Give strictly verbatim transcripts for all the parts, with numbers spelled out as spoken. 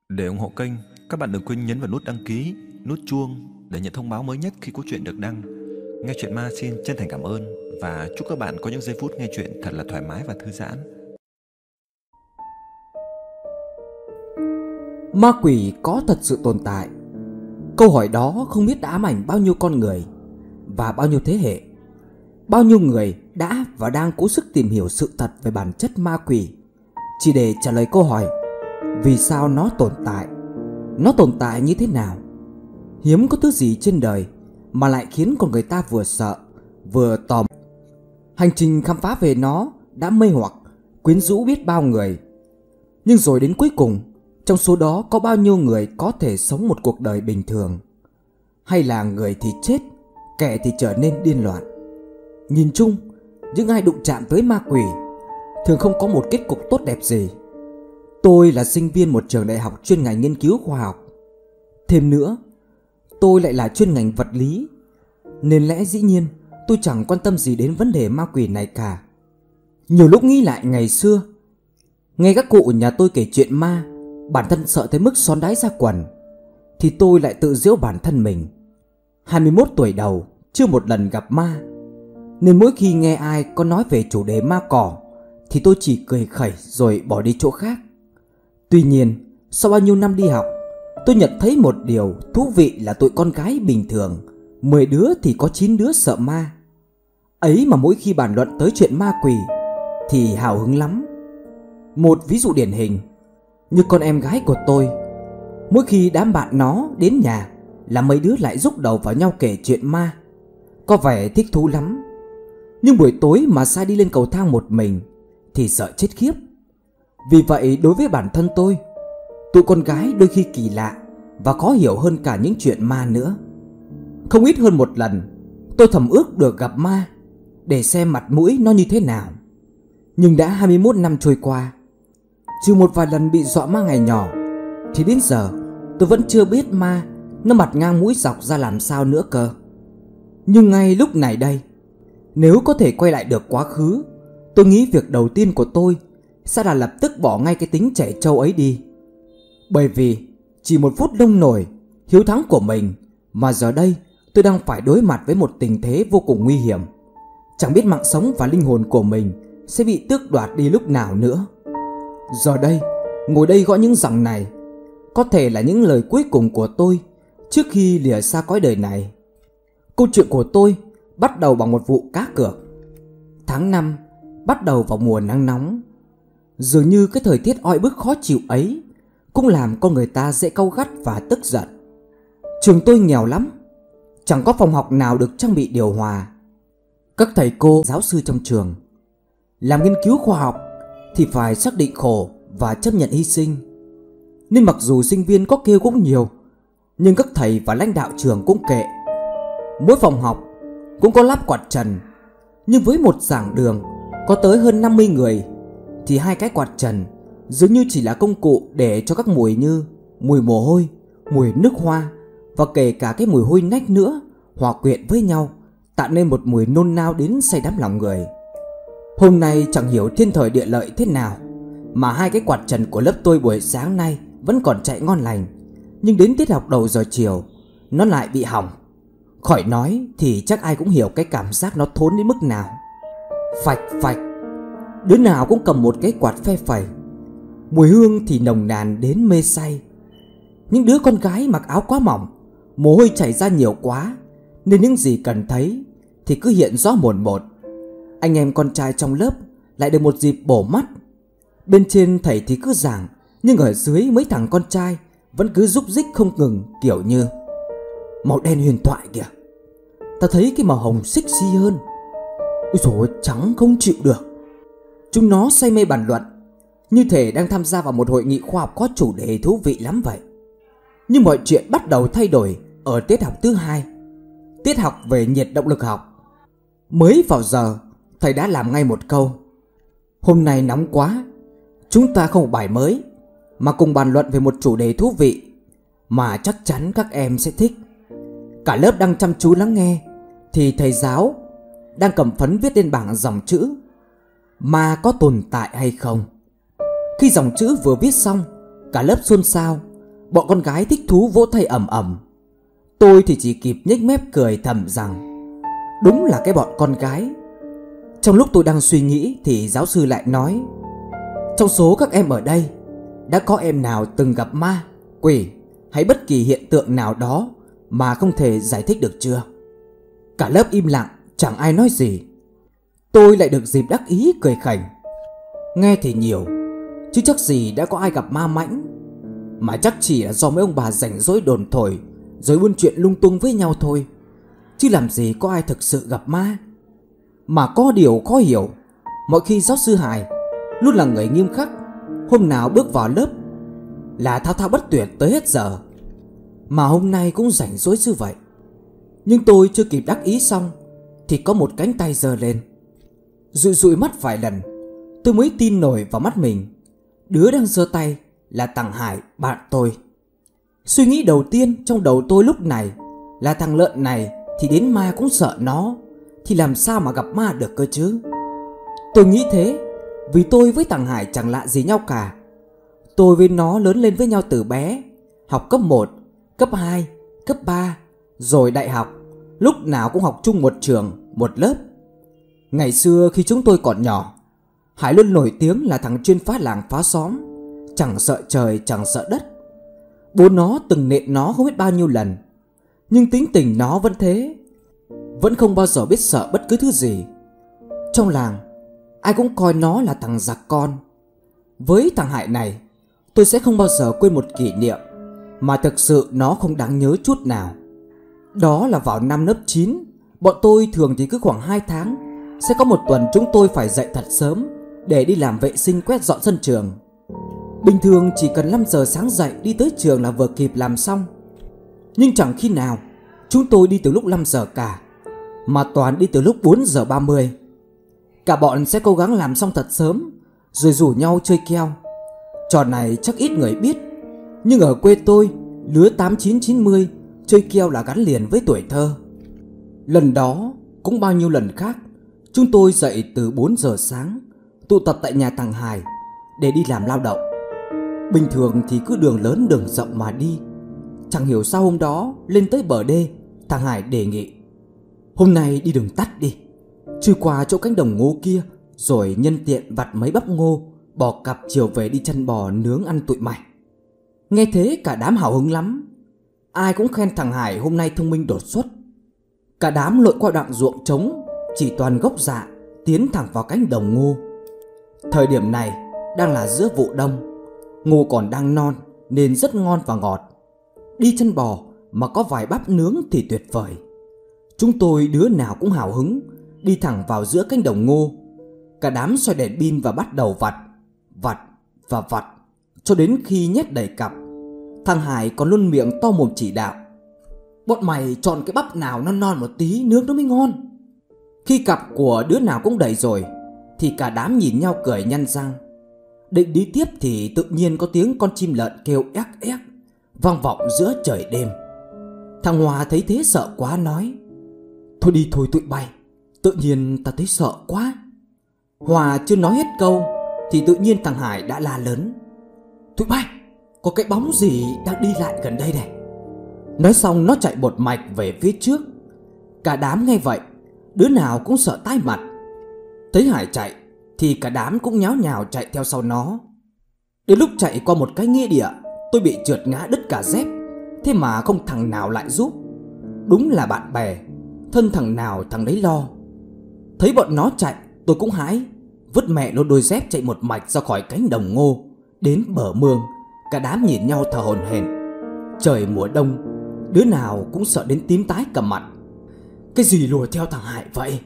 Để ủng hộ kênh, các bạn đừng quên nhấn vào nút đăng ký, nút chuông để nhận thông báo mới nhất khi có chuyện được đăng. Nghe Chuyện Ma xin chân thành cảm ơn và chúc các bạn có những giây phút nghe chuyện thật là thoải mái và thư giãn. Ma quỷ có thật sự tồn tại? Câu hỏi đó không biết đã ám ảnh bao nhiêu con người và bao nhiêu thế hệ. Bao nhiêu người đã và đang cố sức tìm hiểu sự thật về bản chất ma quỷ, chỉ để trả lời câu hỏi vì sao nó tồn tại, nó tồn tại như thế nào. Hiếm có thứ gì trên đời mà lại khiến con người ta vừa sợ vừa tò mò. Hành trình khám phá về nó đã mê hoặc, quyến rũ biết bao người. Nhưng rồi đến cuối cùng, trong số đó có bao nhiêu người có thể sống một cuộc đời bình thường? Hay là người thì chết, kẻ thì trở nên điên loạn? Nhìn chung, những ai đụng chạm tới ma quỷ thường không có một kết cục tốt đẹp gì. Tôi là sinh viên một trường đại học chuyên ngành nghiên cứu khoa học. Thêm nữa, tôi lại là chuyên ngành vật lý, nên lẽ dĩ nhiên tôi chẳng quan tâm gì đến vấn đề ma quỷ này cả. Nhiều lúc nghĩ lại ngày xưa, nghe các cụ nhà tôi kể chuyện ma, bản thân sợ tới mức xón đáy ra quần, thì tôi lại tự giễu bản thân mình. hai mươi mốt tuổi đầu, chưa một lần gặp ma, nên mỗi khi nghe ai có nói về chủ đề ma cỏ thì tôi chỉ cười khẩy rồi bỏ đi chỗ khác. Tuy nhiên, sau bao nhiêu năm đi học, tôi nhận thấy một điều thú vị là tụi con gái bình thường, mười đứa thì có chín đứa sợ ma. Ấy mà mỗi khi bàn luận tới chuyện ma quỷ thì hào hứng lắm. Một ví dụ điển hình, như con em gái của tôi, mỗi khi đám bạn nó đến nhà là mấy đứa lại rúc đầu vào nhau kể chuyện ma, có vẻ thích thú lắm. Nhưng buổi tối mà sai đi lên cầu thang một mình thì sợ chết khiếp. Vì vậy đối với bản thân tôi, tụi con gái đôi khi kỳ lạ và khó hiểu hơn cả những chuyện ma nữa. Không ít hơn một lần tôi thầm ước được gặp ma để xem mặt mũi nó như thế nào. Nhưng đã hai mươi mốt năm trôi qua, trừ một vài lần bị dọa ma ngày nhỏ, thì đến giờ tôi vẫn chưa biết ma nó mặt ngang mũi dọc ra làm sao nữa cơ. Nhưng ngay lúc này đây, nếu có thể quay lại được quá khứ, tôi nghĩ việc đầu tiên của tôi sẽ là lập tức bỏ ngay cái tính trẻ trâu ấy đi. Bởi vì chỉ một phút nông nổi hiếu thắng của mình mà giờ đây tôi đang phải đối mặt với một tình thế vô cùng nguy hiểm. Chẳng biết mạng sống và linh hồn của mình sẽ bị tước đoạt đi lúc nào nữa. Giờ đây, ngồi đây gõ những dòng này có thể là những lời cuối cùng của tôi trước khi lìa xa cõi đời này. Câu chuyện của tôi bắt đầu bằng một vụ cá cược. Tháng năm bắt đầu vào mùa nắng nóng. Dường như cái thời tiết oi bức khó chịu ấy cũng làm con người ta dễ cau gắt và tức giận. Trường tôi nghèo lắm, chẳng có phòng học nào được trang bị điều hòa. Các thầy cô, giáo sư trong trường làm nghiên cứu khoa học thì phải xác định khổ và chấp nhận hy sinh. Nên mặc dù sinh viên có kêu cũng nhiều, nhưng các thầy và lãnh đạo trường cũng kệ. Mỗi phòng học cũng có lắp quạt trần, nhưng với một giảng đường có tới hơn năm mươi người thì hai cái quạt trần dường như chỉ là công cụ để cho các mùi như mùi mồ hôi, mùi nước hoa và kể cả cái mùi hôi nách nữa hòa quyện với nhau, tạo nên một mùi nôn nao đến say đắm lòng người. Hôm nay chẳng hiểu thiên thời địa lợi thế nào mà hai cái quạt trần của lớp tôi buổi sáng nay vẫn còn chạy ngon lành, nhưng đến tiết học đầu giờ chiều nó lại bị hỏng. Khỏi nói thì chắc ai cũng hiểu cái cảm giác nó thốn đến mức nào. Phạch phạch, đứa nào cũng cầm một cái quạt phe phẩy. Mùi hương thì nồng nàn đến mê say. Những đứa con gái mặc áo quá mỏng, mồ hôi chảy ra nhiều quá, nên những gì cần thấy thì cứ hiện rõ mồn một. Anh em con trai trong lớp lại được một dịp bổ mắt. Bên trên thầy thì cứ giảng, nhưng ở dưới mấy thằng con trai vẫn cứ rúc rích không ngừng, kiểu như: màu đen huyền thoại kìa, ta thấy cái màu hồng sexy hơn. Ôi dồi ôi, trắng không chịu được. Chúng nó say mê bàn luận như thể đang tham gia vào một hội nghị khoa học có chủ đề thú vị lắm vậy. Nhưng mọi chuyện bắt đầu thay đổi ở tiết học thứ hai, tiết học về nhiệt động lực học. Mới vào giờ, thầy đã làm ngay một câu: hôm nay nóng quá, chúng ta không bài mới mà cùng bàn luận về một chủ đề thú vị mà chắc chắn các em sẽ thích. Cả lớp đang chăm chú lắng nghe thì thầy giáo đang cầm phấn viết lên bảng dòng chữ: ma có tồn tại hay không. Khi dòng chữ vừa viết xong, cả lớp xôn xao Bọn con gái thích thú vỗ tay ầm ầm. Tôi thì chỉ kịp nhếch mép cười thầm rằng đúng là cái bọn con gái. Trong lúc tôi đang suy nghĩ thì giáo sư lại nói: trong số các em ở đây, đã có em nào từng gặp ma, quỷ hay bất kỳ hiện tượng nào đó mà không thể giải thích được chưa? Cả lớp im lặng, chẳng ai nói gì. Tôi lại được dịp đắc ý cười khành. Nghe thì nhiều, chứ chắc gì đã có ai gặp ma mãnh. Mà chắc chỉ là do mấy ông bà rảnh rỗi đồn thổi rồi buôn chuyện lung tung với nhau thôi, chứ làm gì có ai thực sự gặp ma. Mà có điều khó hiểu, mọi khi giáo sư Hải luôn là người nghiêm khắc, hôm nào bước vào lớp là thao thao bất tuyệt tới hết giờ, mà hôm nay cũng rảnh rỗi như vậy. Nhưng tôi chưa kịp đắc ý xong thì có một cánh tay giơ lên. Dụi dụi mắt vài lần, tôi mới tin nổi vào mắt mình. Đứa đang giơ tay là thằng Hải, bạn tôi. Suy nghĩ đầu tiên trong đầu tôi lúc này là thằng lợn này thì đến ma cũng sợ nó, thì làm sao mà gặp ma được cơ chứ. Tôi nghĩ thế vì tôi với thằng Hải chẳng lạ gì nhau cả. Tôi với nó lớn lên với nhau từ bé, học cấp một, cấp hai, cấp ba, rồi đại học, lúc nào cũng học chung một trường, một lớp. Ngày xưa khi chúng tôi còn nhỏ, Hải luôn nổi tiếng là thằng chuyên phá làng phá xóm, chẳng sợ trời chẳng sợ đất. Bố nó từng nện nó không biết bao nhiêu lần, nhưng tính tình nó vẫn thế, vẫn không bao giờ biết sợ bất cứ thứ gì. Trong làng ai cũng coi nó là thằng giặc con. Với thằng Hải này, tôi sẽ không bao giờ quên một kỷ niệm mà thực sự nó không đáng nhớ chút nào. Đó là vào năm lớp chín, bọn tôi thường thì cứ khoảng hai tháng sẽ có một tuần chúng tôi phải dậy thật sớm để đi làm vệ sinh quét dọn sân trường. Bình thường chỉ cần năm giờ sáng dậy đi tới trường là vừa kịp làm xong. Nhưng chẳng khi nào chúng tôi đi từ lúc năm giờ cả, mà toàn đi từ lúc bốn giờ ba mươi. Cả bọn sẽ cố gắng làm xong thật sớm rồi rủ nhau chơi keo. Trò này chắc ít người biết, nhưng ở quê tôi, lứa tám chín chín mươi chơi keo là gắn liền với tuổi thơ. Lần đó cũng bao nhiêu lần khác, chúng tôi dậy từ bốn giờ sáng, tụ tập tại nhà thằng Hải để đi làm lao động. Bình thường thì cứ đường lớn đường rộng mà đi. Chẳng hiểu sao hôm đó lên tới bờ đê, thằng Hải đề nghị: hôm nay đi đường tắt đi, chui qua chỗ cánh đồng ngô kia, rồi nhân tiện vặt mấy bắp ngô, bò cặp chiều về đi chăn bò nướng ăn tụi mày. Nghe thế cả đám hào hứng lắm. Ai cũng khen thằng Hải hôm nay thông minh đột xuất. Cả đám lội qua đoạn ruộng trống chỉ toàn gốc dạ, tiến thẳng vào cánh đồng ngô. Thời điểm này đang là giữa vụ đông, ngô còn đang non nên rất ngon và ngọt. Đi chân bò mà có vài bắp nướng thì tuyệt vời. Chúng tôi đứa nào cũng hào hứng đi thẳng vào giữa cánh đồng ngô. Cả đám xoay đèn pin và bắt đầu vặt, vặt và vặt cho đến khi nhét đầy cặp. Thằng Hải còn luôn miệng to mồm chỉ đạo: bọn mày chọn cái bắp nào non non một tí nướng nó mới ngon. Khi cặp của đứa nào cũng đầy rồi thì cả đám nhìn nhau cười nhăn răng. Định đi tiếp thì tự nhiên có tiếng con chim lợn kêu éc éc vang vọng giữa trời đêm. Thằng Hòa thấy thế sợ quá nói: thôi đi thôi tụi bay, tự nhiên ta thấy sợ quá. Hòa chưa nói hết câu thì tự nhiên thằng Hải đã la lớn: tụi bay, có cái bóng gì đang đi lại gần đây này. Nói xong nó chạy một mạch về phía trước. Cả đám nghe vậy, đứa nào cũng sợ tái mặt. Thấy Hải chạy thì cả đám cũng nháo nhào chạy theo sau nó. Đến lúc chạy qua một cái nghĩa địa, tôi bị trượt ngã đứt cả dép, thế mà không thằng nào lại giúp. Đúng là bạn bè, thân thằng nào thằng đấy lo. Thấy bọn nó chạy, tôi cũng hái, vứt mẹ lô đôi dép chạy một mạch ra khỏi cánh đồng ngô, đến bờ mương. Cả đám nhìn nhau thở hổn hển. Trời mùa đông, đứa nào cũng sợ đến tím tái cả mặt. Cái gì lùa theo thằng Hải vậy?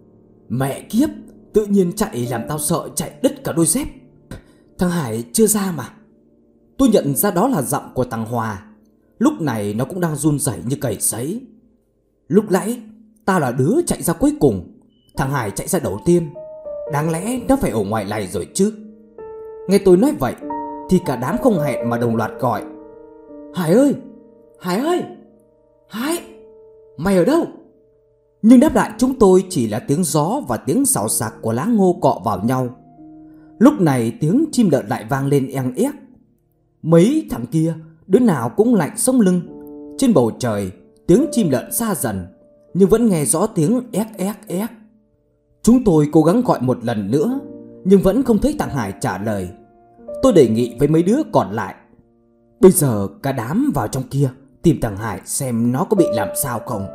Mẹ kiếp, tự nhiên chạy làm tao sợ chạy đứt cả đôi dép. Thằng Hải chưa ra mà. Tôi nhận ra đó là giọng của thằng Hòa. Lúc này nó cũng đang run rẩy như cầy sấy. Lúc nãy tao là đứa chạy ra cuối cùng, thằng Hải chạy ra đầu tiên. Đáng lẽ nó phải ở ngoài này rồi chứ. Nghe tôi nói vậy thì cả đám không hẹn mà đồng loạt gọi: Hải ơi, Hải ơi, Hải, mày ở đâu? Nhưng đáp lại chúng tôi chỉ là tiếng gió và tiếng xào xạc của lá ngô cọ vào nhau. Lúc này tiếng chim lợn lại vang lên eng éc. Mấy thằng kia đứa nào cũng lạnh sống lưng. Trên bầu trời tiếng chim lợn xa dần, nhưng vẫn nghe rõ tiếng éc éc éc. Chúng tôi cố gắng gọi một lần nữa, nhưng vẫn không thấy thằng Hải trả lời. Tôi đề nghị với mấy đứa còn lại, bây giờ cả đám vào trong kia tìm thằng Hải xem nó có bị làm sao không.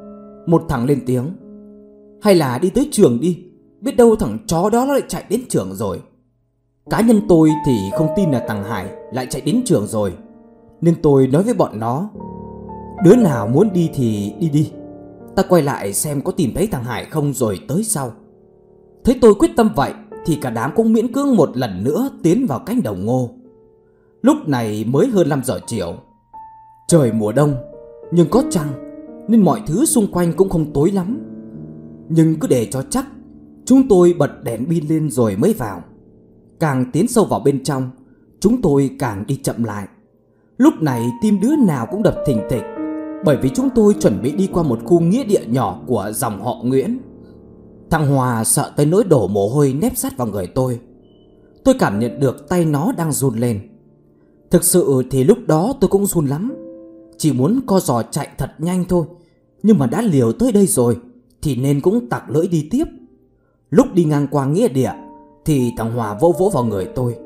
Một thằng lên tiếng, hay là đi tới trường đi, biết đâu thằng chó đó nó lại chạy đến trường rồi. Cá nhân tôi thì không tin là thằng Hải lại chạy đến trường rồi, nên tôi nói với bọn nó, đứa nào muốn đi thì đi đi, ta quay lại xem có tìm thấy thằng Hải không rồi tới sau. Thấy tôi quyết tâm vậy thì cả đám cũng miễn cưỡng một lần nữa tiến vào cánh đồng ngô. Lúc này mới hơn năm giờ chiều. Trời mùa đông nhưng có trăng, nên mọi thứ xung quanh cũng không tối lắm. Nhưng cứ để cho chắc, chúng tôi bật đèn pin lên rồi mới vào. Càng tiến sâu vào bên trong, chúng tôi càng đi chậm lại. Lúc này tim đứa nào cũng đập thình thịch, bởi vì chúng tôi chuẩn bị đi qua một khu nghĩa địa nhỏ của dòng họ Nguyễn. Thằng Hòa sợ tới nỗi đổ mồ hôi nép sát vào người tôi. Tôi cảm nhận được tay nó đang run lên. Thực sự thì lúc đó tôi cũng run lắm, chỉ muốn co giò chạy thật nhanh thôi. Nhưng mà đã liều tới đây rồi thì nên cũng tặc lưỡi đi tiếp. Lúc đi ngang qua nghĩa địa thì thằng Hòa vỗ vỗ vào người tôi.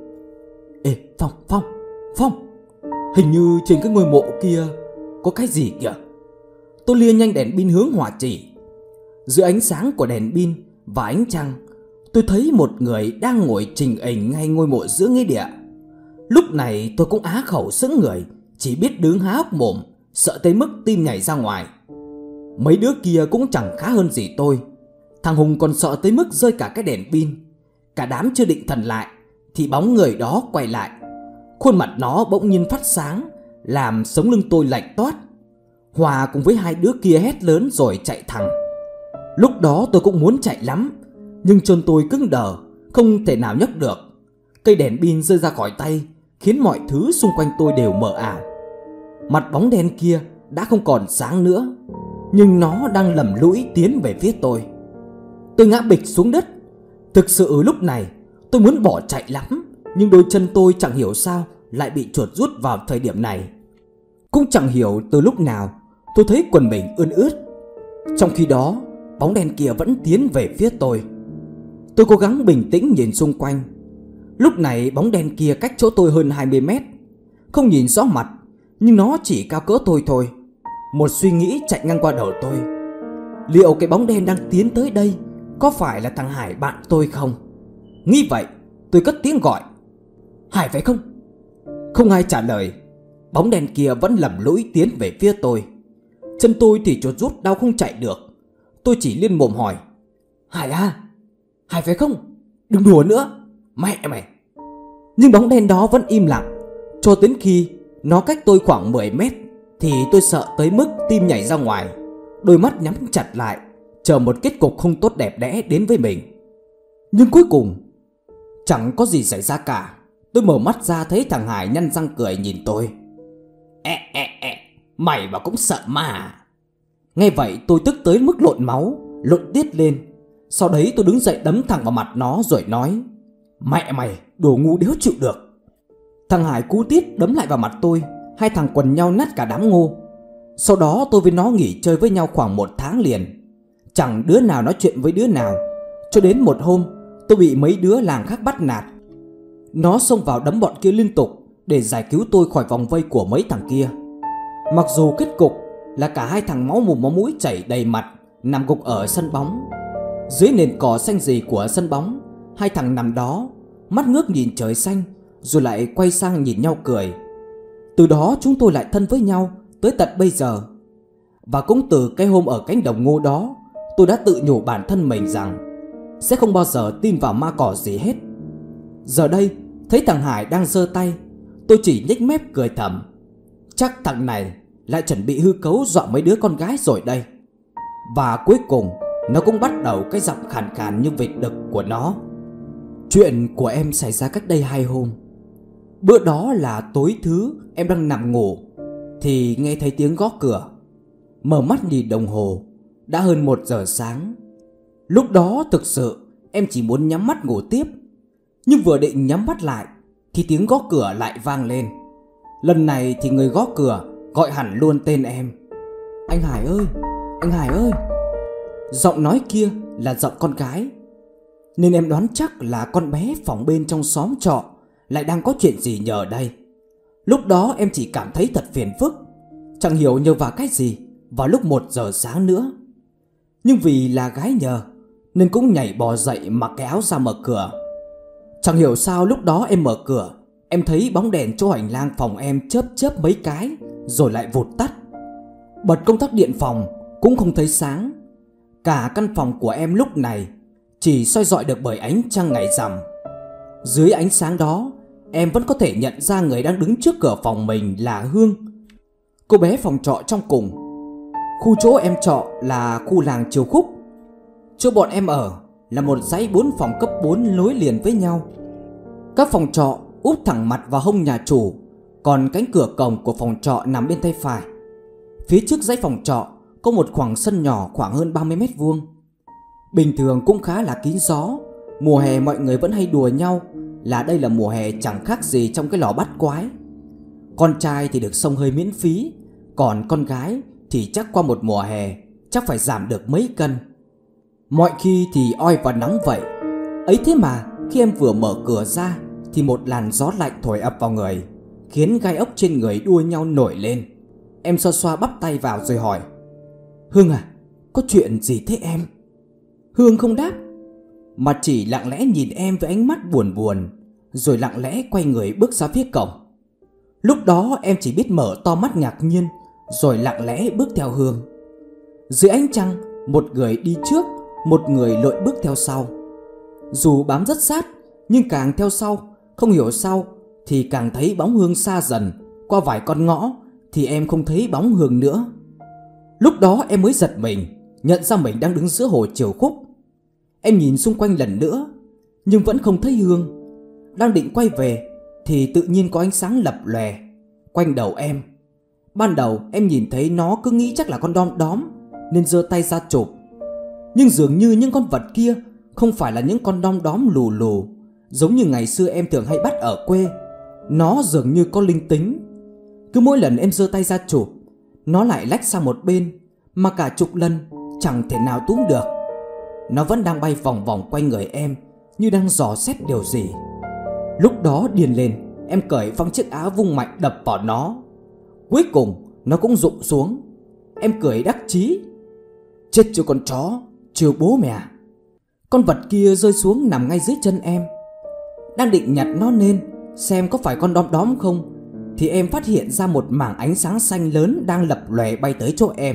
Ê Phong, Phong, Phong, hình như trên cái ngôi mộ kia có cái gì kìa. Tôi lia nhanh đèn pin hướng Hòa chỉ. Giữa ánh sáng của đèn pin và ánh trăng, tôi thấy một người đang ngồi trình hình ngay ngôi mộ giữa nghĩa địa. Lúc này tôi cũng á khẩu sững người, chỉ biết đứng há hốc mồm, sợ tới mức tim nhảy ra ngoài. Mấy đứa kia cũng chẳng khá hơn gì tôi. Thằng Hùng còn sợ tới mức rơi cả cái đèn pin. Cả đám chưa định thần lại thì bóng người đó quay lại. Khuôn mặt nó bỗng nhiên phát sáng, làm sống lưng tôi lạnh toát. Hòa cùng với hai đứa kia hét lớn rồi chạy thẳng. Lúc đó tôi cũng muốn chạy lắm, nhưng chân tôi cứng đờ, không thể nào nhấc được. Cây đèn pin rơi ra khỏi tay, khiến mọi thứ xung quanh tôi đều mờ ảo. Mặt bóng đen kia đã không còn sáng nữa, nhưng nó đang lầm lũi tiến về phía tôi. Tôi ngã bịch xuống đất. Thực sự lúc này tôi muốn bỏ chạy lắm, nhưng đôi chân tôi chẳng hiểu sao lại bị chuột rút vào thời điểm này. Cũng chẳng hiểu từ lúc nào tôi thấy quần mình ươn ướt. Trong khi đó bóng đen kia vẫn tiến về phía tôi. Tôi cố gắng bình tĩnh nhìn xung quanh. Lúc này bóng đen kia cách chỗ tôi hơn hai mươi mét. Không nhìn rõ mặt, nhưng nó chỉ cao cỡ tôi thôi. Một suy nghĩ chạy ngang qua đầu tôi. Liệu cái bóng đen đang tiến tới đây có phải là thằng Hải bạn tôi không? Nghĩ vậy tôi cất tiếng gọi, Hải phải không? Không ai trả lời. Bóng đen kia vẫn lầm lũi tiến về phía tôi. Chân tôi thì chuột rút đau không chạy được. Tôi chỉ liên mồm hỏi, Hải à, Hải phải không? Đừng đùa nữa, mẹ mày. Nhưng bóng đen đó vẫn im lặng, cho đến khi nó cách tôi khoảng mười mét thì tôi sợ tới mức tim nhảy ra ngoài. Đôi mắt nhắm chặt lại, chờ một kết cục không tốt đẹp đẽ đến với mình. Nhưng cuối cùng chẳng có gì xảy ra cả. Tôi mở mắt ra thấy thằng Hải nhăn răng cười nhìn tôi. Ê ê ê, mày mà cũng sợ mà. Nghe vậy tôi tức tới mức lộn máu, lộn tiết lên. Sau đấy tôi đứng dậy đấm thẳng vào mặt nó rồi nói, mẹ mày, đồ ngu đéo chịu được. Thằng Hải cú tít đấm lại vào mặt tôi. Hai thằng quần nhau nát cả đám ngô. Sau đó tôi với nó nghỉ chơi với nhau khoảng một tháng liền. Chẳng đứa nào nói chuyện với đứa nào. Cho đến một hôm tôi bị mấy đứa làng khác bắt nạt. Nó xông vào đấm bọn kia liên tục để giải cứu tôi khỏi vòng vây của mấy thằng kia. Mặc dù kết cục là cả hai thằng máu mồm máu mũi chảy đầy mặt, nằm gục ở sân bóng. Dưới nền cỏ xanh rì của sân bóng, hai thằng nằm đó, mắt ngước nhìn trời xanh, rồi lại quay sang nhìn nhau cười. Từ đó chúng tôi lại thân với nhau tới tận bây giờ. Và cũng từ cái hôm ở cánh đồng ngô đó, tôi đã tự nhủ bản thân mình rằng sẽ không bao giờ tin vào ma cỏ gì hết. Giờ đây thấy thằng Hải đang giơ tay, tôi chỉ nhếch mép cười thầm. Chắc thằng này lại chuẩn bị hư cấu dọa mấy đứa con gái rồi đây. Và cuối cùng nó cũng bắt đầu cái giọng khàn khàn như vịt đực của nó. Chuyện của em xảy ra cách đây hai hôm. Bữa đó là tối thứ em đang nằm ngủ thì nghe thấy tiếng gõ cửa. Mở mắt nhìn đồng hồ, đã hơn một giờ sáng. Lúc đó thực sự em chỉ muốn nhắm mắt ngủ tiếp. Nhưng vừa định nhắm mắt lại thì tiếng gõ cửa lại vang lên. Lần này thì người gõ cửa gọi hẳn luôn tên em. Anh Hải ơi, anh Hải ơi. Giọng nói kia là giọng con gái, nên em đoán chắc là con bé phòng bên trong xóm trọ lại đang có chuyện gì nhờ đây. Lúc đó em chỉ cảm thấy thật phiền phức, chẳng hiểu nhờ vào cái gì vào lúc một giờ sáng nữa. Nhưng vì là gái nhờ nên cũng nhảy bò dậy mặc cái áo ra mở cửa. Chẳng hiểu sao lúc đó em mở cửa, em thấy bóng đèn chỗ hành lang phòng em chớp chớp mấy cái rồi lại vụt tắt. Bật công tắc điện phòng cũng không thấy sáng. Cả căn phòng của em lúc này chỉ soi rọi được bởi ánh trăng ngày rằm. Dưới ánh sáng đó, em vẫn có thể nhận ra người đang đứng trước cửa phòng mình là Hương, cô bé phòng trọ trong cùng. Khu chỗ em trọ là khu làng Triều Khúc. Chỗ bọn em ở là một dãy bốn phòng cấp bốn nối liền với nhau. Các phòng trọ úp thẳng mặt vào hông nhà chủ, còn cánh cửa cổng của phòng trọ nằm bên tay phải. Phía trước dãy phòng trọ có một khoảng sân nhỏ khoảng hơn ba mươi mét vuông. Bình thường cũng khá là kín gió. Mùa hè mọi người vẫn hay đùa nhau là đây là mùa hè chẳng khác gì trong cái lò bắt quái. Con trai thì được xông hơi miễn phí, còn con gái thì chắc qua một mùa hè chắc phải giảm được mấy cân. Mọi khi thì oi và nắng vậy. Ấy thế mà khi em vừa mở cửa ra thì một làn gió lạnh thổi ập vào người, khiến gai ốc trên người đua nhau nổi lên. Em xoa xoa bắp tay vào rồi hỏi: Hương à, có chuyện gì thế em? Hương không đáp, mà chỉ lặng lẽ nhìn em với ánh mắt buồn buồn, rồi lặng lẽ quay người bước ra phía cổng. Lúc đó em chỉ biết mở to mắt ngạc nhiên, rồi lặng lẽ bước theo Hương. Dưới ánh trăng, một người đi trước, một người lội bước theo sau. Dù bám rất sát, nhưng càng theo sau, không hiểu sao thì càng thấy bóng Hương xa dần. Qua vài con ngõ thì em không thấy bóng Hương nữa. Lúc đó em mới giật mình, nhận ra mình đang đứng giữa hồ Triều Khúc. Em nhìn xung quanh lần nữa, nhưng vẫn không thấy Hương. Đang định quay về thì tự nhiên có ánh sáng lập lòe quanh đầu em. Ban đầu em nhìn thấy nó cứ nghĩ chắc là con đom đóm nên giơ tay ra chụp. Nhưng dường như những con vật kia không phải là những con đom đóm lù lù giống như ngày xưa em thường hay bắt ở quê. Nó dường như có linh tính. Cứ mỗi lần em giơ tay ra chụp, nó lại lách sang một bên, mà cả chục lần chẳng thể nào túm được. Nó vẫn đang bay vòng vòng quanh người em, như đang dò xét điều gì. Lúc đó điên lên, em cởi phăng chiếc áo vung mạnh đập vào nó. Cuối cùng nó cũng rụng xuống. Em cười đắc chí: Chết chưa con chó, chiều bố mẹ. Con vật kia rơi xuống nằm ngay dưới chân em. Đang định nhặt nó lên xem có phải con đom đóm không, thì em phát hiện ra một mảng ánh sáng xanh lớn đang lập lòe bay tới chỗ em.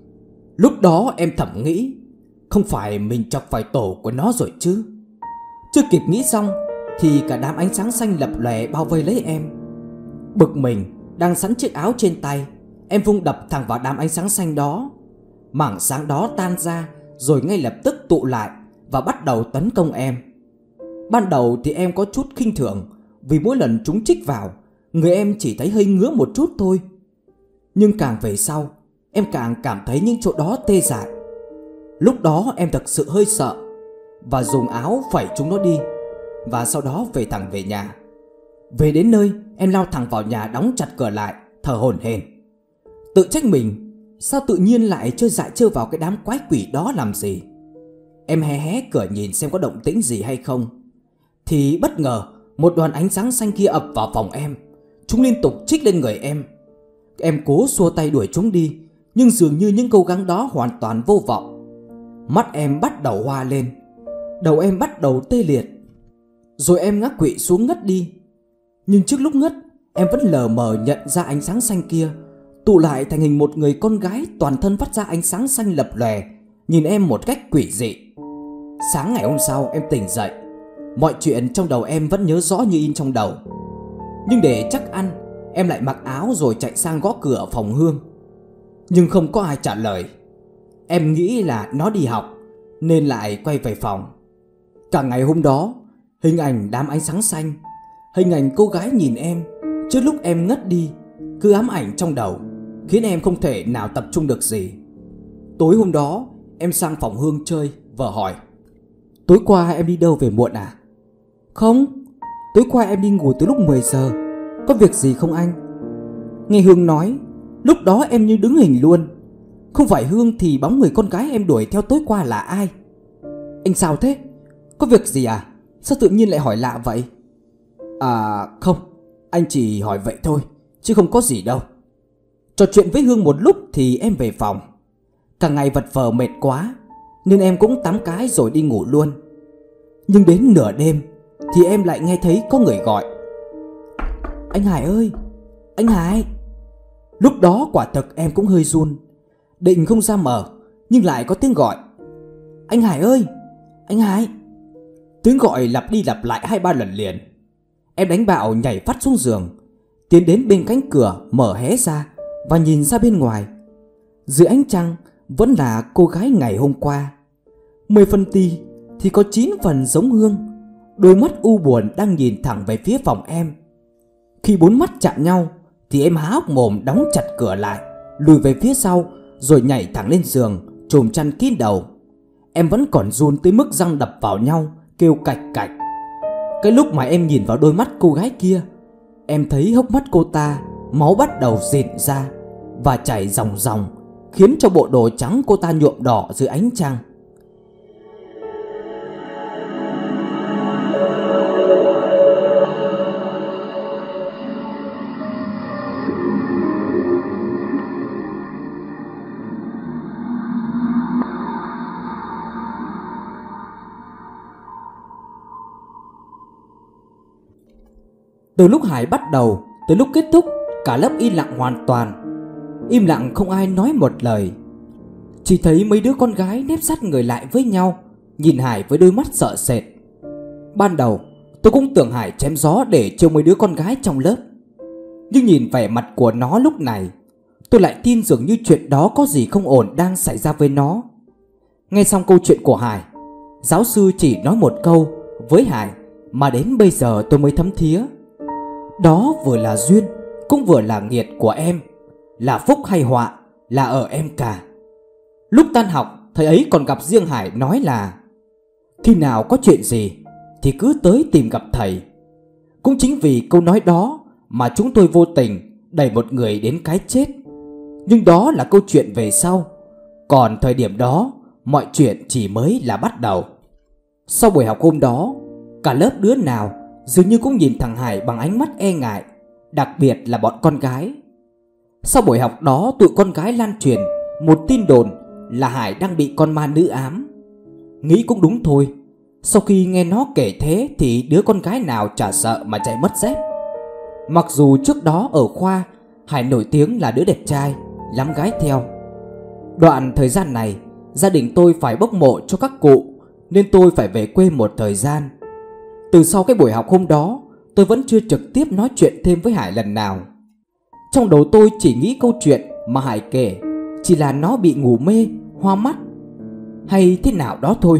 Lúc đó em thầm nghĩ, không phải mình chọc phải tổ của nó rồi chứ. Chưa kịp nghĩ xong thì cả đám ánh sáng xanh lập lòe bao vây lấy em. Bực mình, đang sẵn chiếc áo trên tay, em vung đập thẳng vào đám ánh sáng xanh đó. Mảng sáng đó tan ra rồi ngay lập tức tụ lại và bắt đầu tấn công em. Ban đầu thì em có chút khinh thường, vì mỗi lần chúng chích vào, người em chỉ thấy hơi ngứa một chút thôi. Nhưng càng về sau, em càng cảm thấy những chỗ đó tê dại. Lúc đó em thật sự hơi sợ và dùng áo phẩy chúng nó đi, và sau đó về thẳng về nhà. Về đến nơi, em lao thẳng vào nhà đóng chặt cửa lại, thở hổn hển. Tự trách mình, sao tự nhiên lại chơi dại chơi vào cái đám quái quỷ đó làm gì. Em hé hé cửa nhìn xem có động tĩnh gì hay không, thì bất ngờ một đoàn ánh sáng xanh kia ập vào phòng em. Chúng liên tục chích lên người em. Em cố xua tay đuổi chúng đi, nhưng dường như những cố gắng đó hoàn toàn vô vọng. Mắt em bắt đầu hoa lên, đầu em bắt đầu tê liệt, rồi em ngã quỵ xuống ngất đi. Nhưng trước lúc ngất, em vẫn lờ mờ nhận ra ánh sáng xanh kia tụ lại thành hình một người con gái toàn thân phát ra ánh sáng xanh lập lòe, nhìn em một cách quỷ dị. Sáng ngày hôm sau em tỉnh dậy, mọi chuyện trong đầu em vẫn nhớ rõ như in trong đầu. Nhưng để chắc ăn, em lại mặc áo rồi chạy sang gõ cửa ở phòng Hương. Nhưng không có ai trả lời. Em nghĩ là nó đi học nên lại quay về phòng. Cả ngày hôm đó, hình ảnh đám ánh sáng xanh, hình ảnh cô gái nhìn em trước lúc em ngất đi cứ ám ảnh trong đầu, khiến em không thể nào tập trung được gì. Tối hôm đó em sang phòng Hương chơi, vợ hỏi: Tối qua em đi đâu về muộn à? Không, tối qua em đi ngủ từ lúc mười giờ. Có việc gì không anh? Nghe Hương nói, lúc đó em như đứng hình luôn. Không phải Hương thì bóng người con gái em đuổi theo tối qua là ai? Anh sao thế? Có việc gì à? Sao tự nhiên lại hỏi lạ vậy? À không, anh chỉ hỏi vậy thôi, chứ không có gì đâu. Trò chuyện với Hương một lúc thì em về phòng. Cả ngày vật vờ mệt quá nên em cũng tắm cái rồi đi ngủ luôn. Nhưng đến nửa đêm thì em lại nghe thấy có người gọi: Anh Hải ơi, anh Hải. Lúc đó quả thực em cũng hơi run, định không ra mở, nhưng lại có tiếng gọi: Anh Hải ơi, anh Hải. Tiếng gọi lặp đi lặp lại hai ba lần liền. Em đánh bạo nhảy phát xuống giường, tiến đến bên cánh cửa mở hé ra và nhìn ra bên ngoài. Dưới ánh trăng vẫn là cô gái ngày hôm qua. Mười phần tì thì có chín phần giống Hương. Đôi mắt u buồn đang nhìn thẳng về phía phòng em. Khi bốn mắt chạm nhau thì em há hốc mồm đóng chặt cửa lại, lùi về phía sau rồi nhảy thẳng lên giường, chùm chăn kín đầu. Em vẫn còn run tới mức răng đập vào nhau, kêu cạch cạch. Cái lúc mà em nhìn vào đôi mắt cô gái kia, em thấy hốc mắt cô ta máu bắt đầu rịn ra và chảy ròng ròng, khiến cho bộ đồ trắng cô ta nhuộm đỏ dưới ánh trăng. Từ lúc Hải bắt đầu tới lúc kết thúc, cả lớp im lặng hoàn toàn. Im lặng không ai nói một lời. Chỉ thấy mấy đứa con gái nép sát người lại với nhau, nhìn Hải với đôi mắt sợ sệt. Ban đầu tôi cũng tưởng Hải chém gió để trêu mấy đứa con gái trong lớp, nhưng nhìn vẻ mặt của nó lúc này, tôi lại tin dường như chuyện đó có gì không ổn đang xảy ra với nó. Nghe xong câu chuyện của Hải, giáo sư chỉ nói một câu với Hải mà đến bây giờ tôi mới thấm thía. Đó vừa là duyên, cũng vừa là nghiệt của em. Là phúc hay họa là ở em cả. Lúc tan học, thầy ấy còn gặp riêng Hải nói là khi nào có chuyện gì thì cứ tới tìm gặp thầy. Cũng chính vì câu nói đó mà chúng tôi vô tình đẩy một người đến cái chết. Nhưng đó là câu chuyện về sau. Còn thời điểm đó, mọi chuyện chỉ mới là bắt đầu. Sau buổi học hôm đó, cả lớp đứa nào dường như cũng nhìn thằng Hải bằng ánh mắt e ngại, đặc biệt là bọn con gái. Sau buổi học đó, tụi con gái lan truyền một tin đồn là Hải đang bị con ma nữ ám. Nghĩ cũng đúng thôi. Sau khi nghe nó kể thế thì đứa con gái nào chả sợ mà chạy mất dép. Mặc dù trước đó ở khoa Hải nổi tiếng là đứa đẹp trai, lắm gái theo. Đoạn thời gian này, gia đình tôi phải bốc mộ cho các cụ, nên tôi phải về quê một thời gian. Từ sau cái buổi học hôm đó, tôi vẫn chưa trực tiếp nói chuyện thêm với Hải lần nào. Trong đầu tôi chỉ nghĩ câu chuyện mà Hải kể chỉ là nó bị ngủ mê, hoa mắt hay thế nào đó thôi.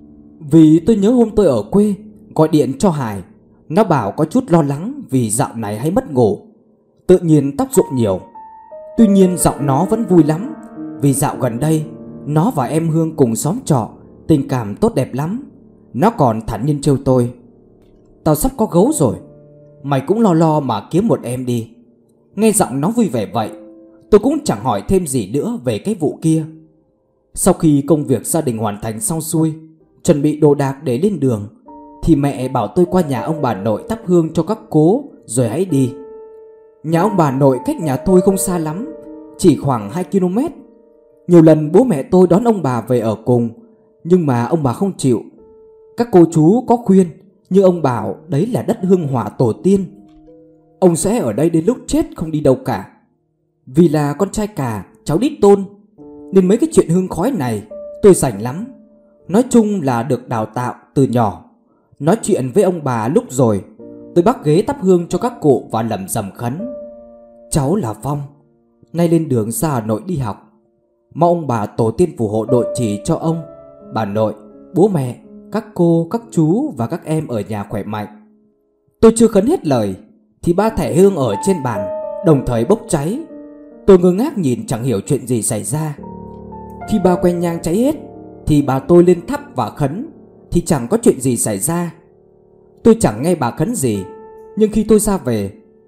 Vì tôi nhớ hôm tôi ở quê gọi điện cho Hải, nó bảo có chút lo lắng vì dạo này hay mất ngủ, tự nhiên tóc rụng nhiều. Tuy nhiên giọng nó vẫn vui lắm, vì dạo gần đây nó và em Hương cùng xóm trọ, tình cảm tốt đẹp lắm. Nó còn thản nhiên trêu tôi: Tao sắp có gấu rồi, mày cũng lo lo mà kiếm một em đi. Nghe giọng nó vui vẻ vậy, tôi cũng chẳng hỏi thêm gì nữa về cái vụ kia. Sau khi công việc gia đình hoàn thành xong xuôi, chuẩn bị đồ đạc để lên đường, thì mẹ bảo tôi qua nhà ông bà nội thắp hương cho các cố rồi hãy đi. Nhà ông bà nội cách nhà tôi không xa lắm, chỉ khoảng hai ki lô mét. Nhiều lần bố mẹ tôi đón ông bà về ở cùng, nhưng mà ông bà không chịu. Các cô chú có khuyên, nhưng ông bảo đấy là đất hương hỏa tổ tiên, ông sẽ ở đây đến lúc chết không đi đâu cả. Vì là con trai cả, cháu đích tôn, nên mấy cái chuyện hương khói này tôi rảnh lắm. Nói chung là được đào tạo từ nhỏ. Nói chuyện với ông bà lúc rồi, tôi bắt ghế thắp hương cho các cụ và lẩm rẩm khấn: Cháu là Phong, nay lên đường ra Hà Nội đi học. Mong ông bà tổ tiên phù hộ độ trì cho ông, bà nội, bố mẹ, các cô, các chú và các em ở nhà khỏe mạnh. Tôi chưa khấn hết lời thì ba thẻ hương ở trên bàn đồng thời bốc cháy. Tôi ngơ ngác nhìn chẳng hiểu chuyện gì xảy ra. Khi ba que nhang cháy hết thì bà tôi lên thắp và khấn thì chẳng có chuyện gì xảy ra. Tôi chẳng nghe bà khấn gì, nhưng khi tôi ra về,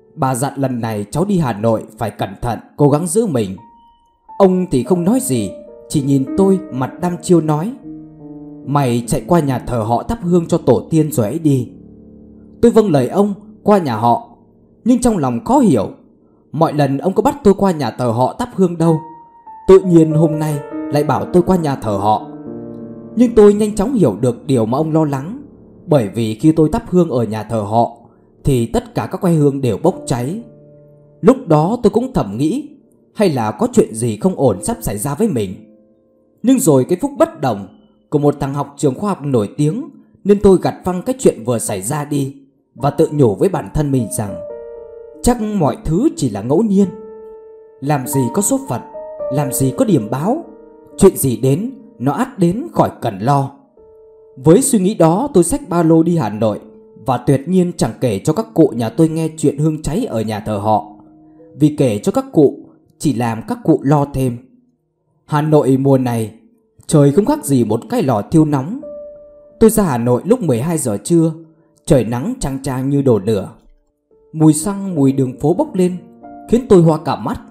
Bà dặn lần này cháu đi Hà Nội phải cẩn thận, cố gắng giữ mình. Ông thì không nói gì, chỉ nhìn tôi mặt đăm chiêu nói: "Mày chạy qua nhà thờ họ thắp hương cho tổ tiên rồi ấy đi." Tôi vâng lời ông qua nhà họ, nhưng trong lòng khó hiểu. Mọi lần ông có bắt tôi qua nhà thờ họ thắp hương đâu, tự nhiên hôm nay lại bảo tôi qua nhà thờ họ. Nhưng tôi nhanh chóng hiểu được điều mà ông lo lắng, bởi vì khi tôi thắp hương ở nhà thờ họ thì tất cả các que hương đều bốc cháy. Lúc đó tôi cũng thầm nghĩ hay là có chuyện gì không ổn sắp xảy ra với mình. Nhưng rồi cái phúc bất đồng của một thằng học trường khoa học nổi tiếng nên tôi gạt phăng cái chuyện vừa xảy ra đi, và tự nhủ với bản thân mình rằng chắc mọi thứ chỉ là ngẫu nhiên. Làm gì có số phận, làm gì có điểm báo, chuyện gì đến nó ắt đến, khỏi cần lo. Với suy nghĩ đó, tôi xách ba lô đi Hà Nội, và tuyệt nhiên chẳng kể cho các cụ nhà tôi nghe chuyện hương cháy ở nhà thờ họ, vì kể cho các cụ chỉ làm các cụ lo thêm. Hà Nội mùa này trời không khác gì một cái lò thiêu nóng. Tôi ra Hà Nội lúc mười hai giờ trưa, trời nắng chang chang như đổ lửa. Mùi xăng, mùi đường phố bốc lên khiến tôi hoa cả mắt.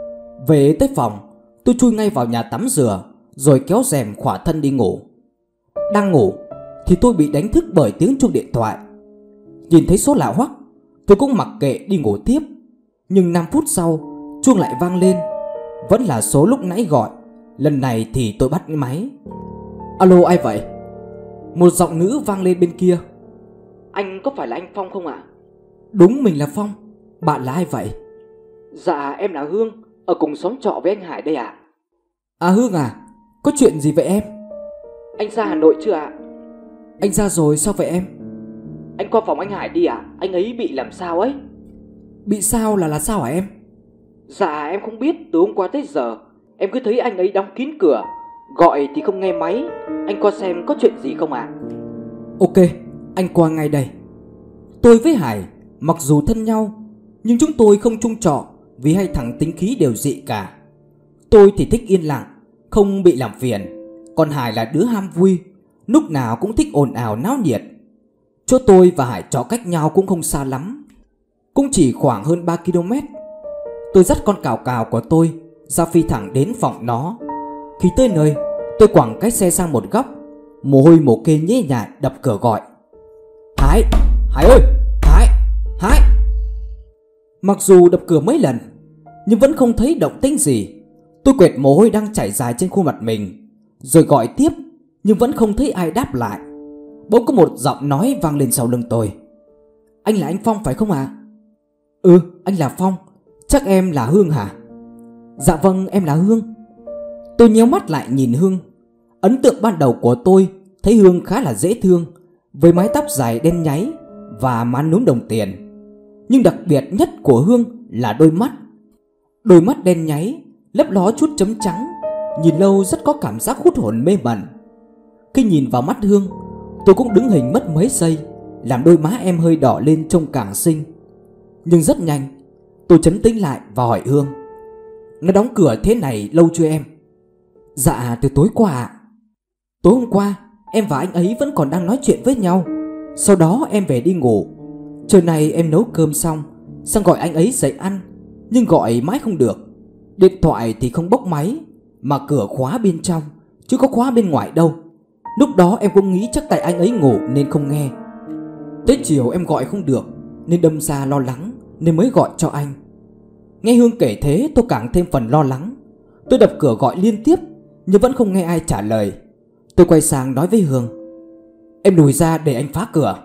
Về tới phòng, tôi chui ngay vào nhà tắm rửa, rồi kéo rèm khỏa thân đi ngủ. Đang ngủ thì tôi bị đánh thức bởi tiếng chuông điện thoại. Nhìn thấy số lạ hoắc, tôi cũng mặc kệ đi ngủ tiếp. Nhưng năm phút sau, chuông lại vang lên. Vẫn là số lúc nãy gọi. Lần này thì tôi bắt máy. "Alo, ai vậy?" Một giọng nữ vang lên bên kia. "Anh có phải là anh Phong không ạ?" "Đúng, mình là Phong. Bạn là ai vậy?" "Dạ, em là Hương, ở cùng xóm trọ với anh Hải đây ạ." "À Hương à, có chuyện gì vậy em?" "Anh ra Hà Nội chưa ạ?" "Anh ra rồi, sao vậy em?" "Anh qua phòng anh Hải đi ạ, anh ấy bị làm sao ấy." "Bị sao là là sao hả em?" "Dạ em không biết, từ hôm qua tới giờ em cứ thấy anh ấy đóng kín cửa, gọi thì không nghe máy. Anh qua xem có chuyện gì không ạ?" "Ok, anh qua ngay đây." Tôi với Hải mặc dù thân nhau, nhưng chúng tôi không chung trọ vì hai thằng tính khí đều dị cả. Tôi thì thích yên lặng, không bị làm phiền, còn Hải là đứa ham vui, lúc nào cũng thích ồn ào náo nhiệt. Chỗ tôi và Hải trọ cách nhau cũng không xa lắm, cũng chỉ khoảng hơn ba ki lô mét. Tôi dắt con cào cào của tôi ra phi thẳng đến phòng nó. Khi tới nơi, tôi quẳng cái xe sang một góc, mồ hôi mồ kê nhễ nhại đập cửa gọi: "Hải, Hải ơi, Hải, Hải." Mặc dù đập cửa mấy lần nhưng vẫn không thấy động tĩnh gì. Tôi quệt mồ hôi đang chảy dài trên khuôn mặt mình, rồi gọi tiếp nhưng vẫn không thấy ai đáp lại. Bỗng có một giọng nói vang lên sau lưng tôi: "Anh là anh Phong phải không ạ?" À? "Ừ, anh là Phong. Chắc em là Hương hả?" "Dạ vâng, em là Hương." Tôi nhíu mắt lại nhìn Hương. Ấn tượng ban đầu của tôi thấy Hương khá là dễ thương, với mái tóc dài đen nháy và má núm đồng tiền. Nhưng đặc biệt nhất của Hương là đôi mắt. Đôi mắt đen nháy, lấp ló chút chấm trắng, nhìn lâu rất có cảm giác hút hồn mê mẩn. Khi nhìn vào mắt Hương, tôi cũng đứng hình mất mấy giây, làm đôi má em hơi đỏ lên trông càng xinh. Nhưng rất nhanh tôi trấn tĩnh lại và hỏi Hương: "Nó đóng cửa thế này lâu chưa em?" "Dạ từ tối qua ạ." "Tối hôm qua em và anh ấy vẫn còn đang nói chuyện với nhau. Sau đó em về đi ngủ. Trưa nay em nấu cơm xong, sang gọi anh ấy dậy ăn, nhưng gọi mãi không được. Điện thoại thì không bốc máy, mà cửa khóa bên trong chứ có khóa bên ngoài đâu. Lúc đó em cũng nghĩ chắc tại anh ấy ngủ nên không nghe. Tới chiều em gọi không được nên đâm ra lo lắng nên mới gọi cho anh." Nghe Hương kể thế tôi càng thêm phần lo lắng. Tôi đập cửa gọi liên tiếp nhưng vẫn không nghe ai trả lời. Tôi quay sang nói với Hương: "Em lùi ra để anh phá cửa."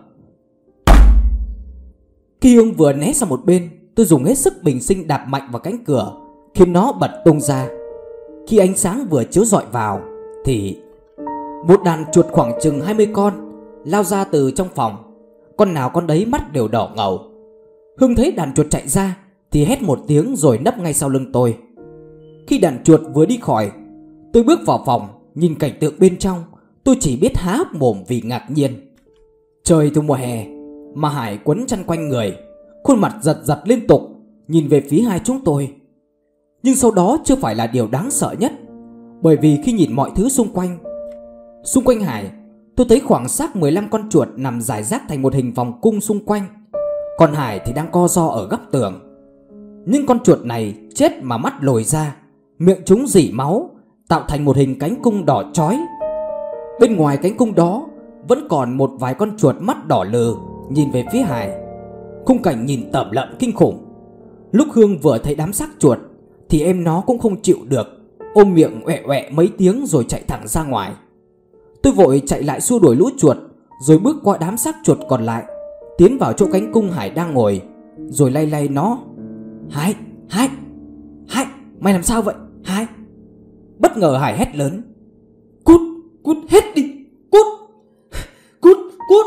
Khi Hương vừa né sang một bên, tôi dùng hết sức bình sinh đạp mạnh vào cánh cửa, khiến nó bật tung ra. Khi ánh sáng vừa chiếu rọi vào thì một đàn chuột khoảng chừng hai mươi con lao ra từ trong phòng. Con nào con đấy mắt đều đỏ ngầu. Hương thấy đàn chuột chạy ra thì hét một tiếng rồi nấp ngay sau lưng tôi. Khi đàn chuột vừa đi khỏi, tôi bước vào phòng, nhìn cảnh tượng bên trong, tôi chỉ biết há hốc mồm vì ngạc nhiên. Trời thu mùa hè mà Hải quấn chăn quanh người, khuôn mặt giật giật liên tục, nhìn về phía hai chúng tôi. Nhưng sau đó chưa phải là điều đáng sợ nhất, bởi vì khi nhìn mọi thứ xung quanh Xung quanh Hải, tôi thấy khoảng xác mười lăm con chuột nằm rải rác thành một hình vòng cung xung quanh. Còn Hải thì đang co ro ở góc tường. Những con chuột này chết mà mắt lồi ra, miệng chúng rỉ máu, tạo thành một hình cánh cung đỏ chói. Bên ngoài cánh cung đó vẫn còn một vài con chuột mắt đỏ lừ nhìn về phía Hải. Khung cảnh nhìn tởm lợm kinh khủng. Lúc Hương vừa thấy đám xác chuột thì em nó cũng không chịu được, ôm miệng oẹ oẹ mấy tiếng rồi chạy thẳng ra ngoài. Tôi vội chạy lại xua đuổi lũ chuột, rồi bước qua đám xác chuột còn lại, tiến vào chỗ cánh cung Hải đang ngồi, rồi lay lay nó. Hải, Hải, Hải, mày làm sao vậy Hải? Bất ngờ Hải hét lớn. Cút, cút hết đi, cút, cút, cút.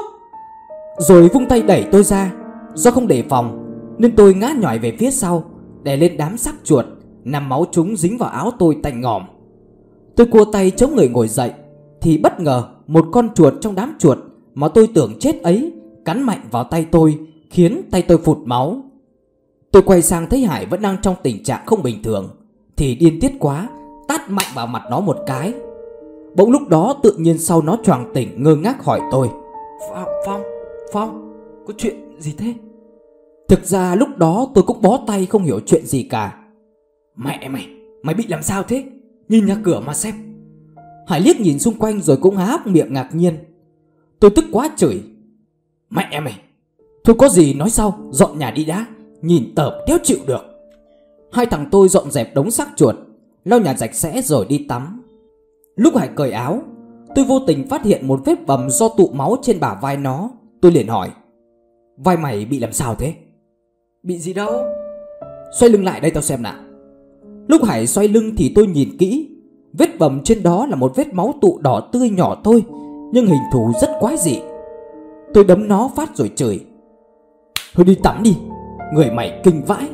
Rồi vung tay đẩy tôi ra. Do không đề phòng nên tôi ngã nhòi về phía sau, đè lên đám xác chuột, nằm máu chúng dính vào áo tôi tanh ngòm. Tôi cua tay chống người ngồi dậy thì bất ngờ một con chuột trong đám chuột mà tôi tưởng chết ấy cắn mạnh vào tay tôi, khiến tay tôi phụt máu. Tôi quay sang thấy Hải vẫn đang trong tình trạng không bình thường thì điên tiết quá, tát mạnh vào mặt nó một cái. Bỗng lúc đó tự nhiên sau nó choàng tỉnh, ngơ ngác hỏi tôi. Phong, Phong, Phong, có chuyện gì thế? Thực ra lúc đó tôi cũng bó tay không hiểu chuyện gì cả. Mẹ mày, mày bị làm sao thế? Nhìn nhà cửa mà xem. Hải liếc nhìn xung quanh rồi cũng há hốc miệng ngạc nhiên. Tôi tức quá chửi. Mẹ mày, thôi có gì nói sau, dọn nhà đi đã, nhìn tởm đéo chịu được. Hai thằng tôi dọn dẹp đống xác chuột, lau nhà sạch sẽ rồi đi tắm. Lúc Hải cởi áo, tôi vô tình phát hiện một vết bầm do tụ máu trên bả vai nó. Tôi liền hỏi. Vai mày bị làm sao thế? Bị gì đâu. Xoay lưng lại đây tao xem nào. Lúc Hải xoay lưng thì tôi nhìn kỹ. Vết bầm trên đó là một vết máu tụ đỏ tươi nhỏ thôi, nhưng hình thù rất quái dị. Tôi đấm nó phát rồi chửi. Thôi đi tắm đi, người mày kinh vãi.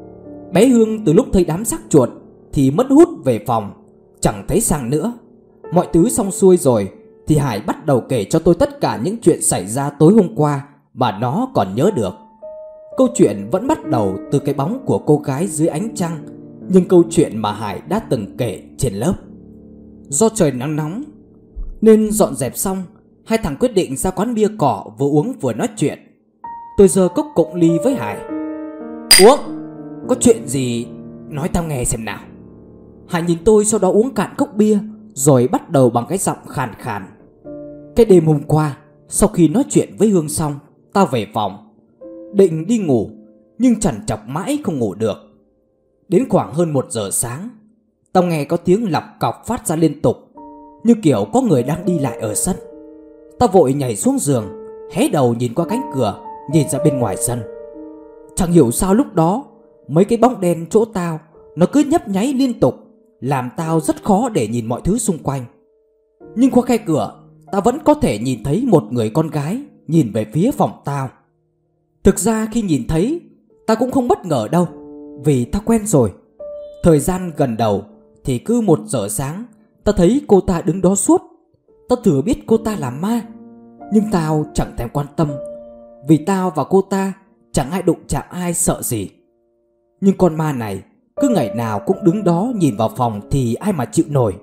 Bé Hương từ lúc thấy đám xác chuột thì mất hút về phòng, chẳng thấy Sang nữa. Mọi thứ xong xuôi rồi thì Hải bắt đầu kể cho tôi tất cả những chuyện xảy ra tối hôm qua mà nó còn nhớ được. Câu chuyện vẫn bắt đầu từ cái bóng của cô gái dưới ánh trăng, nhưng câu chuyện mà Hải đã từng kể trên lớp. Do trời nắng nóng nên dọn dẹp xong, hai thằng quyết định ra quán bia cỏ vừa uống vừa nói chuyện. Tôi giơ cốc cụng ly với Hải. Uống, có chuyện gì nói tao nghe xem nào. Hải nhìn tôi, sau đó uống cạn cốc bia rồi bắt đầu bằng cái giọng khàn khàn. Cái đêm hôm qua, sau khi nói chuyện với Hương xong, tao về phòng định đi ngủ, nhưng chằn chọc mãi không ngủ được. Đến khoảng hơn một giờ sáng, tao nghe có tiếng lọc cọc phát ra liên tục, như kiểu có người đang đi lại ở sân. Tao vội nhảy xuống giường, hé đầu nhìn qua cánh cửa, nhìn ra bên ngoài sân. Chẳng hiểu sao lúc đó mấy cái bóng đen chỗ tao nó cứ nhấp nháy liên tục, làm tao rất khó để nhìn mọi thứ xung quanh. Nhưng qua khe cửa, tao vẫn có thể nhìn thấy một người con gái nhìn về phía phòng tao. Thực ra khi nhìn thấy, tao cũng không bất ngờ đâu, vì tao quen rồi. Thời gian gần đầu thì cứ một giờ sáng, tao thấy cô ta đứng đó suốt. Tao thừa biết cô ta là ma, nhưng tao chẳng thèm quan tâm, vì tao và cô ta chẳng ai đụng chạm ai, sợ gì. Nhưng con ma này cứ ngày nào cũng đứng đó nhìn vào phòng thì ai mà chịu nổi.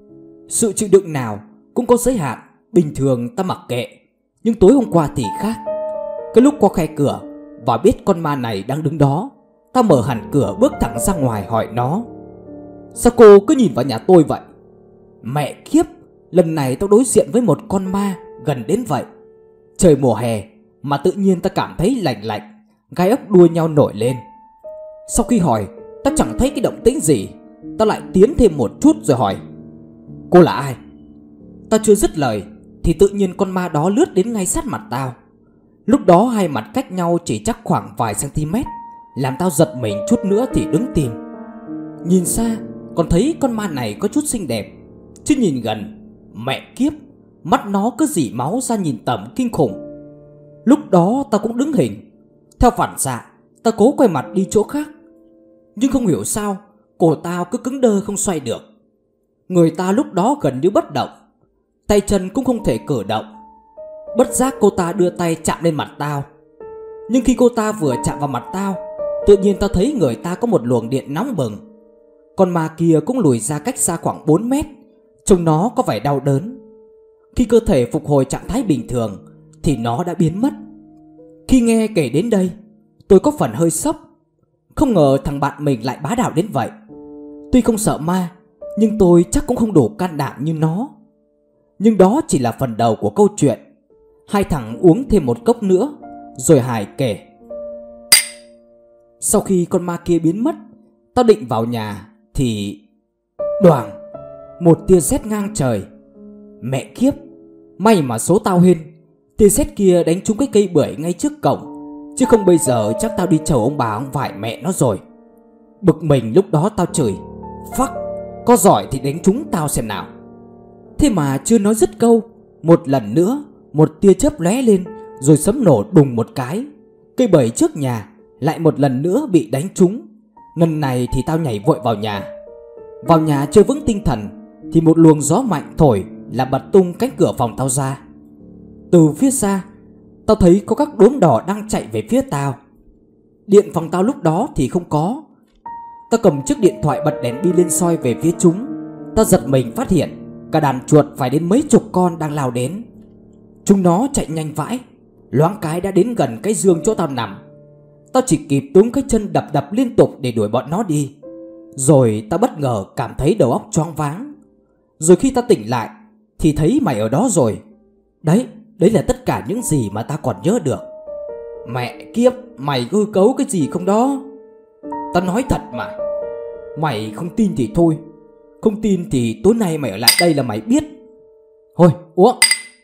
Sự chịu đựng nào cũng có giới hạn. Bình thường ta mặc kệ, nhưng tối hôm qua thì khác. Cái lúc qua khe cửa và biết con ma này đang đứng đó, ta mở hẳn cửa bước thẳng ra ngoài hỏi nó. Sao cô cứ nhìn vào nhà tôi vậy? Mẹ kiếp, lần này tao đối diện với một con ma gần đến vậy. Trời mùa hè mà tự nhiên ta cảm thấy lạnh lạnh, gai ốc đua nhau nổi lên. Sau khi hỏi, ta chẳng thấy cái động tĩnh gì. Ta lại tiến thêm một chút rồi hỏi. Cô là ai? Ta chưa dứt lời thì tự nhiên con ma đó lướt đến ngay sát mặt tao. Lúc đó hai mặt cách nhau chỉ chắc khoảng vài cm, làm tao giật mình chút nữa thì đứng tim. Nhìn xa còn thấy con ma này có chút xinh đẹp, chứ nhìn gần, mẹ kiếp, mắt nó cứ rỉ máu ra nhìn tởm kinh khủng. Lúc đó tao cũng đứng hình. Theo phản xạ, tao cố quay mặt đi chỗ khác, nhưng không hiểu sao cổ tao cứ cứng đơ không xoay được. Người ta lúc đó gần như bất động, tay chân cũng không thể cử động. Bất giác cô ta đưa tay chạm lên mặt tao. Nhưng khi cô ta vừa chạm vào mặt tao, tự nhiên tao thấy người ta có một luồng điện nóng bừng. Con ma kia cũng lùi ra cách xa khoảng bốn mét, trông nó có vẻ đau đớn. Khi cơ thể phục hồi trạng thái bình thường thì nó đã biến mất. Khi nghe kể đến đây, tôi có phần hơi sốc. Không ngờ thằng bạn mình lại bá đạo đến vậy. Tuy không sợ ma, nhưng tôi chắc cũng không đủ can đảm như nó. Nhưng đó chỉ là phần đầu của câu chuyện. Hai thằng uống thêm một cốc nữa, rồi Hải kể: Sau khi con ma kia biến mất, tao định vào nhà thì đoàng, một tia sét ngang trời. Mẹ kiếp, may mà số tao hên, tia sét kia đánh trúng cái cây bưởi ngay trước cổng, chứ không bây giờ chắc tao đi chầu ông bà ông vải mẹ nó rồi. Bực mình lúc đó tao chửi: Fuck, có giỏi thì đánh trúng tao xem nào. Thế mà chưa nói dứt câu, một lần nữa một tia chớp lóe lên, rồi sấm nổ đùng một cái. Cây bưởi trước nhà lại một lần nữa bị đánh trúng. Lần này thì tao nhảy vội vào nhà. Vào nhà chưa vững tinh thần thì một luồng gió mạnh thổi là bật tung cánh cửa phòng tao ra. Từ phía xa, tao thấy có các đốm đỏ đang chạy về phía tao. Điện phòng tao lúc đó thì không có. Tao cầm chiếc điện thoại bật đèn pin lên soi về phía chúng. Tao giật mình phát hiện cả đàn chuột phải đến mấy chục con đang lao đến. Chúng nó chạy nhanh vãi, loáng cái đã đến gần cái giường chỗ tao nằm. Tao chỉ kịp túm cái chân đập đập liên tục để đuổi bọn nó đi. Rồi tao bất ngờ cảm thấy đầu óc choáng váng. Rồi khi tao tỉnh lại thì thấy mày ở đó rồi. Đấy, đấy là tất cả những gì mà tao còn nhớ được. Mẹ kiếp, mày hư cấu cái gì không đó? Tao nói thật mà. Mày không tin thì thôi, không tin thì tối nay mày ở lại đây là mày biết. Thôi uống.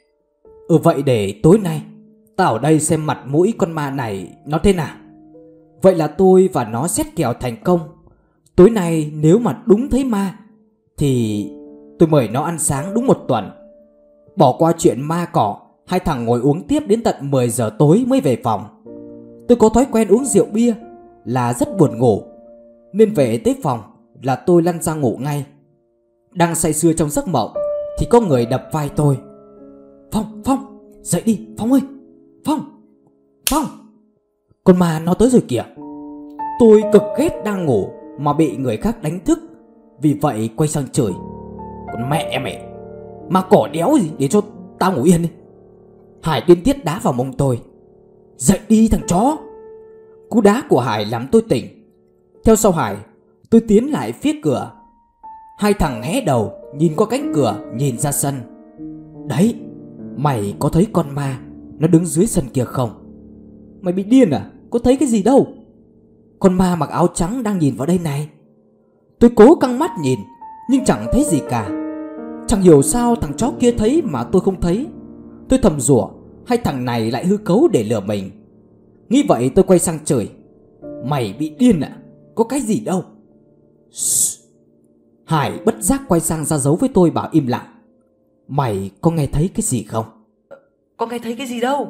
Ừ vậy để tối nay tao ở đây xem mặt mũi con ma này nó thế nào. Vậy là tôi và nó xét kèo thành công. Tối nay nếu mà đúng thấy ma thì tôi mời nó ăn sáng đúng một tuần. Bỏ qua chuyện ma cỏ, hai thằng ngồi uống tiếp đến tận mười giờ tối mới về phòng. Tôi có thói quen uống rượu bia là rất buồn ngủ, nên về tới phòng là tôi lăn ra ngủ ngay. Đang say sưa trong giấc mộng thì có người đập vai tôi: Phong, Phong, dậy đi, Phong ơi, Phong, Phong. Con ma nó tới rồi kìa. Tôi cực ghét đang ngủ mà bị người khác đánh thức, vì vậy quay sang chửi: Con mẹ mày, ma cỏ đéo gì để cho tao ngủ yên đi. Hải điên tiết đá vào mông tôi: Dậy đi thằng chó. Cú đá của Hải làm tôi tỉnh. Theo sau Hải, tôi tiến lại phía cửa. Hai thằng hé đầu nhìn qua cánh cửa nhìn ra sân. Đấy, mày có thấy con ma nó đứng dưới sân kia không? Mày bị điên à? Có thấy cái gì đâu. Con ma mặc áo trắng đang nhìn vào đây này. Tôi cố căng mắt nhìn nhưng chẳng thấy gì cả. Chẳng hiểu sao thằng chó kia thấy mà tôi không thấy. Tôi thầm rủa hai thằng này lại hư cấu để lừa mình. Nghĩ vậy tôi quay sang chửi: Mày bị điên à? Có cái gì đâu. Shh. Hải bất giác quay sang ra dấu với tôi bảo im lặng. Mày có nghe thấy cái gì không? Có nghe thấy cái gì đâu.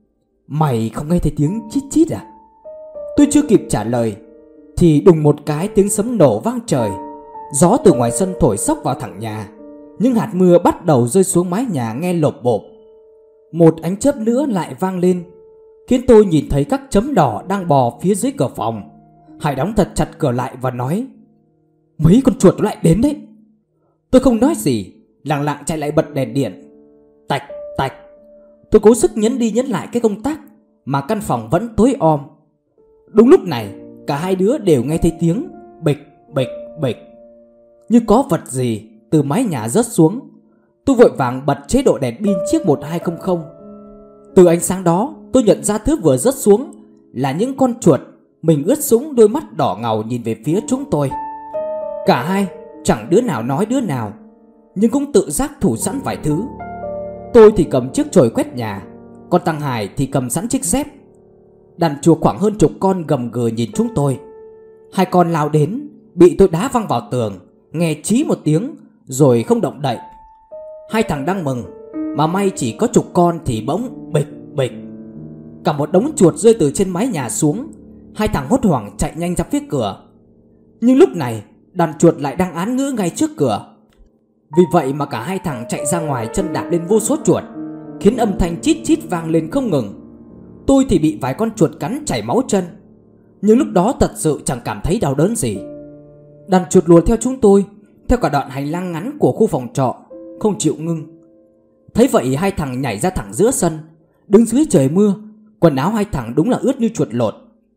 Mày không nghe thấy tiếng chít chít à? Tôi chưa kịp trả lời thì đùng một cái tiếng sấm nổ vang trời. Gió từ ngoài sân thổi xốc vào thẳng nhà. Những hạt mưa bắt đầu rơi xuống mái nhà nghe lộp bộp. Một ánh chớp nữa lại vang lên, khiến tôi nhìn thấy các chấm đỏ đang bò phía dưới cửa phòng. Hải đóng thật chặt cửa lại và nói: Mấy con chuột lại đến đấy. Tôi không nói gì, lặng lặng chạy lại bật đèn điện. Tạch tạch. Tôi cố sức nhấn đi nhấn lại cái công tắc mà căn phòng vẫn tối om. Đúng lúc này cả hai đứa đều nghe thấy tiếng bịch bịch bịch, như có vật gì từ mái nhà rớt xuống. Tôi vội vàng bật chế độ đèn pin chiếc một hai không không. Từ ánh sáng đó tôi nhận ra thứ vừa rớt xuống là những con chuột. Mình ướt sũng, đôi mắt đỏ ngầu nhìn về phía chúng tôi. Cả hai chẳng đứa nào nói đứa nào, nhưng cũng tự giác thủ sẵn vài thứ. Tôi thì cầm chiếc chổi quét nhà, còn thằng Hải thì cầm sẵn chiếc dép. Đàn chuột khoảng hơn chục con gầm gừ nhìn chúng tôi. Hai con lao đến, bị tôi đá văng vào tường, nghe chí một tiếng rồi không động đậy. Hai thằng đang mừng, mà may chỉ có chục con thì bỗng bịch bịch, cả một đống chuột rơi từ trên mái nhà xuống. Hai thằng hốt hoảng chạy nhanh ra phía cửa. Nhưng lúc này đàn chuột lại đang án ngữ ngay trước cửa. Vì vậy mà cả hai thằng chạy ra ngoài, chân đạp lên vô số chuột, khiến âm thanh chít chít vang lên không ngừng. Tôi thì bị vài con chuột cắn chảy máu chân, nhưng lúc đó thật sự chẳng cảm thấy đau đớn gì. Đàn chuột lùa theo chúng tôi, theo cả đoạn hành lang ngắn của khu phòng trọ, không chịu ngưng. Thấy vậy hai thằng nhảy ra thẳng giữa sân, đứng dưới trời mưa. Quần áo hai thằng đúng là ướt như chuột lột.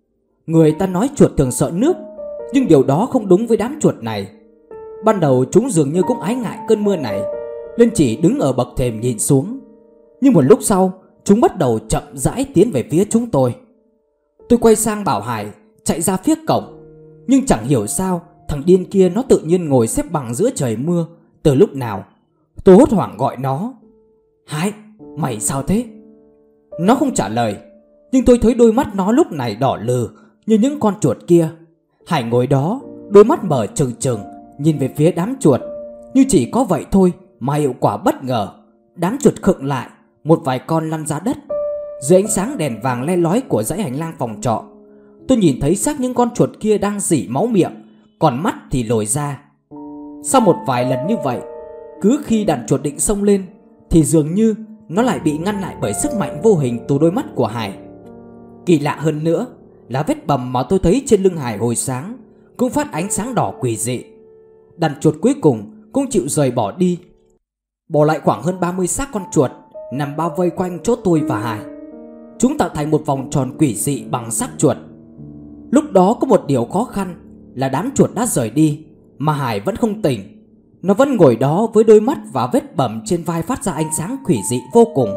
Người ta nói chuột thường sợ nước, nhưng điều đó không đúng với đám chuột này. Ban đầu chúng dường như cũng ái ngại cơn mưa này, nên chỉ đứng ở bậc thềm nhìn xuống. Nhưng một lúc sau, chúng bắt đầu chậm rãi tiến về phía chúng tôi. Tôi quay sang bảo Hải chạy ra phía cổng, nhưng chẳng hiểu sao thằng điên kia nó tự nhiên ngồi xếp bằng giữa trời mưa từ lúc nào. Tôi hốt hoảng gọi nó: Hải, mày sao thế? Nó không trả lời, nhưng tôi thấy đôi mắt nó lúc này đỏ lừ như những con chuột kia. Hải ngồi đó, đôi mắt mở trừng trừng nhìn về phía đám chuột. Như chỉ có vậy thôi mà hiệu quả bất ngờ. Đám chuột khựng lại, một vài con lăn ra đất. Dưới ánh sáng đèn vàng le lói của dãy hành lang phòng trọ, tôi nhìn thấy xác những con chuột kia đang rỉ máu miệng, còn mắt thì lồi ra. Sau một vài lần như vậy, cứ khi đàn chuột định xông lên thì dường như nó lại bị ngăn lại bởi sức mạnh vô hình từ đôi mắt của Hải. Kỳ lạ hơn nữa là vết bầm mà tôi thấy trên lưng Hải hồi sáng cũng phát ánh sáng đỏ quỷ dị. Đàn chuột cuối cùng cũng chịu rời bỏ đi, bỏ lại khoảng hơn ba mươi xác con chuột nằm bao vây quanh chỗ tôi và Hải. Chúng tạo thành một vòng tròn quỷ dị bằng xác chuột. Lúc đó có một điều khó khăn là đám chuột đã rời đi mà Hải vẫn không tỉnh. Nó vẫn ngồi đó với đôi mắt và vết bầm trên vai phát ra ánh sáng quỷ dị vô cùng.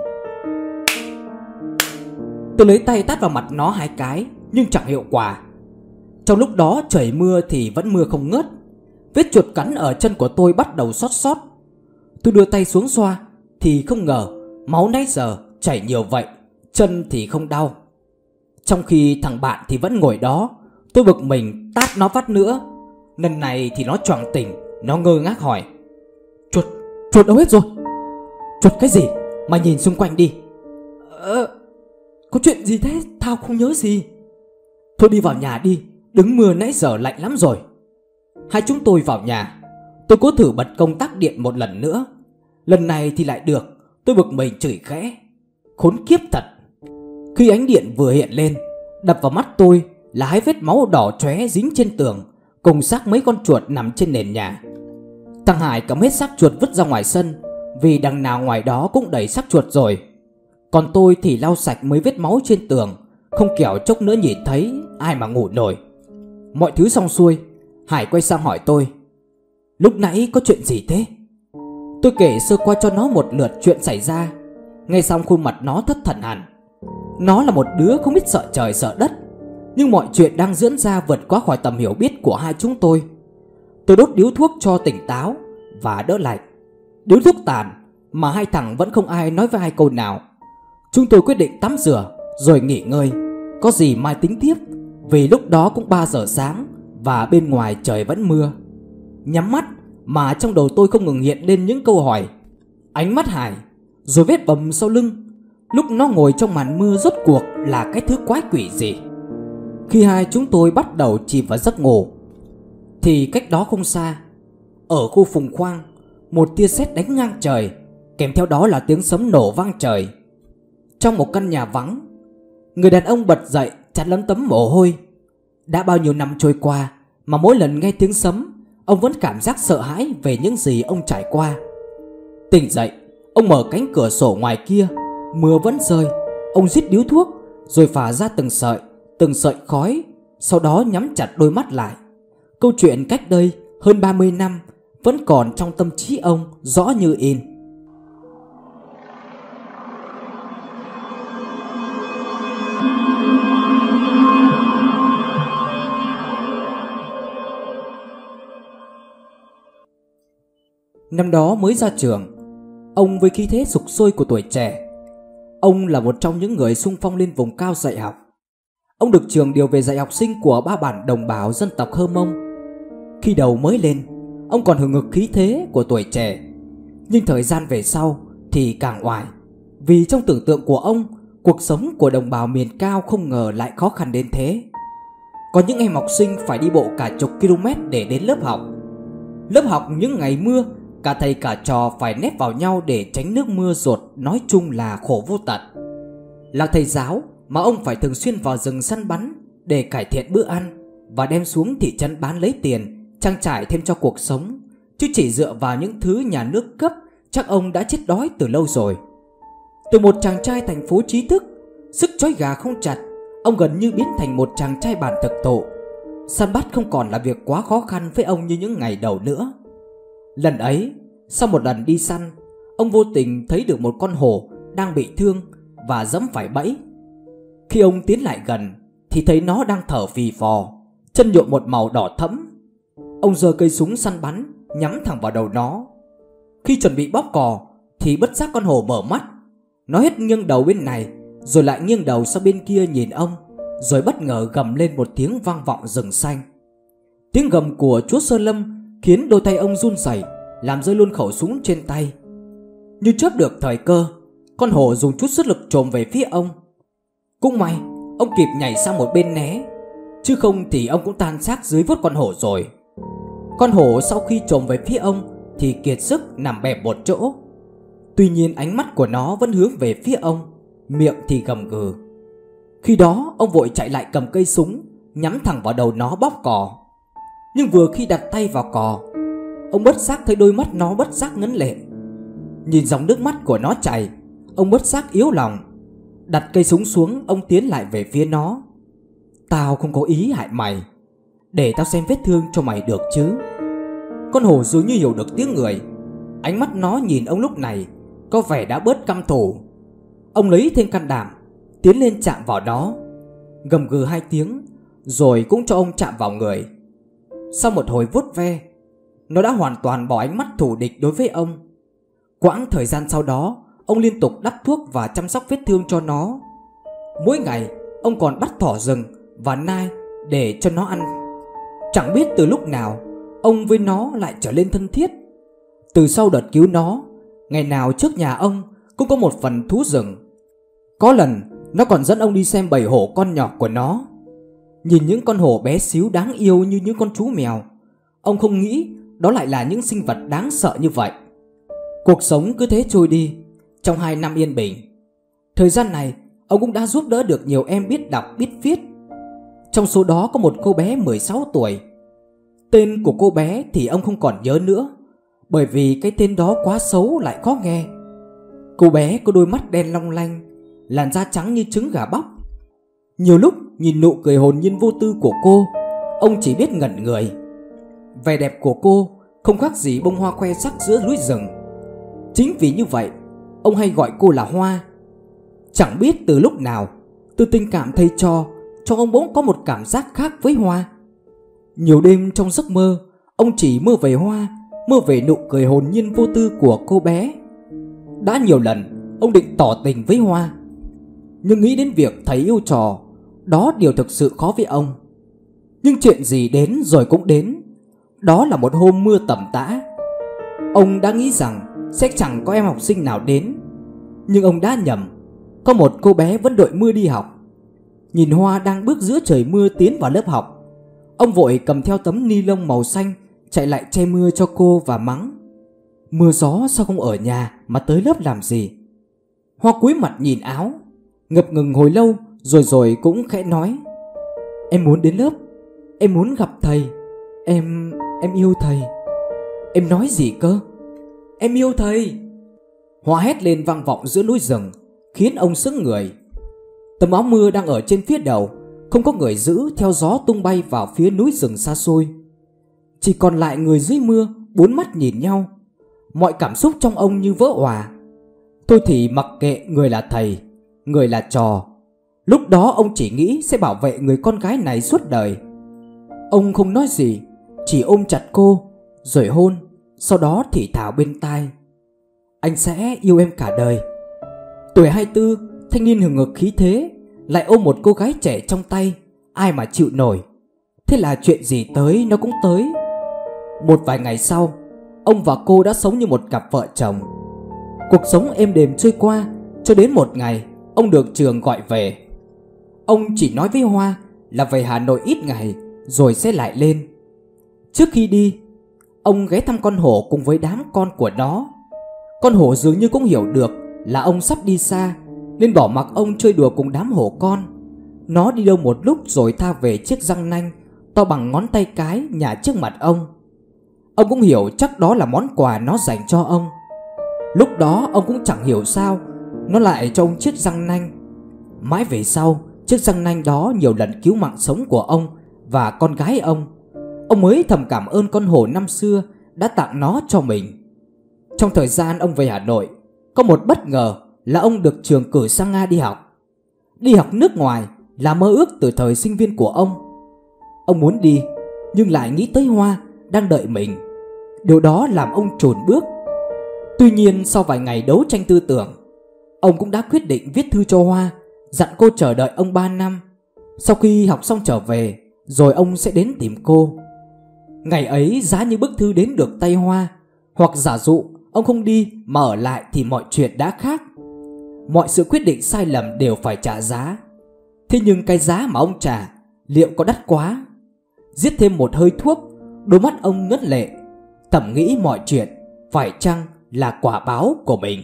Tôi lấy tay tát vào mặt nó hai cái nhưng chẳng hiệu quả. Trong lúc đó trời mưa thì vẫn mưa không ngớt. Vết chuột cắn ở chân của tôi bắt đầu xót xót. Tôi đưa tay xuống xoa thì không ngờ máu nãy giờ chảy nhiều vậy, chân thì không đau. Trong khi thằng bạn thì vẫn ngồi đó. Tôi bực mình tát nó phát nữa. Lần này thì nó choàng tỉnh. Nó ngơ ngác hỏi: Chuột, chuột đâu hết rồi? Chuột cái gì? Mày nhìn xung quanh đi. Ờ, có chuyện gì thế? Tao không nhớ gì. Thôi đi vào nhà đi, đứng mưa nãy giờ lạnh lắm rồi. Hai chúng tôi vào nhà. Tôi cố thử bật công tắc điện một lần nữa. Lần này thì lại được. Tôi bực mình chửi khẽ: Khốn kiếp thật. Khi ánh điện vừa hiện lên, đập vào mắt tôi là hai vết máu đỏ chóe dính trên tường, cùng xác mấy con chuột nằm trên nền nhà. Thằng Hải cầm hết xác chuột vứt ra ngoài sân, vì đằng nào ngoài đó cũng đầy xác chuột rồi. Còn tôi thì lau sạch mấy vết máu trên tường, không kẻo chốc nữa nhìn thấy ai mà ngủ nổi. Mọi thứ xong xuôi, Hải quay sang hỏi tôi: Lúc nãy có chuyện gì thế? Tôi kể sơ qua cho nó một lượt chuyện xảy ra. Nghe xong khuôn mặt nó thất thần hẳn. Nó là một đứa không biết sợ trời sợ đất, nhưng mọi chuyện đang diễn ra vượt quá khỏi tầm hiểu biết của hai chúng tôi. Tôi đốt điếu thuốc cho tỉnh táo và đỡ lạnh. Điếu thuốc tàn mà hai thằng vẫn không ai nói với hai câu nào. Chúng tôi quyết định tắm rửa rồi nghỉ ngơi, có gì mai tính tiếp, vì lúc đó cũng ba giờ sáng và bên ngoài trời vẫn mưa. Nhắm mắt mà trong đầu tôi không ngừng hiện lên những câu hỏi. Ánh mắt Hải, rồi vết bầm sau lưng, lúc nó ngồi trong màn mưa rốt cuộc là cái thứ quái quỷ gì. Khi hai chúng tôi bắt đầu chìm vào giấc ngủ thì cách đó không xa, ở khu Phùng Khoang, một tia sét đánh ngang trời, kèm theo đó là tiếng sấm nổ vang trời. Trong một căn nhà vắng, người đàn ông bật dậy chán lấm tấm mồ hôi. Đã bao nhiêu năm trôi qua mà mỗi lần nghe tiếng sấm, ông vẫn cảm giác sợ hãi về những gì ông trải qua. Tỉnh dậy, ông mở cánh cửa sổ ngoài kia. Mưa vẫn rơi. Ông rít điếu thuốc rồi phả ra từng sợi, từng sợi khói, sau đó nhắm chặt đôi mắt lại. Câu chuyện cách đây hơn ba mươi năm vẫn còn trong tâm trí ông rõ như in. Năm đó mới ra trường, ông với khí thế sục sôi của tuổi trẻ. Ông là một trong những người xung phong lên vùng cao dạy học. Ông được trường điều về dạy học sinh của ba bản đồng bào dân tộc Hơ Mông. Khi đầu mới lên, ông còn hừng hực khí thế của tuổi trẻ. Nhưng thời gian về sau thì càng oải. Vì trong tưởng tượng của ông, cuộc sống của đồng bào miền cao không ngờ lại khó khăn đến thế. Có những em học sinh phải đi bộ cả chục km để đến lớp học. Lớp học những ngày mưa, cả thầy cả trò phải nép vào nhau để tránh nước mưa rột, nói chung là khổ vô tận. Là thầy giáo mà ông phải thường xuyên vào rừng săn bắn để cải thiện bữa ăn và đem xuống thị trấn bán lấy tiền, trang trải thêm cho cuộc sống. Chứ chỉ dựa vào những thứ nhà nước cấp, chắc ông đã chết đói từ lâu rồi. Từ một chàng trai thành phố trí thức, sức trói gà không chặt, Ông gần như biến thành một chàng trai bản thực thụ. Săn bắt không còn là việc quá khó khăn với ông như những ngày đầu nữa. Lần ấy, sau một lần đi săn, ông vô tình thấy được một con hổ đang bị thương và dẫm phải bẫy. Khi ông tiến lại gần thì thấy nó đang thở phì phò, chân nhuộm một màu đỏ thẫm. Ông giơ cây súng săn bắn nhắm thẳng vào đầu nó. Khi chuẩn bị bóp cò thì bất giác con hổ mở mắt. Nó hết nghiêng đầu bên này rồi lại nghiêng đầu sang bên kia nhìn ông, rồi bất ngờ gầm lên một tiếng vang vọng rừng xanh. Tiếng gầm của chúa Sơn Lâm khiến đôi tay ông run rẩy, làm rơi luôn khẩu súng trên tay. Như chớp được thời cơ, con hổ dùng chút sức lực chồm về phía ông. Cũng may ông kịp nhảy sang một bên né, chứ không thì ông cũng tan xác dưới vuốt con hổ rồi. Con hổ sau khi chồm về phía ông thì kiệt sức nằm bẹp một chỗ. Tuy nhiên ánh mắt của nó vẫn hướng về phía ông, miệng thì gầm gừ. Khi đó ông vội chạy lại cầm cây súng, nhắm thẳng vào đầu nó bóp cò. Nhưng vừa khi đặt tay vào cò, ông bất giác thấy đôi mắt nó bất giác ngấn lệ. Nhìn dòng nước mắt của nó chảy, ông bất giác yếu lòng. Đặt cây súng xuống, ông tiến lại về phía nó. Tao không có ý hại mày, để tao xem vết thương cho mày được chứ. Con hổ dường như hiểu được tiếng người. Ánh mắt nó nhìn ông lúc này có vẻ đã bớt căm thù. Ông lấy thêm can đảm, tiến lên chạm vào nó, gầm gừ hai tiếng, rồi cũng cho ông chạm vào người. Sau một hồi vuốt ve, nó đã hoàn toàn bỏ ánh mắt thù địch đối với ông. Quãng thời gian sau đó, ông liên tục đắp thuốc và chăm sóc vết thương cho nó. Mỗi ngày ông còn bắt thỏ rừng và nai để cho nó ăn. Chẳng biết từ lúc nào ông với nó lại trở lên thân thiết. Từ sau đợt cứu nó, ngày nào trước nhà ông cũng có một phần thú rừng. Có lần nó còn dẫn ông đi xem bầy hổ con nhỏ của nó. Nhìn những con hổ bé xíu đáng yêu như những con chú mèo, ông không nghĩ đó lại là những sinh vật đáng sợ như vậy. Cuộc sống cứ thế trôi đi. Trong hai năm yên bình, thời gian này ông cũng đã giúp đỡ được nhiều em biết đọc biết viết. Trong số đó có một cô bé mười sáu tuổi. Tên của cô bé thì ông không còn nhớ nữa, bởi vì cái tên đó quá xấu lại khó nghe. Cô bé có đôi mắt đen long lanh, làn da trắng như trứng gà bóc. Nhiều lúc nhìn nụ cười hồn nhiên vô tư của cô, ông chỉ biết ngẩn người. Vẻ đẹp của cô không khác gì bông hoa khoe sắc giữa núi rừng. Chính vì như vậy ông hay gọi cô là Hoa. Chẳng biết từ lúc nào, từ tình cảm thầy trò, trong ông bỗng có một cảm giác khác với Hoa. Nhiều đêm trong giấc mơ, ông chỉ mơ về Hoa, mơ về nụ cười hồn nhiên vô tư của cô bé. Đã nhiều lần ông định tỏ tình với Hoa, nhưng nghĩ đến việc thầy yêu trò, đó điều thực sự khó với ông. Nhưng chuyện gì đến rồi cũng đến. Đó là một hôm mưa tầm tã. Ông đã nghĩ rằng sẽ chẳng có em học sinh nào đến, nhưng ông đã nhầm. Có một cô bé vẫn đội mưa đi học. Nhìn Hoa đang bước giữa trời mưa tiến vào lớp học, ông vội cầm theo tấm ni lông màu xanh chạy lại che mưa cho cô và mắng: mưa gió sao không ở nhà mà tới lớp làm gì. Hoa cúi mặt nhìn áo, ngập ngừng hồi lâu rồi rồi cũng khẽ nói: em muốn đến lớp, em muốn gặp thầy, em em yêu thầy. Em nói gì cơ? Em yêu thầy. Hoa hét lên vang vọng giữa núi rừng, khiến ông sững người. Tấm áo mưa đang ở trên phía đầu không có người giữ, theo gió tung bay vào phía núi rừng xa xôi. Chỉ còn lại người dưới mưa, bốn mắt nhìn nhau. Mọi cảm xúc trong ông như vỡ òa. Thôi thì mặc kệ người là thầy, người là trò. Lúc đó ông chỉ nghĩ sẽ bảo vệ người con gái này suốt đời. Ông không nói gì, chỉ ôm chặt cô rồi hôn, sau đó thì thào bên tai: anh sẽ yêu em cả đời. Tuổi hai mươi tư, thanh niên hừng hực khí thế, lại ôm một cô gái trẻ trong tay, ai mà chịu nổi. Thế là chuyện gì tới nó cũng tới. Một vài ngày sau, ông và cô đã sống như một cặp vợ chồng. Cuộc sống êm đềm trôi qua, cho đến một ngày ông được trường gọi về. Ông chỉ nói với Hoa là về Hà Nội ít ngày rồi sẽ lại lên. Trước khi đi, ông ghé thăm con hổ cùng với đám con của nó. Con hổ dường như cũng hiểu được là ông sắp đi xa, nên bỏ mặc ông chơi đùa cùng đám hổ con. Nó đi đâu một lúc rồi tha về chiếc răng nanh to bằng ngón tay cái nhả trước mặt ông. Ông cũng hiểu chắc đó là món quà nó dành cho ông. Lúc đó ông cũng chẳng hiểu sao nó lại cho ông chiếc răng nanh. Mãi về sau, chiếc răng nanh đó nhiều lần cứu mạng sống của ông và con gái ông, ông mới thầm cảm ơn con hổ năm xưa đã tặng nó cho mình. Trong thời gian ông về Hà Nội, có một bất ngờ là ông được trường cử sang Nga đi học. Đi học nước ngoài là mơ ước từ thời sinh viên của ông. Ông muốn đi nhưng lại nghĩ tới Hoa đang đợi mình. Điều đó làm ông chùn bước. Tuy nhiên sau vài ngày đấu tranh tư tưởng, ông cũng đã quyết định viết thư cho Hoa, dặn cô chờ đợi ông ba năm. Sau khi học xong trở về, rồi ông sẽ đến tìm cô. Ngày ấy giá như bức thư đến được tay Hoa, hoặc giả dụ ông không đi mà ở lại thì mọi chuyện đã khác. Mọi sự quyết định sai lầm đều phải trả giá. Thế nhưng cái giá mà ông trả liệu có đắt quá? Giết thêm một hơi thuốc, đôi mắt ông ngất lệ, thầm nghĩ mọi chuyện phải chăng là quả báo của mình.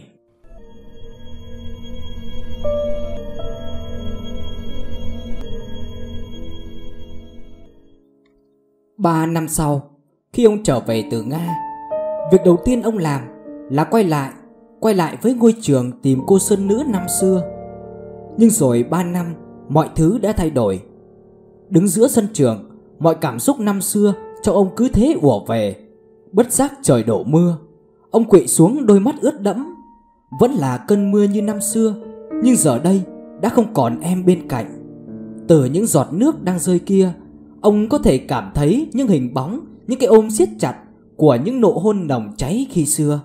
Ba năm sau, khi ông trở về từ Nga, việc đầu tiên ông làm là quay lại Quay lại với ngôi trường tìm cô sơn nữ năm xưa. Nhưng rồi ba năm, mọi thứ đã thay đổi. Đứng giữa sân trường, mọi cảm xúc năm xưa cho ông cứ thế ùa về. Bất giác trời đổ mưa, ông quỵ xuống, đôi mắt ướt đẫm. Vẫn là cơn mưa như năm xưa, nhưng giờ đây đã không còn em bên cạnh. Từ những giọt nước đang rơi kia, ông có thể cảm thấy những hình bóng, những cái ôm siết chặt của những nụ hôn nồng cháy khi xưa.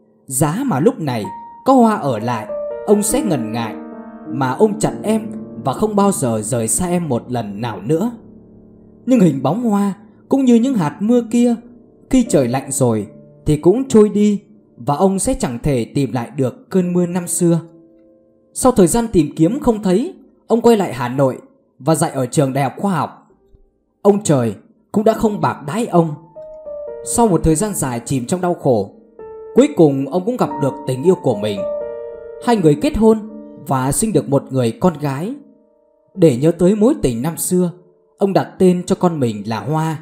Giá mà lúc này có Hoa ở lại, ông sẽ ngần ngại mà ôm chặt em và không bao giờ rời xa em một lần nào nữa. Nhưng hình bóng Hoa cũng như những hạt mưa kia, khi trời lạnh rồi thì cũng trôi đi, và ông sẽ chẳng thể tìm lại được cơn mưa năm xưa. Sau thời gian tìm kiếm không thấy, ông quay lại Hà Nội và dạy ở trường Đại học Khoa học. Ông trời cũng đã không bạc đãi ông. Sau một thời gian dài chìm trong đau khổ, cuối cùng ông cũng gặp được tình yêu của mình. Hai người kết hôn và sinh được một người con gái. Để nhớ tới mối tình năm xưa, ông đặt tên cho con mình là Hoa.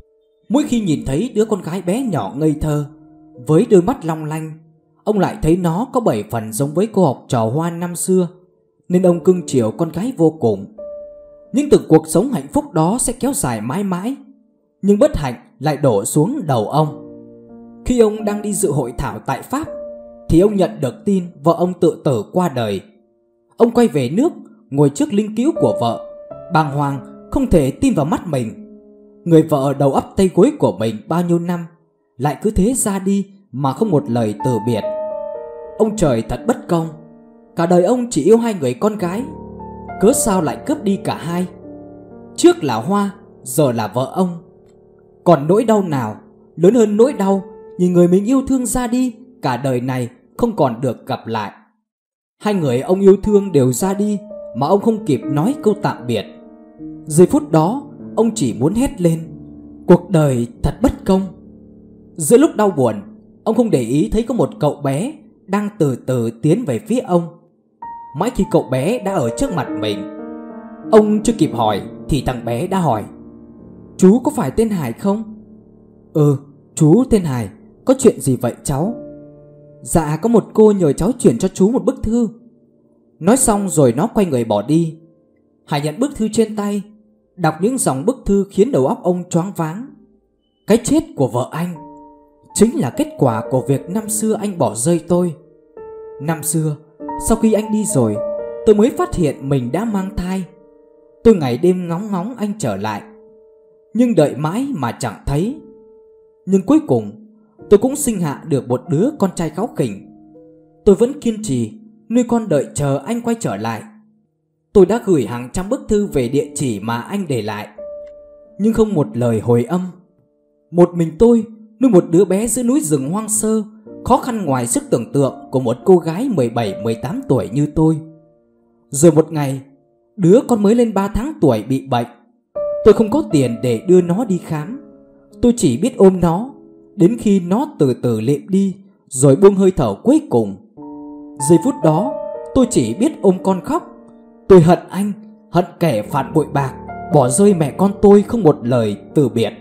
Mỗi khi nhìn thấy đứa con gái bé nhỏ ngây thơ với đôi mắt long lanh, ông lại thấy nó có bảy phần giống với cô học trò Hoa năm xưa, nên ông cưng chiều con gái vô cùng. Nhưng từng cuộc sống hạnh phúc đó sẽ kéo dài mãi mãi, nhưng bất hạnh lại đổ xuống đầu ông. Khi ông đang đi dự hội thảo tại Pháp thì ông nhận được tin vợ ông tự tử qua đời. Ông quay về nước, ngồi trước linh cữu của vợ, bàng hoàng không thể tin vào mắt mình. Người vợ đầu ấp tay gối của mình bao nhiêu năm lại cứ thế ra đi mà không một lời từ biệt. Ông trời thật bất công. Cả đời ông chỉ yêu hai người con gái, cớ sao lại cướp đi cả hai? Trước là Hoa, giờ là vợ ông. Còn nỗi đau nào lớn hơn nỗi đau nhìn người mình yêu thương ra đi, cả đời này không còn được gặp lại? Hai người ông yêu thương đều ra đi mà ông không kịp nói câu tạm biệt. Giây phút đó ông chỉ muốn hét lên: cuộc đời thật bất công. Giữa lúc đau buồn, ông không để ý thấy có một cậu bé đang từ từ tiến về phía ông. Mãi khi cậu bé đã ở trước mặt mình, ông chưa kịp hỏi thì thằng bé đã hỏi: chú có phải tên Hải không? Ừ, chú tên Hải. Có chuyện gì vậy cháu? Dạ, có một cô nhờ cháu chuyển cho chú một bức thư. Nói xong rồi nó quay người bỏ đi. Hải nhận bức thư trên tay, đọc những dòng bức thư khiến đầu óc ông choáng váng. Cái chết của vợ anh chính là kết quả của việc năm xưa anh bỏ rơi tôi. Năm xưa, sau khi anh đi rồi, tôi mới phát hiện mình đã mang thai. Tôi ngày đêm ngóng ngóng anh trở lại, nhưng đợi mãi mà chẳng thấy. Nhưng cuối cùng tôi cũng sinh hạ được một đứa con trai kháu khỉnh. Tôi vẫn kiên trì nuôi con đợi chờ anh quay trở lại. Tôi đã gửi hàng trăm bức thư về địa chỉ mà anh để lại, nhưng không một lời hồi âm. Một mình tôi nuôi một đứa bé giữa núi rừng hoang sơ, khó khăn ngoài sức tưởng tượng của một cô gái mười bảy mười tám tuổi như tôi. Rồi một ngày, đứa con mới lên ba tháng tuổi bị bệnh. Tôi không có tiền để đưa nó đi khám. Tôi chỉ biết ôm nó đến khi nó từ từ liệm đi, rồi buông hơi thở cuối cùng. Giây phút đó tôi chỉ biết ôm con khóc. Tôi hận anh, hận kẻ phản bội bạc, bỏ rơi mẹ con tôi không một lời từ biệt.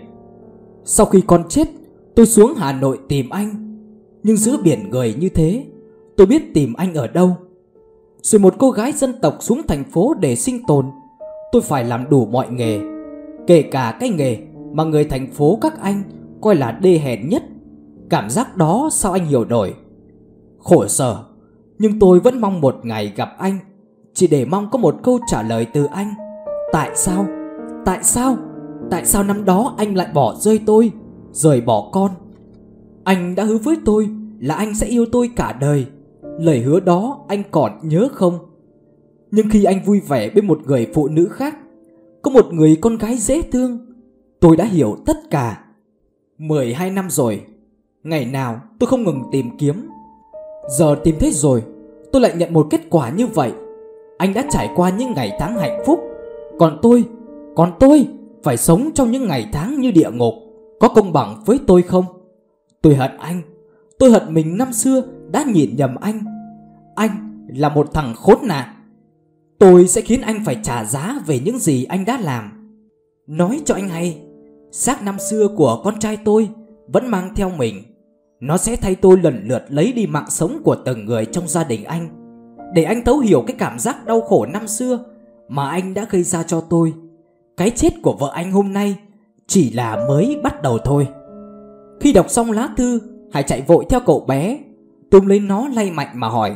Sau khi con chết, tôi xuống Hà Nội tìm anh. Nhưng giữa biển người như thế, tôi biết tìm anh ở đâu. Rồi một cô gái dân tộc xuống thành phố để sinh tồn, Tôi phải làm đủ mọi nghề, kể cả cái nghề mà người thành phố các anh coi là đê hèn nhất. Cảm giác đó sao anh hiểu nổi. Khổ sở, nhưng tôi vẫn mong một ngày gặp anh, chỉ để mong có một câu trả lời từ anh. Tại sao? Tại sao? Tại sao năm đó anh lại bỏ rơi tôi, rời bỏ con? Anh đã hứa với tôi là anh sẽ yêu tôi cả đời. Lời hứa đó anh còn nhớ không? Nhưng khi anh vui vẻ bên một người phụ nữ khác, có một người con gái dễ thương, tôi đã hiểu tất cả. Mười hai năm rồi, ngày nào tôi không ngừng tìm kiếm. Giờ tìm thấy rồi, tôi lại nhận một kết quả như vậy. Anh đã trải qua những ngày tháng hạnh phúc, Còn tôi, còn tôi phải sống trong những ngày tháng như địa ngục. Có công bằng với tôi không? Tôi hận anh. Tôi hận mình năm xưa đã nhìn nhầm anh. Anh là một thằng khốn nạn. Tôi sẽ khiến anh phải trả giá về những gì anh đã làm. Nói cho anh hay, xác năm xưa của con trai tôi vẫn mang theo mình. Nó sẽ thay tôi lần lượt lấy đi mạng sống của từng người trong gia đình anh, để anh thấu hiểu cái cảm giác đau khổ năm xưa mà anh đã gây ra cho tôi. Cái chết của vợ anh hôm nay chỉ là mới bắt đầu thôi. Khi đọc xong lá thư, Hải chạy vội theo cậu bé, túm lấy nó lay mạnh mà hỏi: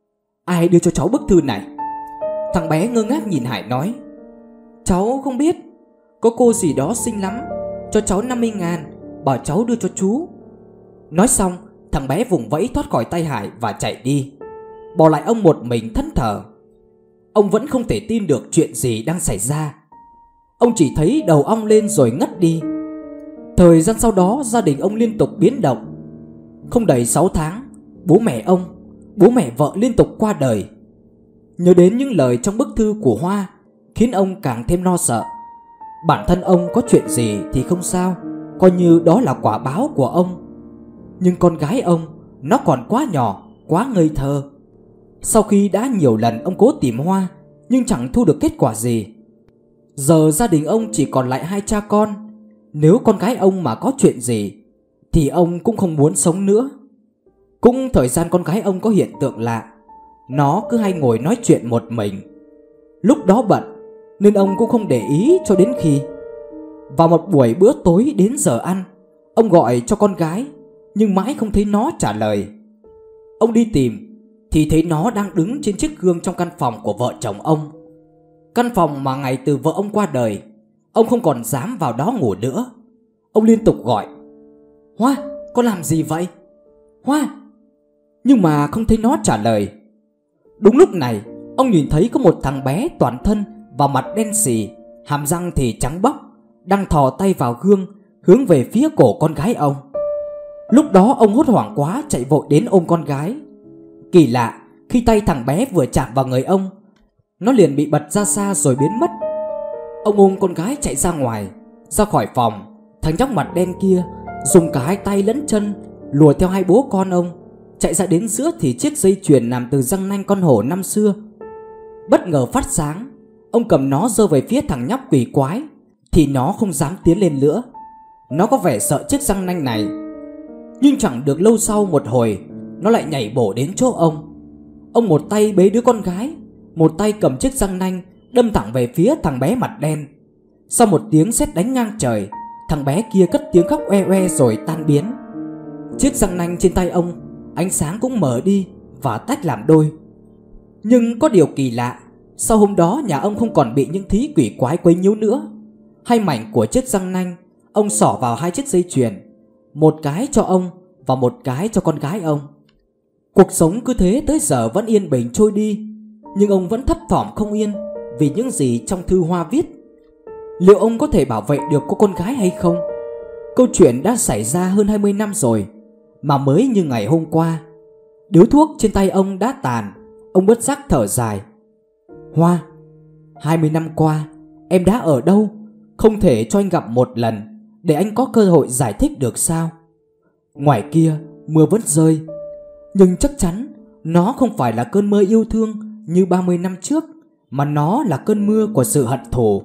ai đưa cho cháu bức thư này? Thằng bé ngơ ngác nhìn Hải nói: cháu không biết. Có cô gì đó xinh lắm, cho cháu năm mươi ngàn, bảo cháu đưa cho chú. Nói xong, thằng bé vùng vẫy thoát khỏi tay Hải và chạy đi, bỏ lại ông một mình thẫn thờ. Ông vẫn không thể tin được chuyện gì đang xảy ra. Ông chỉ thấy đầu ong lên rồi ngất đi. Thời gian sau đó, gia đình ông liên tục biến động. Không đầy sáu tháng, bố mẹ ông, bố mẹ vợ liên tục qua đời. Nhớ đến những lời trong bức thư của Hoa khiến ông càng thêm lo sợ. Bản thân ông có chuyện gì thì không sao, coi như đó là quả báo của ông. Nhưng con gái ông, nó còn quá nhỏ, quá ngây thơ. Sau khi đã nhiều lần ông cố tìm Hoa nhưng chẳng thu được kết quả gì. Giờ gia đình ông chỉ còn lại hai cha con. Nếu con gái ông mà có chuyện gì thì ông cũng không muốn sống nữa. Cũng thời gian con gái ông có hiện tượng lạ, nó cứ hay ngồi nói chuyện một mình. Lúc đó bận nên ông cũng không để ý cho đến khi vào một buổi bữa tối đến giờ ăn, ông gọi cho con gái nhưng mãi không thấy nó trả lời. Ông đi tìm thì thấy nó đang đứng trên chiếc gương trong căn phòng của vợ chồng ông. Căn phòng mà ngày từ vợ ông qua đời, ông không còn dám vào đó ngủ nữa. Ông liên tục gọi: Hoa, con làm gì vậy? Hoa! Nhưng mà không thấy nó trả lời. Đúng lúc này, ông nhìn thấy có một thằng bé toàn thân và mặt đen xì, hàm răng thì trắng bóc, đang thò tay vào gương hướng về phía cổ con gái ông. Lúc đó ông hốt hoảng quá, chạy vội đến ôm con gái. Kỳ lạ, khi tay thằng bé vừa chạm vào người ông, nó liền bị bật ra xa rồi biến mất. Ông ôm con gái chạy ra ngoài, ra khỏi phòng. Thằng nhóc mặt đen kia dùng cả hai tay lẫn chân lùa theo hai bố con ông, chạy ra đến giữa thì chiếc dây chuyền làm từ răng nanh con hổ năm xưa bất ngờ phát sáng. Ông cầm nó giơ về phía thằng nhóc quỷ quái thì nó không dám tiến lên nữa. Nó có vẻ sợ chiếc răng nanh này. Nhưng chẳng được lâu sau, một hồi nó lại nhảy bổ đến chỗ ông. Ông một tay bế đứa con gái, một tay cầm chiếc răng nanh đâm thẳng về phía thằng bé mặt đen. Sau một tiếng sét đánh ngang trời, thằng bé kia cất tiếng khóc oe oe rồi tan biến. Chiếc răng nanh trên tay ông, ánh sáng cũng mở đi và tách làm đôi. Nhưng có điều kỳ lạ, sau hôm đó nhà ông không còn bị những thí quỷ quái quấy nhiễu nữa. Hai mảnh của chiếc răng nanh ông xỏ vào hai chiếc dây chuyền, một cái cho ông và một cái cho con gái ông. Cuộc sống cứ thế tới giờ vẫn yên bình trôi đi. Nhưng ông vẫn thấp thỏm không yên vì những gì trong thư Hoa viết. Liệu ông có thể bảo vệ được cô con gái hay không? Câu chuyện đã xảy ra hơn hai mươi năm rồi, mà mới như ngày hôm qua. Điếu thuốc trên tay ông đã tàn. Ông bất giác thở dài. Hoa, hai mươi năm qua em đã ở đâu? Không thể cho anh gặp một lần để anh có cơ hội giải thích được sao? Ngoài kia mưa vẫn rơi, nhưng chắc chắn nó không phải là cơn mưa yêu thương như ba mươi năm trước, mà nó là cơn mưa của sự hận thù.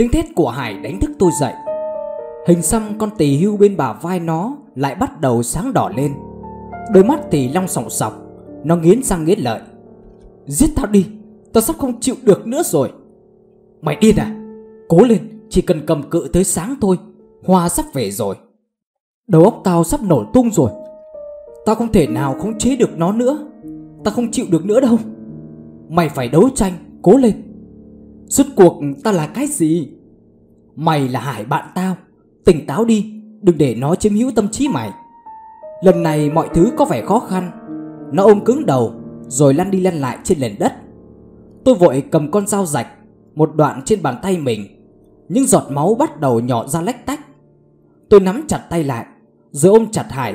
Tiếng thét của Hải đánh thức tôi dậy. Hình xăm con tỳ hưu bên bả vai nó lại bắt đầu sáng đỏ lên. Đôi mắt thì long sòng sọc. Nó nghiến răng nghiến lợi. Giết tao đi, tao sắp không chịu được nữa rồi. Mày điên à? Cố lên, chỉ cần cầm cự tới sáng thôi. Hoa sắp về rồi. Đầu óc tao sắp nổ tung rồi. Tao không thể nào khống chế được nó nữa. Tao không chịu được nữa đâu. Mày phải đấu tranh, cố lên. Rốt cuộc tao là cái gì? Mày là Hải bạn tao. Tỉnh táo đi, đừng để nó chiếm hữu tâm trí mày. Lần này mọi thứ có vẻ khó khăn. Nó ôm cứng đầu rồi lăn đi lăn lại trên nền đất. Tôi vội cầm con dao rạch một đoạn trên bàn tay mình. Những giọt máu bắt đầu nhỏ ra lách tách. Tôi nắm chặt tay lại rồi ôm chặt Hải.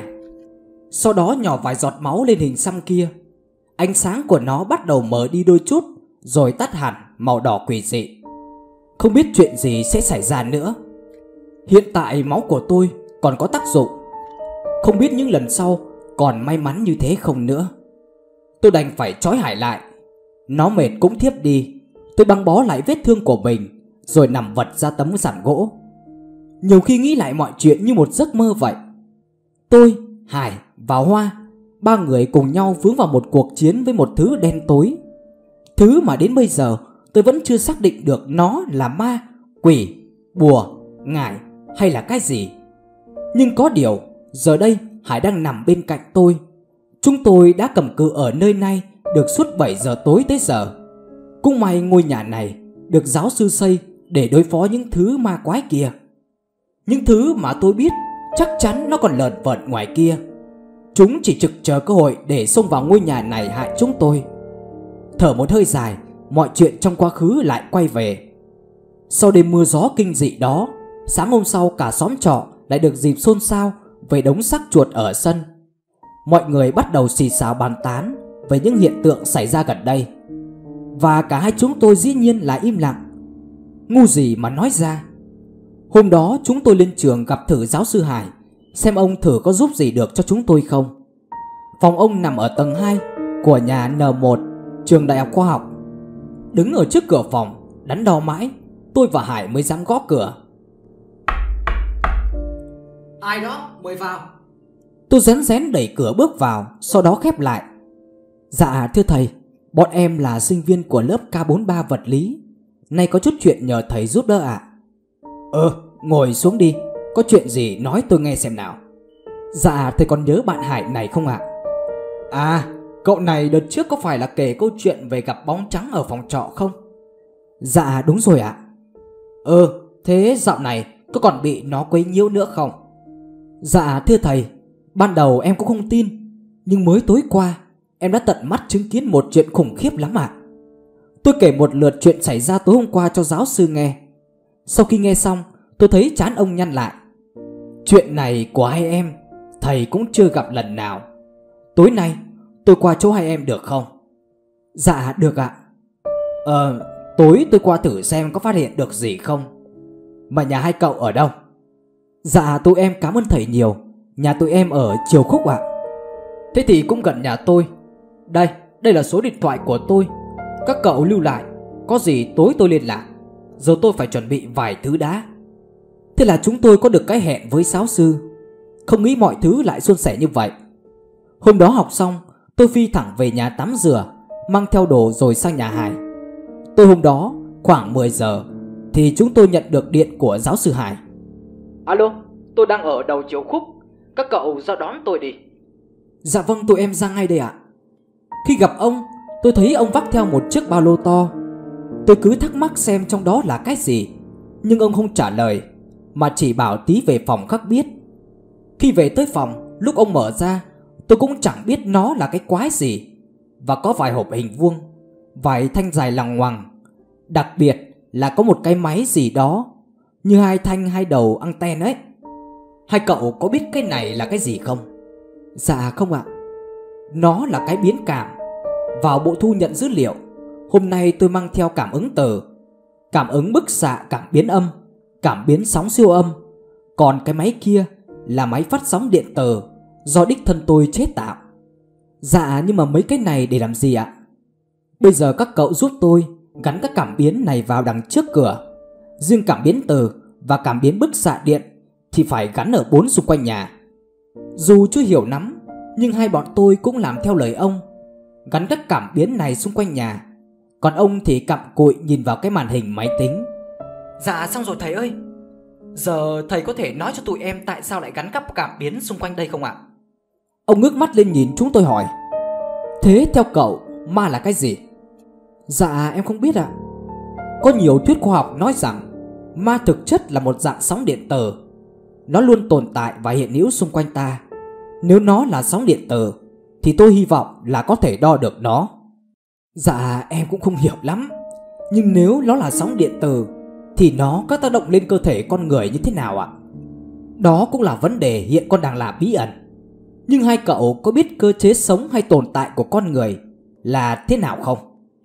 Sau đó nhỏ vài giọt máu lên hình xăm kia. Ánh sáng của nó bắt đầu mở đi đôi chút rồi tắt hẳn, màu đỏ quỷ dị. Không biết chuyện gì sẽ xảy ra nữa. Hiện tại máu của tôi còn có tác dụng. Không biết những lần sau còn may mắn như thế không nữa. Tôi đành phải trói Hải lại. Nó mệt cũng thiếp đi. Tôi băng bó lại vết thương của mình rồi nằm vật ra tấm giàn gỗ. Nhiều khi nghĩ lại mọi chuyện như một giấc mơ vậy. Tôi, Hải và Hoa, ba người cùng nhau vướng vào một cuộc chiến với một thứ đen tối. Thứ mà đến bây giờ tôi vẫn chưa xác định được nó là ma, quỷ, bùa, ngải hay là cái gì. Nhưng có điều, giờ đây Hải đang nằm bên cạnh tôi. Chúng tôi đã cầm cự ở nơi này được suốt bảy giờ tối tới giờ. Cũng may ngôi nhà này được giáo sư xây để đối phó những thứ ma quái kia. Những thứ mà tôi biết chắc chắn nó còn lởn vởn ngoài kia. Chúng chỉ trực chờ cơ hội để xông vào ngôi nhà này hại chúng tôi. Thở một hơi dài, mọi chuyện trong quá khứ lại quay về. Sau đêm mưa gió kinh dị đó, sáng hôm sau cả xóm trọ lại được dịp xôn xao về đống xác chuột ở sân. Mọi người bắt đầu xì xào bàn tán về những hiện tượng xảy ra gần đây. Và cả hai chúng tôi dĩ nhiên là im lặng. Ngu gì mà nói ra. Hôm đó chúng tôi lên trường gặp thử giáo sư Hải, xem ông thử có giúp gì được cho chúng tôi không. Phòng ông nằm ở tầng hai của nhà N một, trường Đại học Khoa học. Đứng ở trước cửa phòng, đắn đo mãi, tôi và Hải mới dám gõ cửa. Ai đó, mời vào. Tôi rén rén đẩy cửa bước vào, sau đó khép lại. Dạ thưa thầy, bọn em là sinh viên của lớp K bốn mươi ba vật lý. Nay có chút chuyện nhờ thầy giúp đỡ ạ. Ờ, ngồi xuống đi. Có chuyện gì nói tôi nghe xem nào. Dạ thầy còn nhớ bạn Hải này không ạ? À, cậu này đợt trước có phải là kể câu chuyện về gặp bóng trắng ở phòng trọ không? Dạ đúng rồi ạ. Ờ, thế dạo này có còn bị nó quấy nhiễu nữa không? Dạ thưa thầy, ban đầu em cũng không tin. Nhưng mới tối qua em đã tận mắt chứng kiến một chuyện khủng khiếp lắm ạ. Tôi kể một lượt chuyện xảy ra tối hôm qua cho giáo sư nghe. Sau khi nghe xong, tôi thấy trán ông nhăn lại. Chuyện này của hai em thầy cũng chưa gặp lần nào. Tối nay tôi qua chỗ hai em được không? Dạ được ạ. Ờ, tối tôi qua thử xem có phát hiện được gì không. Mà nhà hai cậu ở đâu? Dạ tụi em cảm ơn thầy nhiều. Nhà tụi em ở Triều Khúc ạ. Thế thì cũng gần nhà tôi. Đây, đây là số điện thoại của tôi. Các cậu lưu lại, có gì tối tôi liên lạc. Giờ tôi phải chuẩn bị vài thứ đã. Thế là chúng tôi có được cái hẹn với giáo sư. Không nghĩ mọi thứ lại suôn sẻ như vậy. Hôm đó học xong, tôi phi thẳng về nhà tắm rửa, mang theo đồ rồi sang nhà Hải. Tôi hôm đó khoảng mười giờ thì chúng tôi nhận được điện của giáo sư Hải. Alo, tôi đang ở đầu Triều Khúc. Các cậu ra đón tôi đi. Dạ vâng, tụi em ra ngay đây ạ. Khi gặp ông, tôi thấy ông vác theo một chiếc ba lô to. Tôi cứ thắc mắc xem trong đó là cái gì, nhưng ông không trả lời, mà chỉ bảo tí về phòng khắc biết. Khi về tới phòng, lúc ông mở ra, tôi cũng chẳng biết nó là cái quái gì. Và có vài hộp hình vuông, vài thanh dài lằng ngoằng. Đặc biệt là có một cái máy gì đó, như hai thanh hai đầu anten ấy. Hai cậu có biết cái này là cái gì không? Dạ không ạ. Nó là cái biến cảm. Vào bộ thu nhận dữ liệu, hôm nay tôi mang theo cảm ứng từ, cảm ứng bức xạ cảm biến âm, cảm biến sóng siêu âm. Còn cái máy kia là máy phát sóng điện tử do đích thân tôi chế tạo. Dạ nhưng mà mấy cái này để làm gì ạ? Bây giờ các cậu giúp tôi gắn các cảm biến này vào đằng trước cửa. Riêng cảm biến từ và cảm biến bức xạ điện thì phải gắn ở bốn xung quanh nhà. Dù chưa hiểu lắm, nhưng hai bọn tôi cũng làm theo lời ông, gắn các cảm biến này xung quanh nhà. Còn ông thì cặm cụi nhìn vào cái màn hình máy tính. Dạ xong rồi thầy ơi. Giờ thầy có thể nói cho tụi em tại sao lại gắn các cảm biến xung quanh đây không ạ? Ông ngước mắt lên nhìn chúng tôi hỏi: Thế theo cậu, ma là cái gì? Dạ em không biết ạ. Có nhiều thuyết khoa học nói rằng ma thực chất là một dạng sóng điện tử. Nó luôn tồn tại và hiện hữu xung quanh ta. Nếu nó là sóng điện tử thì tôi hy vọng là có thể đo được nó. Dạ em cũng không hiểu lắm. Nhưng nếu nó là sóng điện tử thì nó có tác động lên cơ thể con người như thế nào ạ? Đó cũng là vấn đề hiện còn đang là bí ẩn. Nhưng hai cậu có biết cơ chế sống hay tồn tại của con người là thế nào không?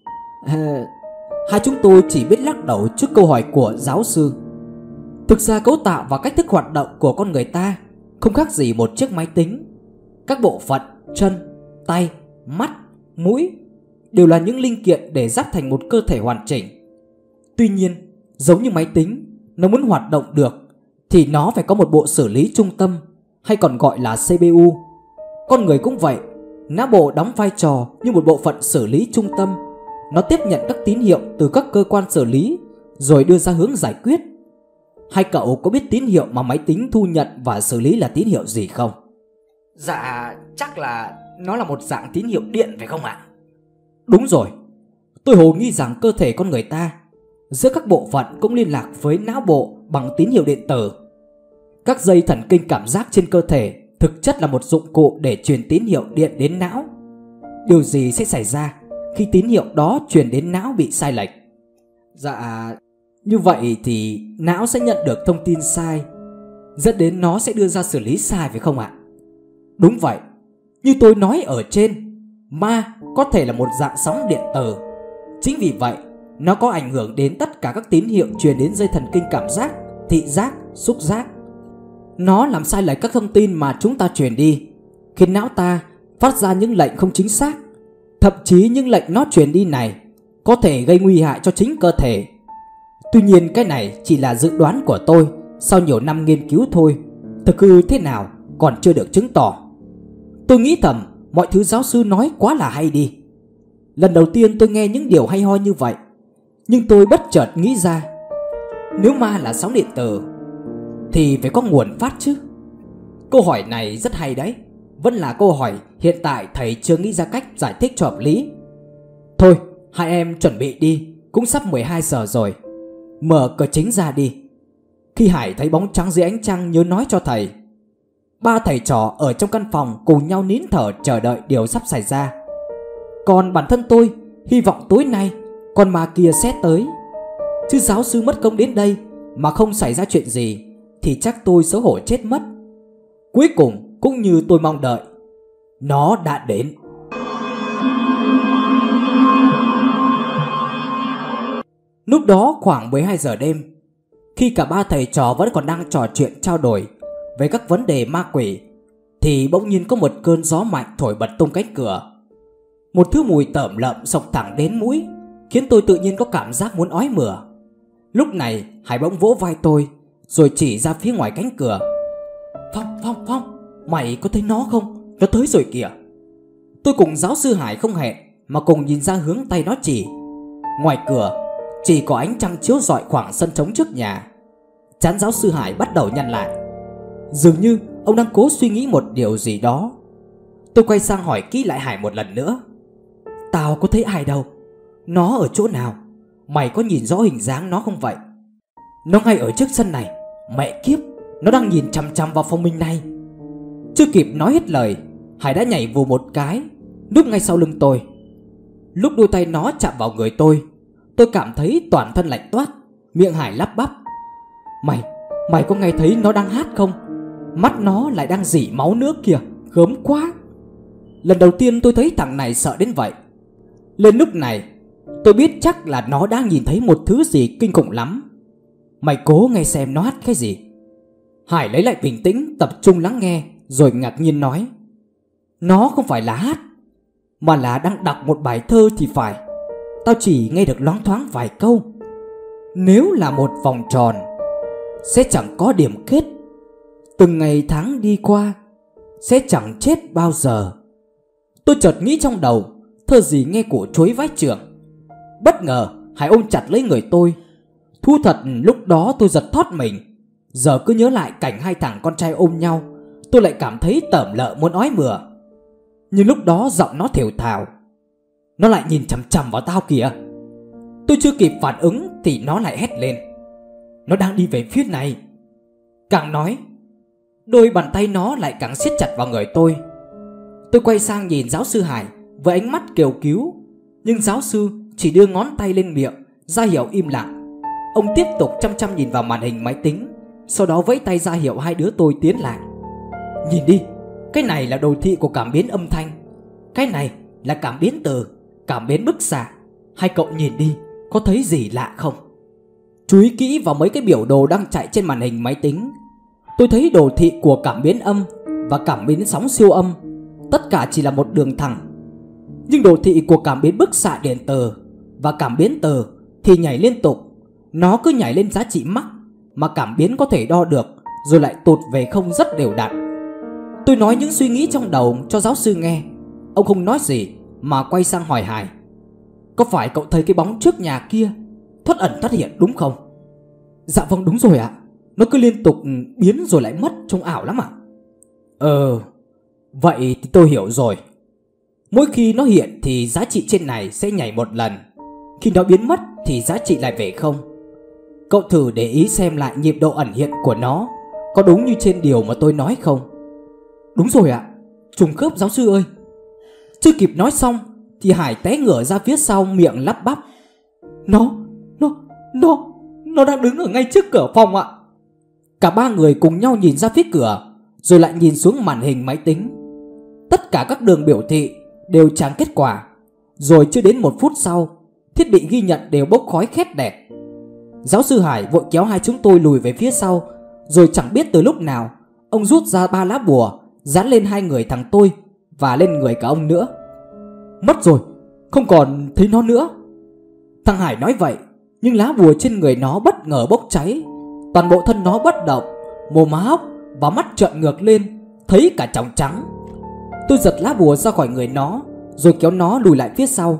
À, hai chúng tôi chỉ biết lắc đầu trước câu hỏi của giáo sư. Thực ra cấu tạo và cách thức hoạt động của con người ta không khác gì một chiếc máy tính. Các bộ phận chân, tay, mắt, mũi đều là những linh kiện để ráp thành một cơ thể hoàn chỉnh. Tuy nhiên, giống như máy tính, nó muốn hoạt động được thì nó phải có một bộ xử lý trung tâm, hay còn gọi là xê pê u. Con người cũng vậy, não bộ đóng vai trò như một bộ phận xử lý trung tâm. Nó tiếp nhận các tín hiệu từ các cơ quan xử lý rồi đưa ra hướng giải quyết. Hai cậu có biết tín hiệu mà máy tính thu nhận và xử lý là tín hiệu gì không? Dạ chắc là nó là một dạng tín hiệu điện phải không ạ? Đúng rồi. Tôi hồ nghi rằng cơ thể con người ta, giữa các bộ phận cũng liên lạc với não bộ bằng tín hiệu điện tử. Các dây thần kinh cảm giác trên cơ thể thực chất là một dụng cụ để truyền tín hiệu điện đến não. Điều gì sẽ xảy ra khi tín hiệu đó truyền đến não bị sai lệch? Dạ, như vậy thì não sẽ nhận được thông tin sai, dẫn đến nó sẽ đưa ra xử lý sai phải không ạ? Đúng vậy. Như tôi nói ở trên, ma có thể là một dạng sóng điện tử. Chính vì vậy, nó có ảnh hưởng đến tất cả các tín hiệu truyền đến dây thần kinh cảm giác, thị giác, xúc giác. Nó làm sai lệch các thông tin mà chúng ta truyền đi, khiến não ta phát ra những lệnh không chính xác. Thậm chí những lệnh nó truyền đi này có thể gây nguy hại cho chính cơ thể. Tuy nhiên cái này chỉ là dự đoán của tôi sau nhiều năm nghiên cứu thôi. Thực hư thế nào còn chưa được chứng tỏ. Tôi nghĩ thầm mọi thứ giáo sư nói quá là hay đi. Lần đầu tiên tôi nghe những điều hay ho như vậy. Nhưng tôi bất chợt nghĩ ra, nếu ma là sóng điện tử thì phải có nguồn phát chứ. Câu hỏi này rất hay đấy. Vẫn là câu hỏi hiện tại thầy chưa nghĩ ra cách giải thích cho hợp lý. Thôi hai em chuẩn bị đi, cũng sắp mười hai giờ rồi. Mở cửa chính ra đi. Khi Hải thấy bóng trắng dưới ánh trăng nhớ nói cho thầy. Ba thầy trò ở trong căn phòng cùng nhau nín thở chờ đợi điều sắp xảy ra. Còn bản thân tôi hy vọng tối nay con ma kia sẽ tới. Chứ giáo sư mất công đến đây mà không xảy ra chuyện gì thì chắc tôi xấu hổ chết mất. Cuối cùng cũng như tôi mong đợi, nó đã đến. Lúc đó khoảng mười hai giờ đêm, khi cả ba thầy trò vẫn còn đang trò chuyện trao đổi về các vấn đề ma quỷ, thì bỗng nhiên có một cơn gió mạnh thổi bật tung cánh cửa. Một thứ mùi tởm lợm xộc thẳng đến mũi, khiến tôi tự nhiên có cảm giác muốn ói mửa. Lúc này Hải bỗng vỗ vai tôi, rồi chỉ ra phía ngoài cánh cửa. Phong, Phong, Phong, mày có thấy nó không? Nó tới rồi kìa. Tôi cùng giáo sư Hải không hẹn mà cùng nhìn ra hướng tay nó chỉ. Ngoài cửa chỉ có ánh trăng chiếu rọi khoảng sân trống trước nhà. Trán giáo sư Hải bắt đầu nhăn lại, dường như ông đang cố suy nghĩ một điều gì đó. Tôi quay sang hỏi kỹ lại Hải một lần nữa. Tao có thấy ai đâu. Nó ở chỗ nào? Mày có nhìn rõ hình dáng nó không vậy? Nó ngay ở trước sân này. Mẹ kiếp, nó đang nhìn chằm chằm vào phòng mình này. Chưa kịp nói hết lời, Hải đã nhảy vù một cái, núp ngay sau lưng tôi. Lúc đôi tay nó chạm vào người tôi, tôi cảm thấy toàn thân lạnh toát. Miệng Hải lắp bắp. Mày, mày có nghe thấy nó đang hát không? Mắt nó lại đang rỉ máu nước kìa, gớm quá. Lần đầu tiên tôi thấy thằng này sợ đến vậy. Lên lúc này tôi biết chắc là nó đang nhìn thấy một thứ gì kinh khủng lắm. Mày cố nghe xem nó hát cái gì. Hải lấy lại bình tĩnh, tập trung lắng nghe, rồi ngạc nhiên nói. Nó không phải là hát, mà là đang đọc một bài thơ thì phải. Tao chỉ nghe được loáng thoáng vài câu. Nếu là một vòng tròn sẽ chẳng có điểm kết. Từng ngày tháng đi qua sẽ chẳng chết bao giờ. Tôi chợt nghĩ trong đầu, thơ gì nghe của chuối vách trưởng. Bất ngờ Hải ôm chặt lấy người tôi. Thú thật lúc đó tôi giật thót mình. Giờ cứ nhớ lại cảnh hai thằng con trai ôm nhau, tôi lại cảm thấy tởm lợ muốn ói mửa. Nhưng lúc đó giọng nó thều thào: "Nó lại nhìn chằm chằm vào tao kìa." Tôi chưa kịp phản ứng thì nó lại hét lên: "Nó đang đi về phía này." Càng nói, đôi bàn tay nó lại càng siết chặt vào người tôi. Tôi quay sang nhìn giáo sư Hải với ánh mắt kêu cứu, nhưng giáo sư chỉ đưa ngón tay lên miệng ra hiệu im lặng. Ông tiếp tục chăm chăm nhìn vào màn hình máy tính, sau đó vẫy tay ra hiệu hai đứa tôi tiến lại. "Nhìn đi, cái này là đồ thị của cảm biến âm thanh, cái này là cảm biến từ, cảm biến bức xạ. Hai cậu nhìn đi, có thấy gì lạ không?" Chú ý kỹ vào mấy cái biểu đồ đang chạy trên màn hình máy tính. Tôi thấy đồ thị của cảm biến âm và cảm biến sóng siêu âm, tất cả chỉ là một đường thẳng. Nhưng đồ thị của cảm biến bức xạ điện từ và cảm biến từ thì nhảy liên tục. Nó cứ nhảy lên giá trị max mà cảm biến có thể đo được, rồi lại tụt về không rất đều đặn. Tôi nói những suy nghĩ trong đầu cho giáo sư nghe. Ông không nói gì mà quay sang hỏi Hải: "Có phải cậu thấy cái bóng trước nhà kia thoát ẩn thoát hiện đúng không?" "Dạ vâng, đúng rồi ạ. Nó cứ liên tục biến rồi lại mất, trông ảo lắm ạ." "Ờ, vậy thì tôi hiểu rồi. Mỗi khi nó hiện thì giá trị trên này sẽ nhảy một lần. Khi nó biến mất thì giá trị lại về không. Cậu thử để ý xem lại nhịp độ ẩn hiện của nó có đúng như trên điều mà tôi nói không?" "Đúng rồi ạ, trùng khớp giáo sư ơi." Chưa kịp nói xong thì Hải té ngửa ra phía sau, miệng lắp bắp: Nó, nó, nó, nó đang đứng ở ngay trước cửa phòng ạ." Cả ba người cùng nhau nhìn ra phía cửa, rồi lại nhìn xuống màn hình máy tính. Tất cả các đường biểu thị đều trắng kết quả. Rồi chưa đến một phút sau, thiết bị ghi nhận đều bốc khói khét đẹt. Giáo sư Hải vội kéo hai chúng tôi lùi về phía sau. Rồi chẳng biết từ lúc nào, ông rút ra ba lá bùa dán lên hai người thằng tôi và lên người cả ông nữa. "Mất rồi, không còn thấy nó nữa." Thằng Hải nói vậy, nhưng lá bùa trên người nó bất ngờ bốc cháy. Toàn bộ thân nó bất động, mồm há hốc và mắt trợn ngược lên, thấy cả tròng trắng. Tôi giật lá bùa ra khỏi người nó, rồi kéo nó lùi lại phía sau.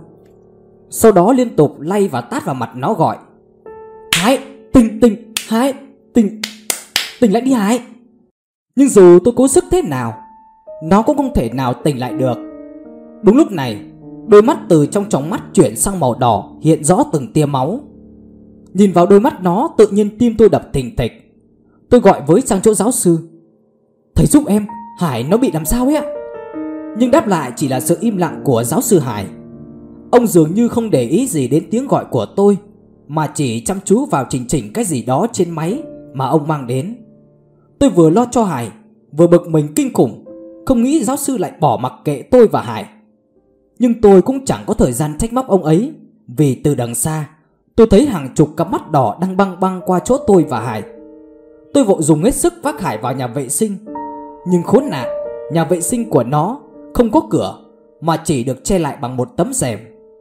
Sau đó liên tục lay và tát vào mặt nó, gọi: "Hải, tỉnh, tỉnh, Hải, tỉnh, tỉnh lại đi Hải." Nhưng dù tôi cố sức thế nào, nó cũng không thể nào tỉnh lại được. Đúng lúc này, đôi mắt từ trong tròng mắt chuyển sang màu đỏ, hiện rõ từng tia máu. Nhìn vào đôi mắt nó, tự nhiên tim tôi đập thình thịch. Tôi gọi với sang chỗ giáo sư: "Thầy giúp em, Hải nó bị làm sao ấy ạ?" Nhưng đáp lại chỉ là sự im lặng của giáo sư Hải. Ông dường như không để ý gì đến tiếng gọi của tôi, mà chỉ chăm chú vào chỉnh chỉnh cái gì đó trên máy mà ông mang đến. Tôi vừa lo cho Hải, vừa bực mình kinh khủng, không nghĩ giáo sư lại bỏ mặc kệ tôi và Hải. Nhưng tôi cũng chẳng có thời gian trách móc ông ấy, vì từ đằng xa tôi thấy hàng chục cặp mắt đỏ đang băng băng qua chỗ tôi và Hải. Tôi vội dùng hết sức vác Hải vào nhà vệ sinh. Nhưng khốn nạn, nhà vệ sinh của nó không có cửa, mà chỉ được che lại bằng một tấm rèm.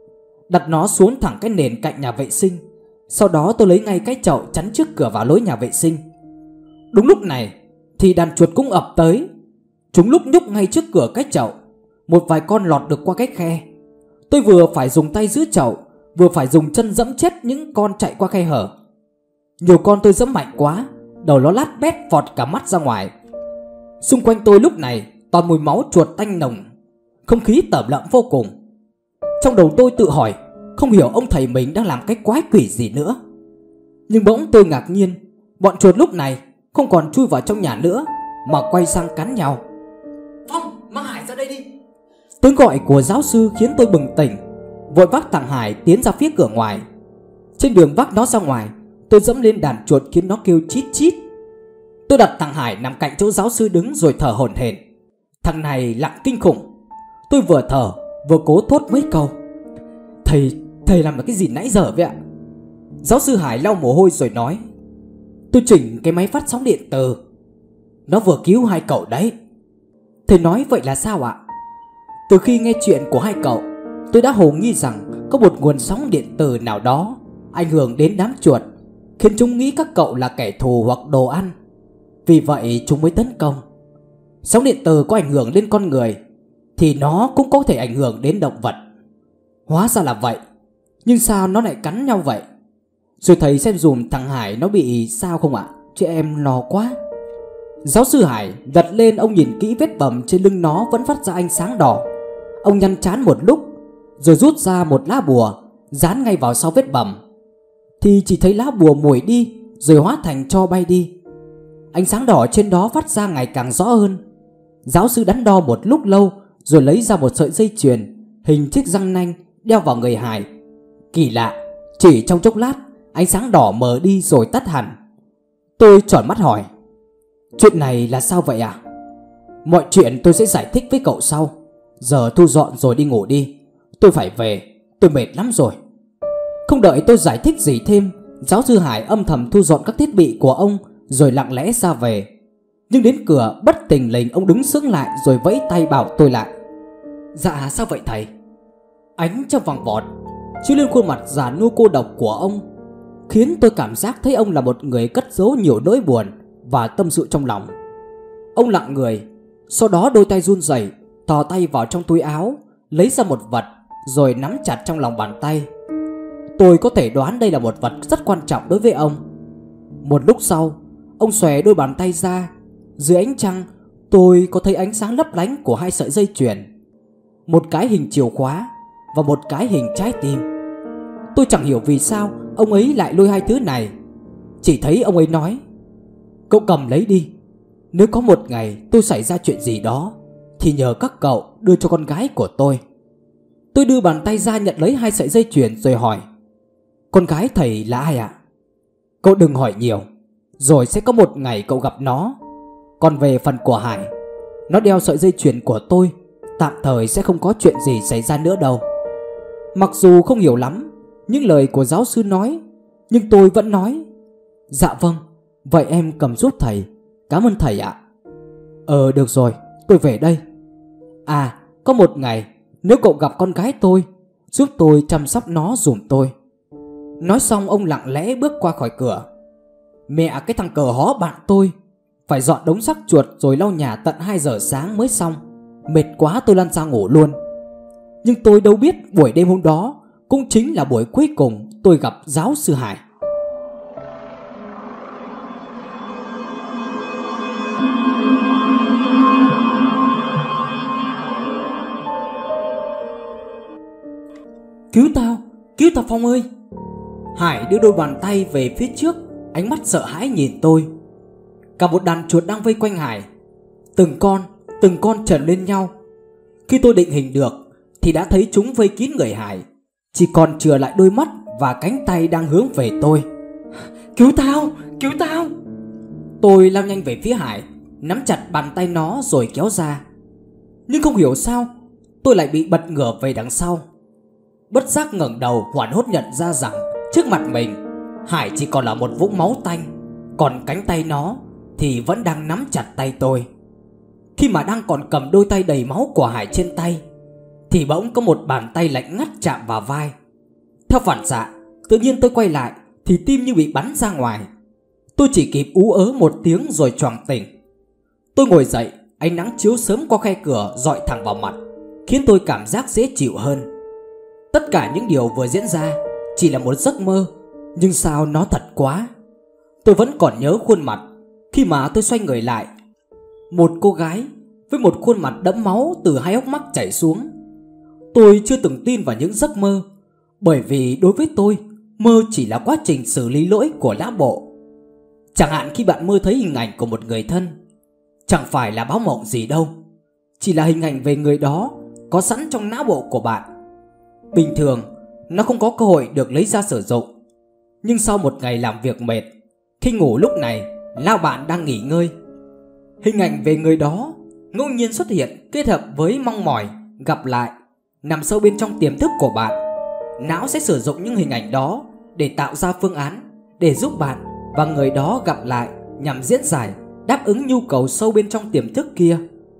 Đặt nó xuống thẳng cái nền cạnh nhà vệ sinh. Sau đó tôi lấy ngay cái chậu chắn trước cửa vào lối nhà vệ sinh. Đúng lúc này thì đàn chuột cũng ập tới. Chúng lúc nhúc ngay trước cửa cái chậu. Một vài con lọt được qua cái khe. Tôi vừa phải dùng tay giữ chậu, vừa phải dùng chân dẫm chết những con chạy qua khe hở. Nhiều con tôi dẫm mạnh quá, đầu nó lát bét vọt cả mắt ra ngoài. Xung quanh tôi lúc này toàn mùi máu chuột tanh nồng, không khí tởm lợm vô cùng. Trong đầu tôi tự hỏi, không hiểu ông thầy mình đang làm cái quái quỷ gì nữa. Nhưng bỗng tôi ngạc nhiên, bọn chuột lúc này không còn chui vào trong nhà nữa, mà quay sang cắn nhau. "Phong, mang Hải ra đây đi." Tiếng gọi của giáo sư khiến tôi bừng tỉnh, vội vác thằng Hải tiến ra phía cửa ngoài. Trên đường vác nó ra ngoài, tôi dẫm lên đàn chuột khiến nó kêu chít chít. Tôi đặt thằng Hải nằm cạnh chỗ giáo sư đứng rồi thở hổn hển. Thằng này lặng kinh khủng. Tôi vừa thở vừa cố thốt mấy câu: Thầy, thầy làm cái gì nãy giờ vậy ạ?" Giáo sư Hải lau mồ hôi rồi nói: "Tôi chỉnh cái máy phát sóng điện từ. Nó vừa cứu hai cậu đấy." "Thầy nói vậy là sao ạ?" "Từ khi nghe chuyện của hai cậu, tôi đã hồ nghi rằng có một nguồn sóng điện từ nào đó ảnh hưởng đến đám chuột khiến chúng nghĩ các cậu là kẻ thù hoặc đồ ăn. Vì vậy chúng mới tấn công. Sóng điện từ có ảnh hưởng đến con người thì nó cũng có thể ảnh hưởng đến động vật. Hóa ra là vậy. Nhưng sao nó lại cắn nhau vậy? Rồi thầy xem dùm thằng Hải nó bị sao không ạ? Chứ em lo quá. Giáo sư Hải gật lên, ông nhìn kỹ vết bầm trên lưng nó vẫn phát ra ánh sáng đỏ. Ông nhăn trán một lúc rồi rút ra một lá bùa dán ngay vào sau vết bầm. Thì chỉ thấy lá bùa muội đi rồi hóa thành tro bay đi. Ánh sáng đỏ trên đó phát ra ngày càng rõ hơn. Giáo sư đắn đo một lúc lâu rồi lấy ra một sợi dây chuyền hình chiếc răng nanh đeo vào người Hải. Kỳ lạ, chỉ trong chốc lát ánh sáng đỏ mờ đi rồi tắt hẳn. Tôi tròn mắt hỏi: chuyện này là sao vậy à? Mọi chuyện tôi sẽ giải thích với cậu sau. Giờ thu dọn rồi đi ngủ đi. Tôi phải về, tôi mệt lắm rồi. Không đợi tôi giải thích gì thêm, giáo sư Hải âm thầm thu dọn các thiết bị của ông rồi lặng lẽ ra về. Nhưng đến cửa bất tình lình ông đứng sững lại rồi vẫy tay bảo tôi lại. Dạ sao vậy thầy? Ánh trong vòng vọt chiếu lên khuôn mặt già nua cô độc của ông, khiến tôi cảm giác thấy ông là một người cất giấu nhiều nỗi buồn và tâm sự trong lòng. Ông lặng người, sau đó đôi tay run rẩy thò tay vào trong túi áo, lấy ra một vật rồi nắm chặt trong lòng bàn tay. Tôi có thể đoán đây là một vật rất quan trọng đối với ông. Một lúc sau, ông xòe đôi bàn tay ra. Dưới ánh trăng, tôi có thấy ánh sáng lấp lánh của hai sợi dây chuyền, một cái hình chìa khóa và một cái hình trái tim. Tôi chẳng hiểu vì sao ông ấy lại lôi hai thứ này. Chỉ thấy ông ấy nói: cậu cầm lấy đi. Nếu có một ngày tôi xảy ra chuyện gì đó thì nhờ các cậu đưa cho con gái của tôi. Tôi đưa bàn tay ra nhận lấy hai sợi dây chuyền rồi hỏi: con gái thầy là ai ạ? Cậu đừng hỏi nhiều, rồi sẽ có một ngày cậu gặp nó. Còn về phần của Hải, nó đeo sợi dây chuyền của tôi, tạm thời sẽ không có chuyện gì xảy ra nữa đâu. Mặc dù không hiểu lắm những lời của giáo sư nói, nhưng tôi vẫn nói: dạ vâng, vậy em cầm giúp thầy. Cảm ơn thầy ạ. Ờ được rồi, tôi về đây. À, có một ngày nếu cậu gặp con gái tôi, giúp tôi chăm sóc nó giùm tôi. Nói xong ông lặng lẽ bước qua khỏi cửa. Mẹ cái thằng cờ hó bạn tôi phải dọn đống xác chuột rồi lau nhà tận hai giờ sáng mới xong. Mệt quá tôi lăn ra ngủ luôn. Nhưng tôi đâu biết buổi đêm hôm đó cũng chính là buổi cuối cùng tôi gặp giáo sư Hải. Cứu tao, cứu tao Phong ơi. Hải đưa đôi bàn tay về phía trước, ánh mắt sợ hãi nhìn tôi. Cả một đàn chuột đang vây quanh Hải, từng con, từng con trần lên nhau. Khi tôi định hình được thì đã thấy chúng vây kín người Hải, chỉ còn chừa lại đôi mắt và cánh tay đang hướng về tôi. Cứu tao, cứu tao. Tôi lao nhanh về phía Hải, nắm chặt bàn tay nó rồi kéo ra. Nhưng không hiểu sao tôi lại bị bật ngửa về đằng sau. Bất giác ngẩng đầu hoảng hốt nhận ra rằng trước mặt mình Hải chỉ còn là một vũng máu tanh, còn cánh tay nó thì vẫn đang nắm chặt tay tôi. Khi mà đang còn cầm đôi tay đầy máu của Hải trên tay thì bỗng có một bàn tay lạnh ngắt chạm vào vai. Theo phản xạ, tự nhiên tôi quay lại thì tim như bị bắn ra ngoài. Tôi chỉ kịp ú ớ một tiếng rồi choàng tỉnh. Tôi ngồi dậy, ánh nắng chiếu sớm qua khe cửa rọi thẳng vào mặt, khiến tôi cảm giác dễ chịu hơn. Tất cả những điều vừa diễn ra chỉ là một giấc mơ, nhưng sao nó thật quá. Tôi vẫn còn nhớ khuôn mặt khi mà tôi xoay người lại. Một cô gái với một khuôn mặt đẫm máu từ hai hốc mắt chảy xuống. Tôi chưa từng tin vào những giấc mơ, bởi vì đối với tôi, mơ chỉ là quá trình xử lý lỗi của não bộ. Chẳng hạn khi bạn mơ thấy hình ảnh của một người thân, chẳng phải là báo mộng gì đâu, chỉ là hình ảnh về người đó có sẵn trong não bộ của bạn. Bình thường nó không có cơ hội được lấy ra sử dụng. Nhưng sau một ngày làm việc mệt, khi ngủ lúc này não bạn đang nghỉ ngơi, hình ảnh về người đó ngẫu nhiên xuất hiện kết hợp với mong mỏi gặp lại nằm sâu bên trong tiềm thức của bạn. Não sẽ sử dụng những hình ảnh đó để tạo ra phương án để giúp bạn và người đó gặp lại, nhằm diễn giải, đáp ứng nhu cầu sâu bên trong tiềm thức kia.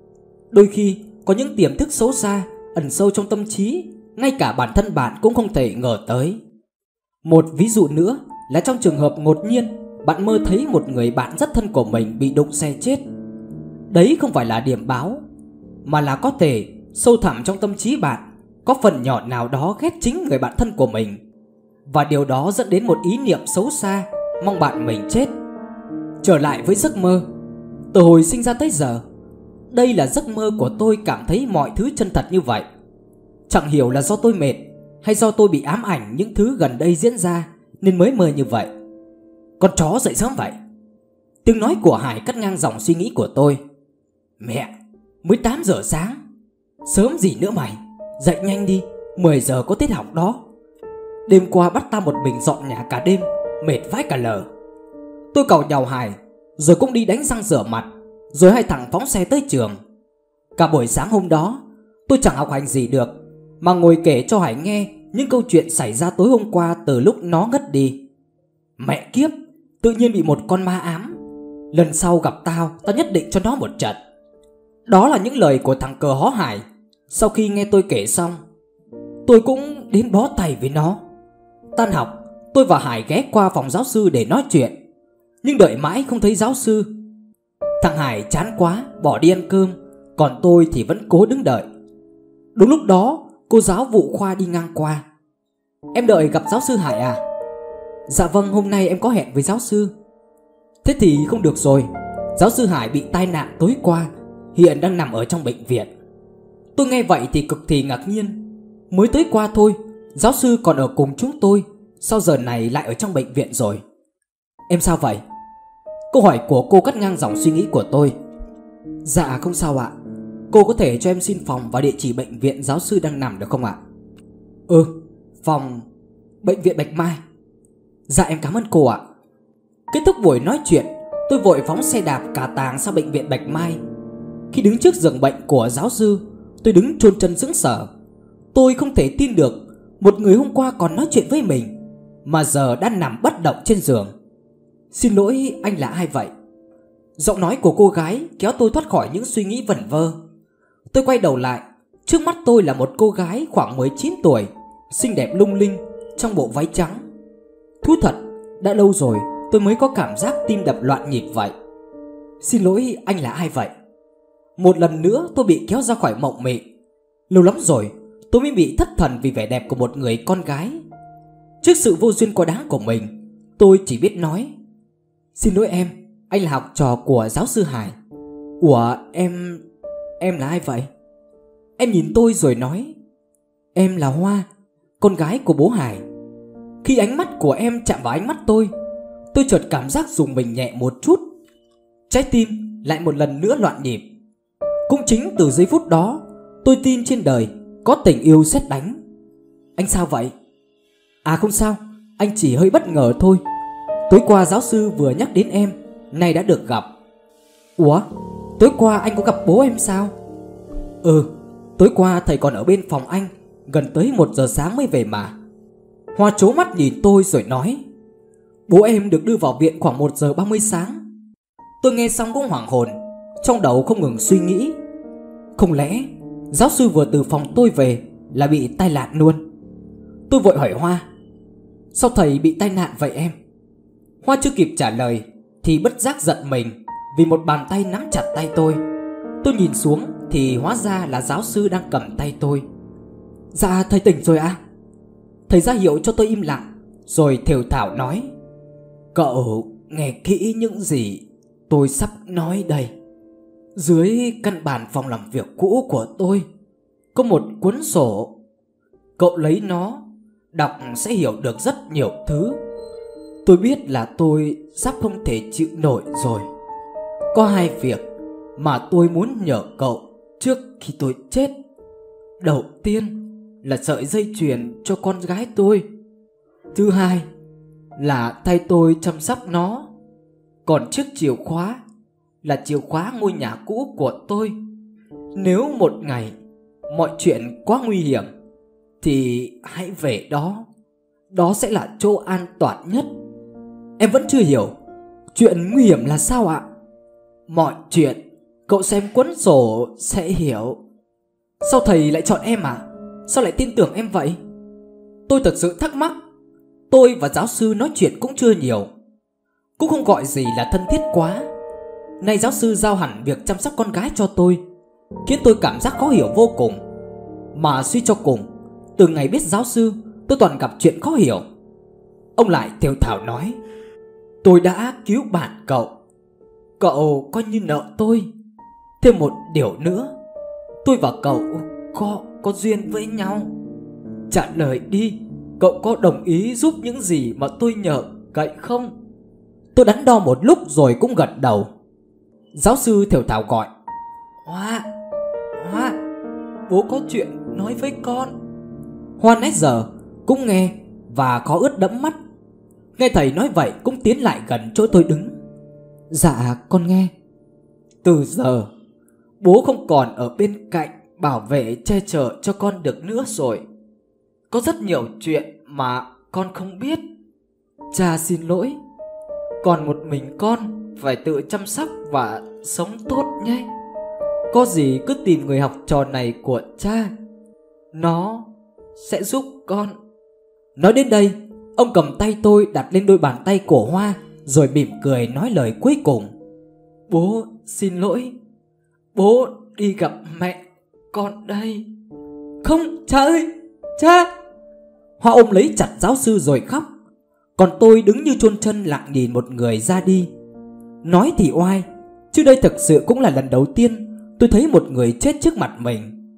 Đôi khi có những tiềm thức xấu xa ẩn sâu trong tâm trí, ngay cả bản thân bạn cũng không thể ngờ tới. Một ví dụ nữa là trong trường hợp ngột nhiên bạn mơ thấy một người bạn rất thân của mình bị đụng xe chết. Đấy không phải là điểm báo, mà là có thể sâu thẳm trong tâm trí bạn có phần nhỏ nào đó ghét chính người bạn thân của mình, và điều đó dẫn đến một ý niệm xấu xa mong bạn mình chết. Trở lại với giấc mơ, từ hồi sinh ra tới giờ, đây là giấc mơ của tôi cảm thấy mọi thứ chân thật như vậy. Chẳng hiểu là do tôi mệt hay do tôi bị ám ảnh những thứ gần đây diễn ra nên mới mơ như vậy. Con chó dậy sớm vậy. Tiếng nói của Hải cắt ngang dòng suy nghĩ của tôi. Mẹ, mới tám giờ sáng. Sớm gì nữa mày, dậy nhanh đi, mười giờ có tiết học đó. Đêm qua bắt ta một mình dọn nhà cả đêm, mệt vãi cả lờ. Tôi càu nhàu Hải, rồi cũng đi đánh răng rửa mặt, rồi hai thằng phóng xe tới trường. Cả buổi sáng hôm đó, tôi chẳng học hành gì được, mà ngồi kể cho Hải nghe những câu chuyện xảy ra tối hôm qua từ lúc nó ngất đi. Mẹ kiếp, tự nhiên bị một con ma ám. Lần sau gặp tao, tao nhất định cho nó một trận. Đó là những lời của thằng cờ hó Hải. Sau khi nghe tôi kể xong, tôi cũng đến bó tay với nó. Tan học, tôi và Hải ghé qua phòng giáo sư để nói chuyện, nhưng đợi mãi không thấy giáo sư. Thằng Hải chán quá bỏ đi ăn cơm, còn tôi thì vẫn cố đứng đợi. Đúng lúc đó, cô giáo vụ khoa đi ngang qua. Em đợi gặp giáo sư Hải à? Dạ vâng, hôm nay em có hẹn với giáo sư. Thế thì không được rồi, giáo sư Hải bị tai nạn tối qua, hiện đang nằm ở trong bệnh viện. Tôi nghe vậy thì cực kỳ ngạc nhiên. Mới tới qua thôi, giáo sư còn ở cùng chúng tôi, sao giờ này lại ở trong bệnh viện rồi? Em sao vậy? Câu hỏi của cô cắt ngang dòng suy nghĩ của tôi. Dạ không sao ạ. Cô có thể cho em xin phòng và địa chỉ bệnh viện giáo sư đang nằm được không ạ? Ừ, phòng bệnh viện Bạch Mai. Dạ em cảm ơn cô ạ. Kết thúc buổi nói chuyện, tôi vội phóng xe đạp cả tàng sang bệnh viện Bạch Mai. Khi đứng trước giường bệnh của giáo sư, tôi đứng chôn chân sững sờ. Tôi không thể tin được một người hôm qua còn nói chuyện với mình mà giờ đang nằm bất động trên giường. Xin lỗi, anh là ai vậy? Giọng nói của cô gái kéo tôi thoát khỏi những suy nghĩ vẩn vơ. Tôi quay đầu lại, trước mắt tôi là một cô gái khoảng mười chín tuổi, xinh đẹp lung linh trong bộ váy trắng. Thú thật, đã lâu rồi tôi mới có cảm giác tim đập loạn nhịp vậy. Xin lỗi, anh là ai vậy? Một lần nữa tôi bị kéo ra khỏi mộng mị. Lâu lắm rồi tôi mới bị thất thần vì vẻ đẹp của một người con gái. Trước sự vô duyên quá đáng của mình, tôi chỉ biết nói: xin lỗi em, anh là học trò của giáo sư Hải. Ủa em... em là ai vậy? Em nhìn tôi rồi nói: em là Hoa, con gái của bố Hải. Khi ánh mắt của em chạm vào ánh mắt tôi, tôi chợt cảm giác rùng mình nhẹ một chút. Trái tim lại một lần nữa loạn nhịp. Cũng chính từ giây phút đó, tôi tin trên đời có tình yêu sét đánh. Anh sao vậy? À không sao, anh chỉ hơi bất ngờ thôi. Tối qua giáo sư vừa nhắc đến em, nay đã được gặp. Ủa, tối qua anh có gặp bố em sao? Ừ, tối qua thầy còn ở bên phòng anh, gần tới một giờ sáng mới về mà. Hoa trố mắt nhìn tôi rồi nói: bố em được đưa vào viện khoảng một giờ ba mươi sáng. Tôi nghe xong cũng hoảng hồn, trong đầu không ngừng suy nghĩ, không lẽ giáo sư vừa từ phòng tôi về là bị tai nạn luôn? Tôi vội hỏi Hoa: sao thầy bị tai nạn vậy em? Hoa chưa kịp trả lời thì bất giác giận mình vì một bàn tay nắm chặt tay tôi. Tôi nhìn xuống thì hóa ra là giáo sư đang cầm tay tôi. Dạ thầy tỉnh rồi à? Thầy ra hiệu cho tôi im lặng, rồi thều thào nói: cậu nghe kỹ những gì tôi sắp nói đây. Dưới căn bàn phòng làm việc cũ của tôi có một cuốn sổ. Cậu lấy nó đọc sẽ hiểu được rất nhiều thứ. Tôi biết là tôi sắp không thể chịu nổi rồi. Có hai việc mà tôi muốn nhờ cậu trước khi tôi chết. Đầu tiên là sợi dây chuyền cho con gái tôi. Thứ hai là thay tôi chăm sóc nó. Còn chiếc chìa khóa là chìa khóa ngôi nhà cũ của tôi. Nếu một ngày mọi chuyện quá nguy hiểm thì hãy về đó. Đó sẽ là chỗ an toàn nhất. Em vẫn chưa hiểu chuyện nguy hiểm là sao ạ? Mọi chuyện cậu xem cuốn sổ sẽ hiểu. Sao thầy lại chọn em à? Sao lại tin tưởng em vậy? Tôi thật sự thắc mắc. Tôi và giáo sư nói chuyện cũng chưa nhiều, cũng không gọi gì là thân thiết quá. Nay giáo sư giao hẳn việc chăm sóc con gái cho tôi, khiến tôi cảm giác khó hiểu vô cùng. Mà suy cho cùng, từ ngày biết giáo sư, tôi toàn gặp chuyện khó hiểu. Ông lại thều thào nói: tôi đã cứu bạn cậu, cậu coi như nợ tôi. Thêm một điều nữa, tôi và cậu có, có duyên với nhau. Trả lời đi, cậu có đồng ý giúp những gì mà tôi nhờ cậy không? Tôi đắn đo một lúc rồi cũng gật đầu. Giáo sư thều thào gọi: Hoa, Hoa, bố có chuyện nói với con. Hoa nãy giờ cũng nghe và có ướt đẫm mắt. Nghe thầy nói vậy cũng tiến lại gần chỗ tôi đứng. Dạ con nghe. Từ giờ bố không còn ở bên cạnh bảo vệ che chở cho con được nữa rồi. Có rất nhiều chuyện mà con không biết. Cha xin lỗi. Còn một mình con phải tự chăm sóc và sống tốt nhé. Có gì cứ tìm người học trò này của cha, nó sẽ giúp con. Nói đến đây, ông cầm tay tôi đặt lên đôi bàn tay của Hoa, rồi mỉm cười nói lời cuối cùng: Bố xin lỗi. Bố đi gặp mẹ con đây. Không cha ơi, cha. Hoa ôm lấy chặt giáo sư rồi khóc. Còn tôi đứng như chôn chân lặng nhìn một người ra đi. Nói thì oai, chứ đây thực sự cũng là lần đầu tiên tôi thấy một người chết trước mặt mình,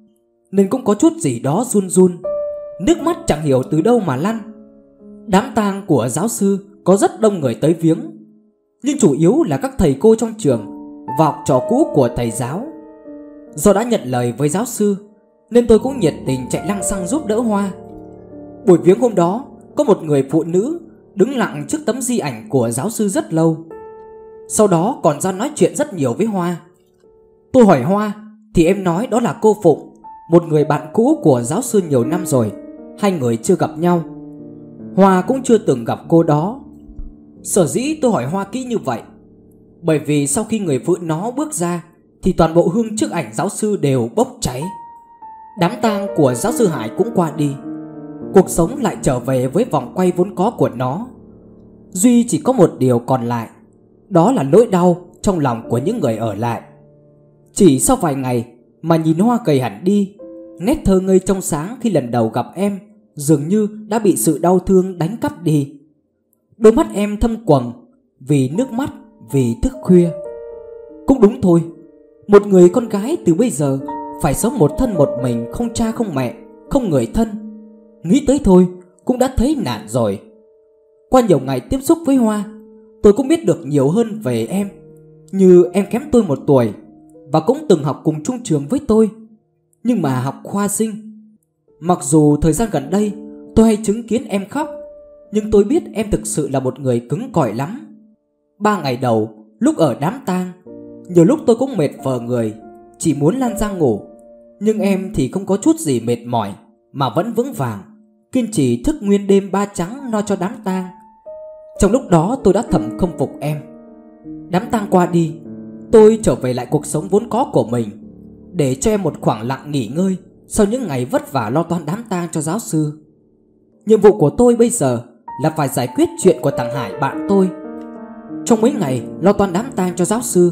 nên cũng có chút gì đó run run. Nước mắt chẳng hiểu từ đâu mà lăn. Đám tang của giáo sư có rất đông người tới viếng, nhưng chủ yếu là các thầy cô trong trường và học trò cũ của thầy giáo. Do đã nhận lời với giáo sư nên tôi cũng nhiệt tình chạy lăng xăng giúp đỡ Hoa. Buổi viếng hôm đó, có một người phụ nữ đứng lặng trước tấm di ảnh của giáo sư rất lâu. Sau đó còn ra nói chuyện rất nhiều với Hoa. Tôi hỏi Hoa thì em nói đó là cô Phụng, một người bạn cũ của giáo sư nhiều năm rồi. Hai người chưa gặp nhau. Hoa cũng chưa từng gặp cô đó. Sở dĩ tôi hỏi Hoa kỹ như vậy bởi vì sau khi người phụ nó bước ra thì toàn bộ hương trước ảnh giáo sư đều bốc cháy. Đám tang của giáo sư Hải cũng qua đi. Cuộc sống lại trở về với vòng quay vốn có của nó. Duy chỉ có một điều còn lại, đó là nỗi đau trong lòng của những người ở lại. Chỉ sau vài ngày mà nhìn Hoa gầy hẳn đi, nét thơ ngây trong sáng khi lần đầu gặp em dường như đã bị sự đau thương đánh cắp đi. Đôi mắt em thâm quầng vì nước mắt, vì thức khuya. Cũng đúng thôi, một người con gái từ bây giờ phải sống một thân một mình, không cha không mẹ, không người thân. Nghĩ tới thôi cũng đã thấy nản rồi. Qua nhiều ngày tiếp xúc với Hoa, tôi cũng biết được nhiều hơn về em. Như em kém tôi một tuổi và cũng từng học cùng chung trường với tôi, nhưng mà học khoa sinh. Mặc dù thời gian gần đây tôi hay chứng kiến em khóc, nhưng tôi biết em thực sự là một người cứng cỏi lắm. Ba ngày đầu lúc ở đám tang, nhiều lúc tôi cũng mệt phờ người, chỉ muốn lăn ra ngủ. Nhưng em thì không có chút gì mệt mỏi mà vẫn vững vàng, kiên trì thức nguyên đêm ba trắng lo cho đám tang. Trong lúc đó tôi đã thầm khâm phục em. Đám tang qua đi, tôi trở về lại cuộc sống vốn có của mình, để cho em một khoảng lặng nghỉ ngơi sau những ngày vất vả lo toan đám tang cho giáo sư. Nhiệm vụ của tôi bây giờ là phải giải quyết chuyện của thằng Hải bạn tôi. Trong mấy ngày lo toan đám tang cho giáo sư,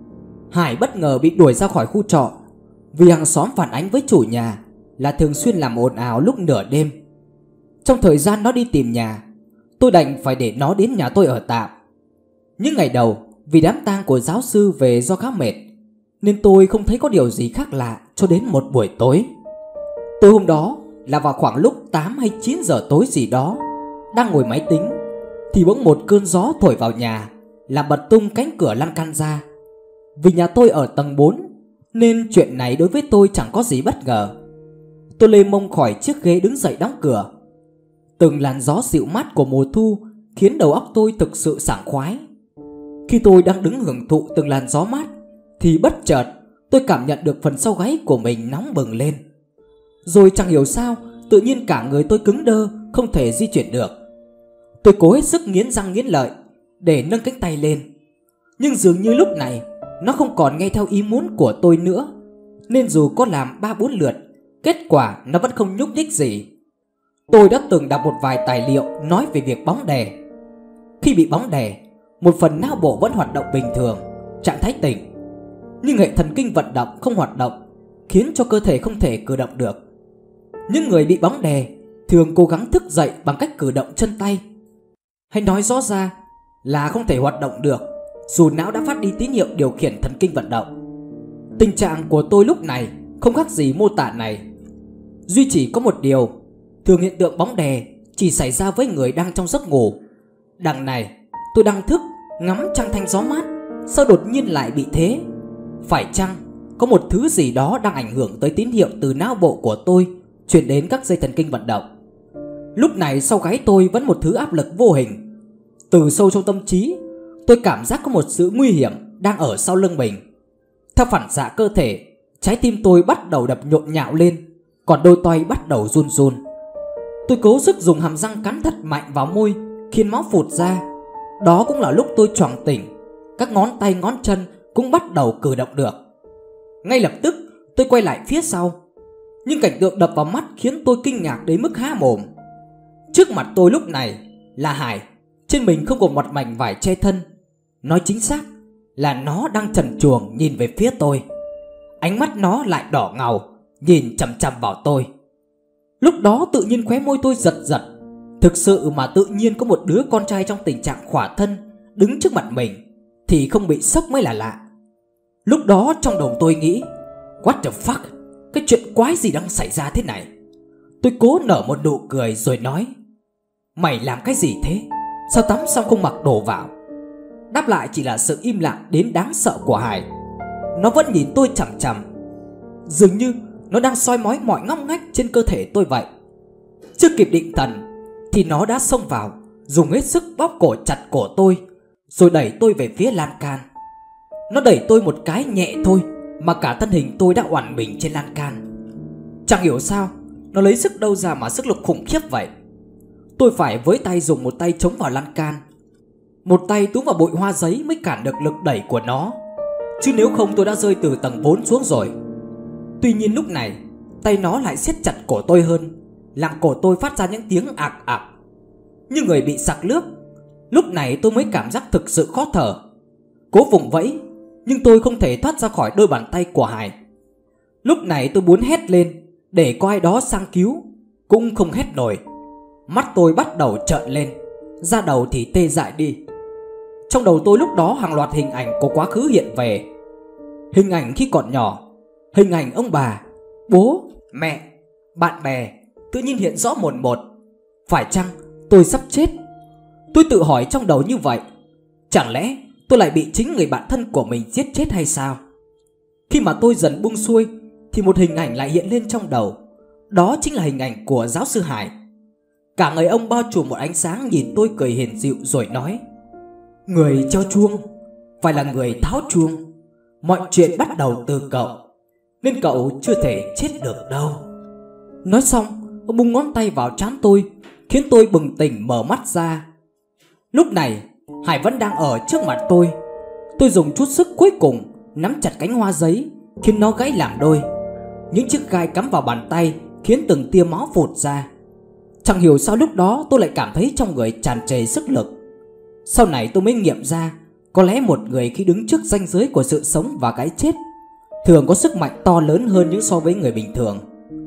Hải bất ngờ bị đuổi ra khỏi khu trọ vì hàng xóm phản ánh với chủ nhà là thường xuyên làm ồn ào lúc nửa đêm. Trong thời gian nó đi tìm nhà, tôi đành phải để nó đến nhà tôi ở tạm. Những ngày đầu vì đám tang của giáo sư về do khá mệt, nên tôi không thấy có điều gì khác lạ cho đến một buổi tối. Tối hôm đó là vào khoảng lúc tám hay chín giờ tối gì đó, đang ngồi máy tính thì bỗng một cơn gió thổi vào nhà, làm bật tung cánh cửa lan can ra. Vì nhà tôi ở tầng bốn nên chuyện này đối với tôi chẳng có gì bất ngờ. Tôi lê mông khỏi chiếc ghế đứng dậy đóng cửa. Từng làn gió dịu mát của mùa thu khiến đầu óc tôi thực sự sảng khoái. Khi tôi đang đứng hưởng thụ từng làn gió mát thì bất chợt tôi cảm nhận được phần sau gáy của mình nóng bừng lên. Rồi chẳng hiểu sao tự nhiên cả người tôi cứng đơ, không thể di chuyển được. Tôi cố hết sức nghiến răng nghiến lợi để nâng cánh tay lên, nhưng dường như lúc này nó không còn nghe theo ý muốn của tôi nữa, nên dù có làm ba bốn lượt, kết quả nó vẫn không nhúc nhích gì. Tôi đã từng đọc một vài tài liệu nói về việc bóng đè. Khi bị bóng đè, một phần não bộ vẫn hoạt động bình thường, trạng thái tỉnh, nhưng hệ thần kinh vận động không hoạt động, khiến cho cơ thể không thể cử động được. Những người bị bóng đè thường cố gắng thức dậy bằng cách cử động chân tay, hay nói rõ ra là không thể hoạt động được dù não đã phát đi tín hiệu điều khiển thần kinh vận động. Tình trạng của tôi lúc này không khác gì mô tả này. Duy chỉ có một điều, thường hiện tượng bóng đè chỉ xảy ra với người đang trong giấc ngủ. Đằng này tôi đang thức ngắm trăng thanh gió mát, sao đột nhiên lại bị thế? Phải chăng có một thứ gì đó đang ảnh hưởng tới tín hiệu từ não bộ của tôi truyền đến các dây thần kinh vận động? Lúc này sau gáy tôi vẫn một thứ áp lực vô hình. Từ sâu trong tâm trí, tôi cảm giác có một sự nguy hiểm đang ở sau lưng mình. Theo phản xạ cơ thể, trái tim tôi bắt đầu đập nhộn nhạo lên, còn đôi tay bắt đầu run run. Tôi cố sức dùng hàm răng cắn thật mạnh vào môi, khiến máu phụt ra. Đó cũng là lúc tôi choàng tỉnh. Các ngón tay ngón chân cũng bắt đầu cử động được. Ngay lập tức tôi quay lại phía sau, nhưng cảnh tượng đập vào mắt khiến tôi kinh ngạc đến mức há mồm. Trước mặt tôi lúc này là Hải. Trên mình không còn một mảnh vải che thân. Nói chính xác là nó đang trần truồng nhìn về phía tôi. Ánh mắt nó lại đỏ ngầu, nhìn chằm chằm vào tôi. Lúc đó tự nhiên khóe môi tôi giật giật. Thực sự mà tự nhiên có một đứa con trai trong tình trạng khỏa thân đứng trước mặt mình thì không bị sốc mới là lạ. Lúc đó trong đầu tôi nghĩ, what the fuck, cái chuyện quái gì đang xảy ra thế này? Tôi cố nở một nụ cười rồi nói, mày làm cái gì thế? Sao tắm xong không mặc đồ vào? Đáp lại chỉ là sự im lặng đến đáng sợ của Hải. Nó vẫn nhìn tôi chằm chằm, dường như nó đang soi mói mọi ngóc ngách trên cơ thể tôi vậy. Chưa kịp định thần thì nó đã xông vào, dùng hết sức bóp cổ chặt cổ tôi, rồi đẩy tôi về phía lan can. Nó đẩy tôi một cái nhẹ thôi mà cả thân hình tôi đã oằn mình trên lan can. Chẳng hiểu sao nó lấy sức đâu ra mà sức lực khủng khiếp vậy. Tôi phải với tay dùng một tay chống vào lan can, một tay túm vào bụi hoa giấy mới cản được lực đẩy của nó, chứ nếu không tôi đã rơi từ tầng bốn xuống rồi. Tuy nhiên lúc này tay nó lại siết chặt cổ tôi hơn, làm cổ tôi phát ra những tiếng ạc ạc như người bị sặc nước. Lúc này tôi mới cảm giác thực sự khó thở, cố vùng vẫy nhưng tôi không thể thoát ra khỏi đôi bàn tay của Hải. Lúc này tôi muốn hét lên để có ai đó sang cứu, cũng không hét nổi. Mắt tôi bắt đầu trợn lên, da đầu thì tê dại đi. Trong đầu tôi lúc đó hàng loạt hình ảnh của quá khứ hiện về. Hình ảnh khi còn nhỏ, hình ảnh ông bà, bố, mẹ, bạn bè tự nhiên hiện rõ một một. Phải chăng tôi sắp chết? Tôi tự hỏi trong đầu như vậy. Chẳng lẽ tôi lại bị chính người bạn thân của mình giết chết hay sao? Khi mà tôi dần buông xuôi thì một hình ảnh lại hiện lên trong đầu. Đó chính là hình ảnh của giáo sư Hải. Cả người ông bao trùm một ánh sáng, nhìn tôi cười hiền dịu rồi nói, người treo chuông phải là người tháo chuông. Mọi chuyện bắt đầu từ cậu, nên cậu chưa thể chết được đâu. Nói xong ông búng ngón tay vào trán tôi, khiến tôi bừng tỉnh mở mắt ra. Lúc này Hải vẫn đang ở trước mặt tôi. Tôi dùng chút sức cuối cùng nắm chặt cánh hoa giấy, khiến nó gãy làm đôi. Những chiếc gai cắm vào bàn tay khiến từng tia máu phụt ra. Chẳng hiểu sao lúc đó tôi lại cảm thấy trong người tràn trề sức lực. Sau này tôi mới nghiệm ra, có lẽ một người khi đứng trước ranh giới của sự sống và cái chết thường có sức mạnh to lớn hơn những so với người bình thường.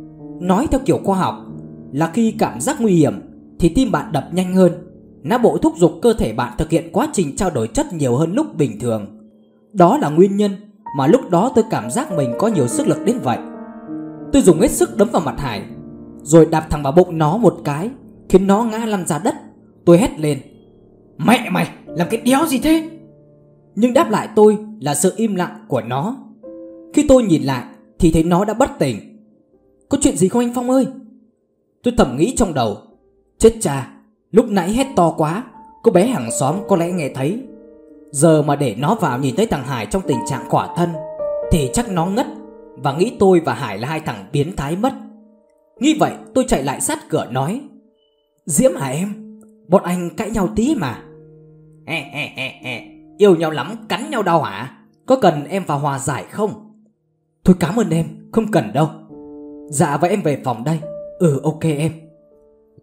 Nói theo kiểu khoa học là khi cảm giác nguy hiểm thì tim bạn đập nhanh hơn, não bộ thúc giục cơ thể bạn thực hiện quá trình trao đổi chất nhiều hơn lúc bình thường. Đó là nguyên nhân mà lúc đó tôi cảm giác mình có nhiều sức lực đến vậy. Tôi dùng hết sức đấm vào mặt Hải, rồi đạp thẳng vào bụng nó một cái, khiến nó ngã lăn ra đất. Tôi hét lên, mẹ mày làm cái đéo gì thế? Nhưng đáp lại tôi là sự im lặng của nó. Khi tôi nhìn lại thì thấy nó đã bất tỉnh. Có chuyện gì không anh Phong ơi? Tôi thầm nghĩ trong đầu, chết cha, lúc nãy hét to quá, cô bé hàng xóm có lẽ nghe thấy. Giờ mà để nó vào nhìn thấy thằng Hải trong tình trạng khỏa thân thì chắc nó ngất và nghĩ tôi và Hải là hai thằng biến thái mất. Nghĩ vậy tôi chạy lại sát cửa nói, Diễm hả em? Bọn anh cãi nhau tí mà. e, e, e, e. Yêu nhau lắm cắn nhau đau hả? Có cần em vào hòa giải không? Thôi cảm ơn em, không cần đâu. Dạ vậy em về phòng đây. Ừ ok em.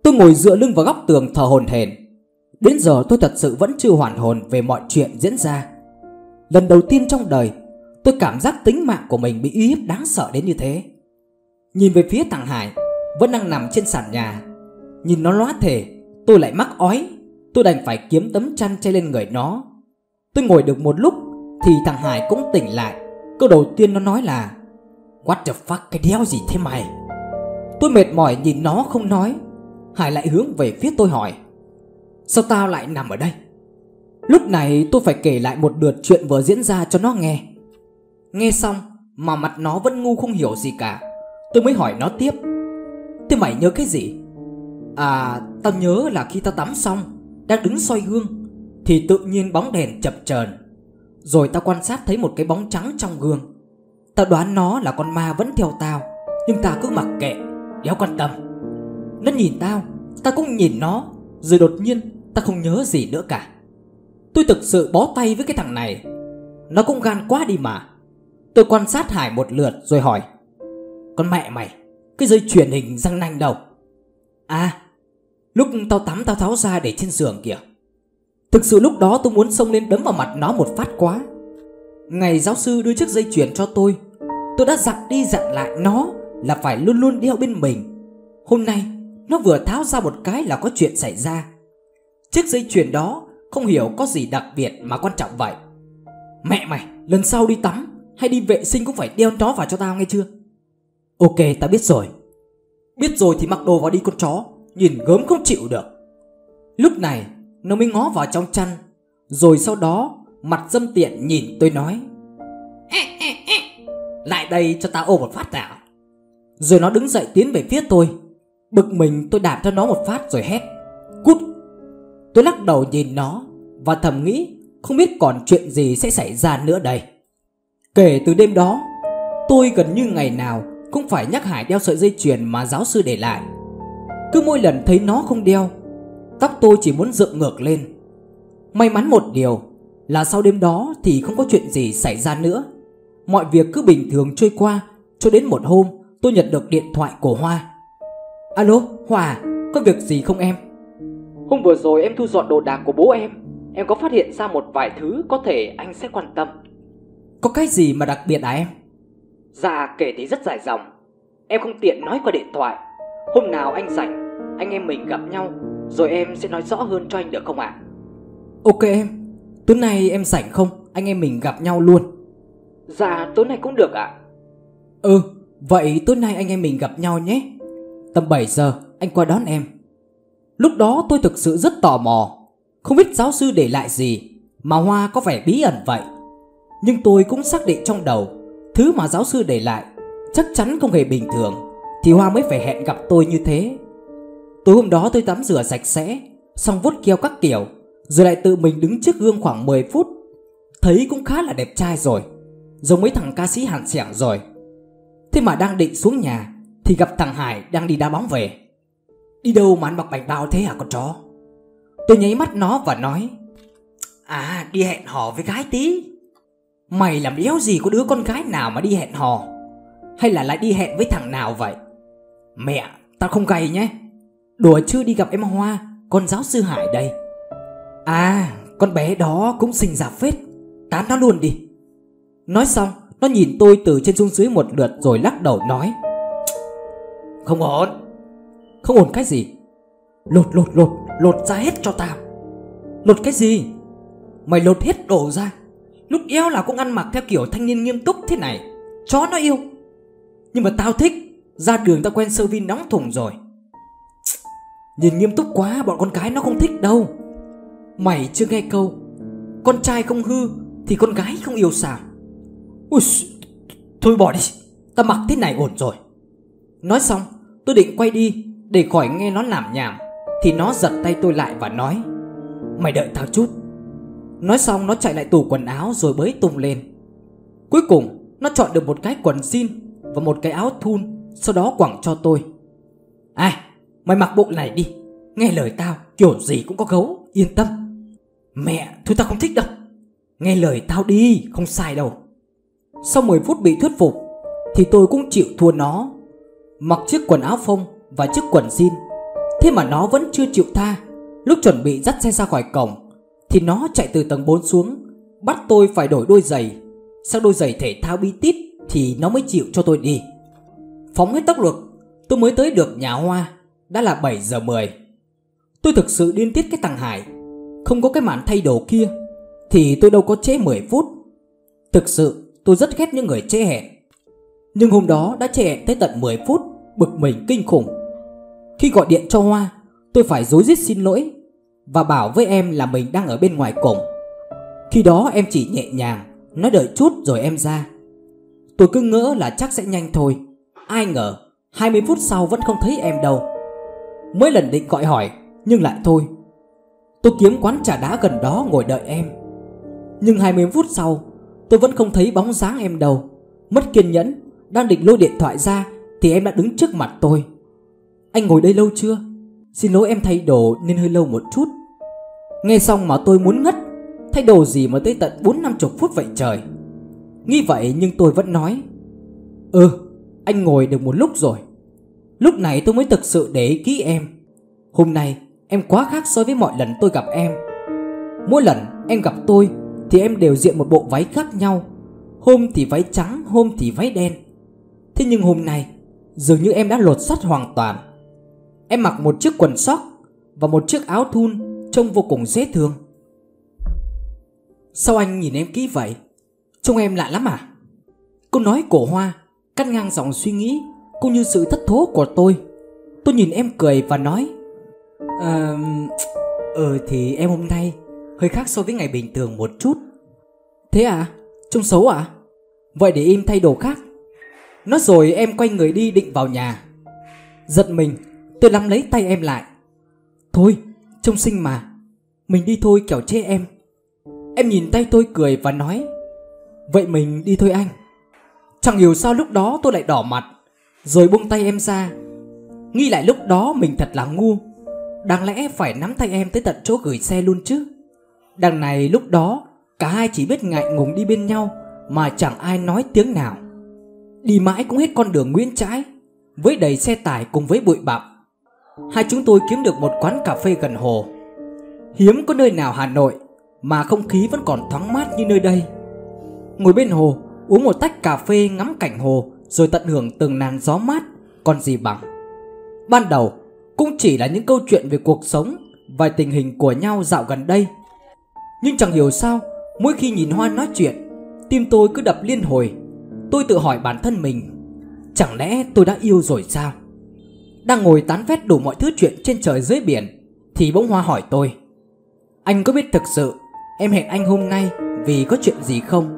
Tôi ngồi dựa lưng vào góc tường thở hổn hển. Đến giờ tôi thật sự vẫn chưa hoàn hồn về mọi chuyện diễn ra. Lần đầu tiên trong đời tôi cảm giác tính mạng của mình bị uy hiếp đáng sợ đến như thế. Nhìn về phía thằng Hải vẫn đang nằm trên sàn nhà, nhìn nó lóa thể, tôi lại mắc ói. Tôi đành phải kiếm tấm chăn che lên người nó. Tôi ngồi được một lúc thì thằng Hải cũng tỉnh lại. Câu đầu tiên nó nói là: What the fuck, cái đéo gì thế mày? Tôi mệt mỏi nhìn nó không nói. Hải lại hướng về phía tôi hỏi: Sao tao lại nằm ở đây? Lúc này tôi phải kể lại một lượt chuyện vừa diễn ra cho nó nghe. Nghe xong mà mặt nó vẫn ngu không hiểu gì cả. Tôi mới hỏi nó tiếp: Thế mày nhớ cái gì? À, tao nhớ là khi tao tắm xong, đang đứng soi gương, thì tự nhiên bóng đèn chập chờn. Rồi tao quan sát thấy một cái bóng trắng trong gương. Tao đoán nó là con ma vẫn theo tao, nhưng tao cứ mặc kệ, đéo quan tâm. Nó nhìn tao, tao cũng nhìn nó. Rồi đột nhiên tao không nhớ gì nữa cả. Tôi thực sự bó tay với cái thằng này. Nó cũng gan quá đi mà. Tôi quan sát Hải một lượt rồi hỏi: Con mẹ mày, cái dây chuyền hình răng nanh đâu? À, lúc tao tắm tao tháo ra để trên giường kìa. Thực sự lúc đó tôi muốn xông lên đấm vào mặt nó một phát quá. Ngày giáo sư đưa chiếc dây chuyền cho tôi, tôi đã dặn đi dặn lại nó là phải luôn luôn đeo bên mình. Hôm nay nó vừa tháo ra một cái là có chuyện xảy ra. Chiếc dây chuyền đó không hiểu có gì đặc biệt mà quan trọng vậy. Mẹ mày, lần sau đi tắm hay đi vệ sinh cũng phải đeo nó vào cho tao nghe chưa? Ok, tao biết rồi. Biết rồi thì mặc đồ vào đi con chó, nhìn gớm không chịu được. Lúc này nó mới ngó vào trong chăn. Rồi sau đó mặt dâm tiện nhìn tôi nói: Lại đây cho tao ôm một phát nào. Rồi nó đứng dậy tiến về phía tôi. Bực mình tôi đạp cho nó một phát rồi hét: Cút. Tôi lắc đầu nhìn nó và thầm nghĩ không biết còn chuyện gì sẽ xảy ra nữa đây. Kể từ đêm đó, tôi gần như ngày nào cũng phải nhắc Hải đeo sợi dây chuyền mà giáo sư để lại. Cứ mỗi lần thấy nó không đeo, tóc tôi chỉ muốn dựng ngược lên. May mắn một điều là sau đêm đó thì không có chuyện gì xảy ra nữa. Mọi việc cứ bình thường trôi qua, cho đến một hôm tôi nhận được điện thoại của Hoa. Alo, Hòa, có việc gì không em? Hôm vừa rồi em thu dọn đồ đạc của bố em. Em có phát hiện ra một vài thứ có thể anh sẽ quan tâm. Có cái gì mà đặc biệt à em? Dạ, kể thì rất dài dòng, em không tiện nói qua điện thoại. Hôm nào anh rảnh, anh em mình gặp nhau, rồi em sẽ nói rõ hơn cho anh được không ạ? Ok em, tối nay em rảnh không? Anh em mình gặp nhau luôn. Dạ, tối nay cũng được ạ. Ừ, vậy tối nay anh em mình gặp nhau nhé. Tầm bảy giờ anh qua đón em. Lúc đó tôi thực sự rất tò mò, không biết giáo sư để lại gì mà Hoa có vẻ bí ẩn vậy. Nhưng tôi cũng xác định trong đầu, thứ mà giáo sư để lại chắc chắn không hề bình thường, thì Hoa mới phải hẹn gặp tôi như thế. Tối hôm đó tôi tắm rửa sạch sẽ, xong vuốt keo các kiểu, rồi lại tự mình đứng trước gương khoảng mười phút. Thấy cũng khá là đẹp trai rồi, giống mấy thằng ca sĩ hàn xẻng rồi. Thế mà đang định xuống nhà thì gặp thằng Hải đang đi đá bóng về. Đi đâu mà ăn mặc bảnh bao thế hả con chó? Tôi nháy mắt nó và nói: À, đi hẹn hò với gái tí. Mày làm đéo gì có đứa con gái nào mà đi hẹn hò? Hay là lại đi hẹn với thằng nào vậy? Mẹ, tao không gay nhé. Đùa chứ, đi gặp em Hoa, con giáo sư Hải đây. À, con bé đó cũng xinh ra phết, tán nó luôn đi. Nói xong, nó nhìn tôi từ trên xuống dưới một lượt rồi lắc đầu nói: Không ổn. Không ổn cái gì? Lột lột lột Lột ra hết cho tao. Lột cái gì? Mày lột hết đồ ra. Lúc eo là cũng ăn mặc theo kiểu thanh niên nghiêm túc thế này, chó nó yêu. Nhưng mà tao thích. Ra đường tao quen sơ vin nóng thùng rồi. Nhìn nghiêm túc quá, bọn con gái nó không thích đâu. Mày chưa nghe câu con trai không hư thì con gái không yêu sao? Ui, thôi bỏ đi, tao mặc thế này ổn rồi. Nói xong tôi định quay đi để khỏi nghe nó lảm nhảm, thì nó giật tay tôi lại và nói: Mày đợi tao chút. Nói xong nó chạy lại tủ quần áo rồi bới tung lên. Cuối cùng nó chọn được một cái quần jean và một cái áo thun, sau đó quẳng cho tôi. Ai, mày mặc bộ này đi, nghe lời tao, kiểu gì cũng có gấu, yên tâm. Mẹ, thôi tao không thích đâu. Nghe lời tao đi, không sai đâu. Sau mười phút bị thuyết phục thì tôi cũng chịu thua nó. Mặc chiếc quần áo phông và chiếc quần jean Thế mà nó vẫn chưa chịu tha. Lúc chuẩn bị dắt xe ra khỏi cổng thì nó chạy từ tầng bốn xuống, bắt tôi phải đổi đôi giày. Sang đôi giày thể thao bi tít thì nó mới chịu cho tôi đi. Phóng hết tốc lực, tôi mới tới được nhà Hoa. Đã là bảy giờ mười. Tôi thực sự điên tiết cái thằng Hải. Không có cái màn thay đồ kia thì tôi đâu có trễ mười phút. Thực sự tôi rất ghét những người trễ hẹn. Nhưng hôm đó đã trễ hẹn tới tận mười phút, bực mình kinh khủng. Khi gọi điện cho Hoa, tôi phải rối rít xin lỗi và bảo với em là mình đang ở bên ngoài cổng. Khi đó em chỉ nhẹ nhàng nói đợi chút rồi em ra. Tôi cứ ngỡ là chắc sẽ nhanh thôi. Ai ngờ hai mươi phút sau vẫn không thấy em đâu. Mấy lần định gọi hỏi nhưng lại thôi. Tôi kiếm quán trà đá gần đó ngồi đợi em. Nhưng hai mươi phút sau tôi vẫn không thấy bóng dáng em đâu. Mất kiên nhẫn, đang định lôi điện thoại ra thì em đã đứng trước mặt tôi. Anh ngồi đây lâu chưa? Xin lỗi em thay đồ nên hơi lâu một chút. Nghe xong mà tôi muốn ngất. Thay đồ gì mà tới tận bốn năm chục phút vậy trời. Nghĩ vậy nhưng tôi vẫn nói Ừ, anh ngồi được một lúc rồi. Lúc này tôi mới thực sự để ý kỹ em. Hôm nay em quá khác so với mọi lần tôi gặp em. Mỗi lần em gặp tôi thì em đều diện một bộ váy khác nhau. Hôm thì váy trắng, hôm thì váy đen. Thế nhưng hôm nay dường như em đã lột xác hoàn toàn. Em mặc một chiếc quần sóc và một chiếc áo thun trông vô cùng dễ thương. Sao anh nhìn em kỹ vậy? Trông em lạ lắm à? Câu nói của Hoa cắt ngang dòng suy nghĩ cũng như sự thất thố của tôi. Tôi nhìn em cười và nói Ờ... Ừ thì em hôm nay hơi khác so với ngày bình thường một chút. Thế à? Trông xấu à? Vậy để im thay đồ khác. Nói rồi em quay người đi định vào nhà. Giật mình, tôi nắm lấy tay em lại. Thôi, trông xinh mà. Mình đi thôi kẻo chê em. Em nhìn tay tôi cười và nói vậy mình đi thôi anh. Chẳng hiểu sao lúc đó tôi lại đỏ mặt, rồi buông tay em ra. Nghĩ lại lúc đó mình thật là ngu. Đáng lẽ phải nắm tay em tới tận chỗ gửi xe luôn chứ. Đằng này lúc đó cả hai chỉ biết ngại ngùng đi bên nhau mà chẳng ai nói tiếng nào. Đi mãi cũng hết con đường Nguyễn Trãi với đầy xe tải cùng với bụi bặm. Hai chúng tôi kiếm được một quán cà phê gần hồ. Hiếm có nơi nào Hà Nội mà không khí vẫn còn thoáng mát như nơi đây. Ngồi bên hồ uống một tách cà phê ngắm cảnh hồ rồi tận hưởng từng làn gió mát còn gì bằng. Ban đầu cũng chỉ là những câu chuyện về cuộc sống và tình hình của nhau dạo gần đây. Nhưng chẳng hiểu sao mỗi khi nhìn Hoa nói chuyện, tim tôi cứ đập liên hồi. Tôi tự hỏi bản thân mình, chẳng lẽ tôi đã yêu rồi sao? Đang ngồi tán phét đủ mọi thứ chuyện trên trời dưới biển thì bỗng Hoa hỏi tôi anh có biết thực sự em hẹn anh hôm nay vì có chuyện gì không?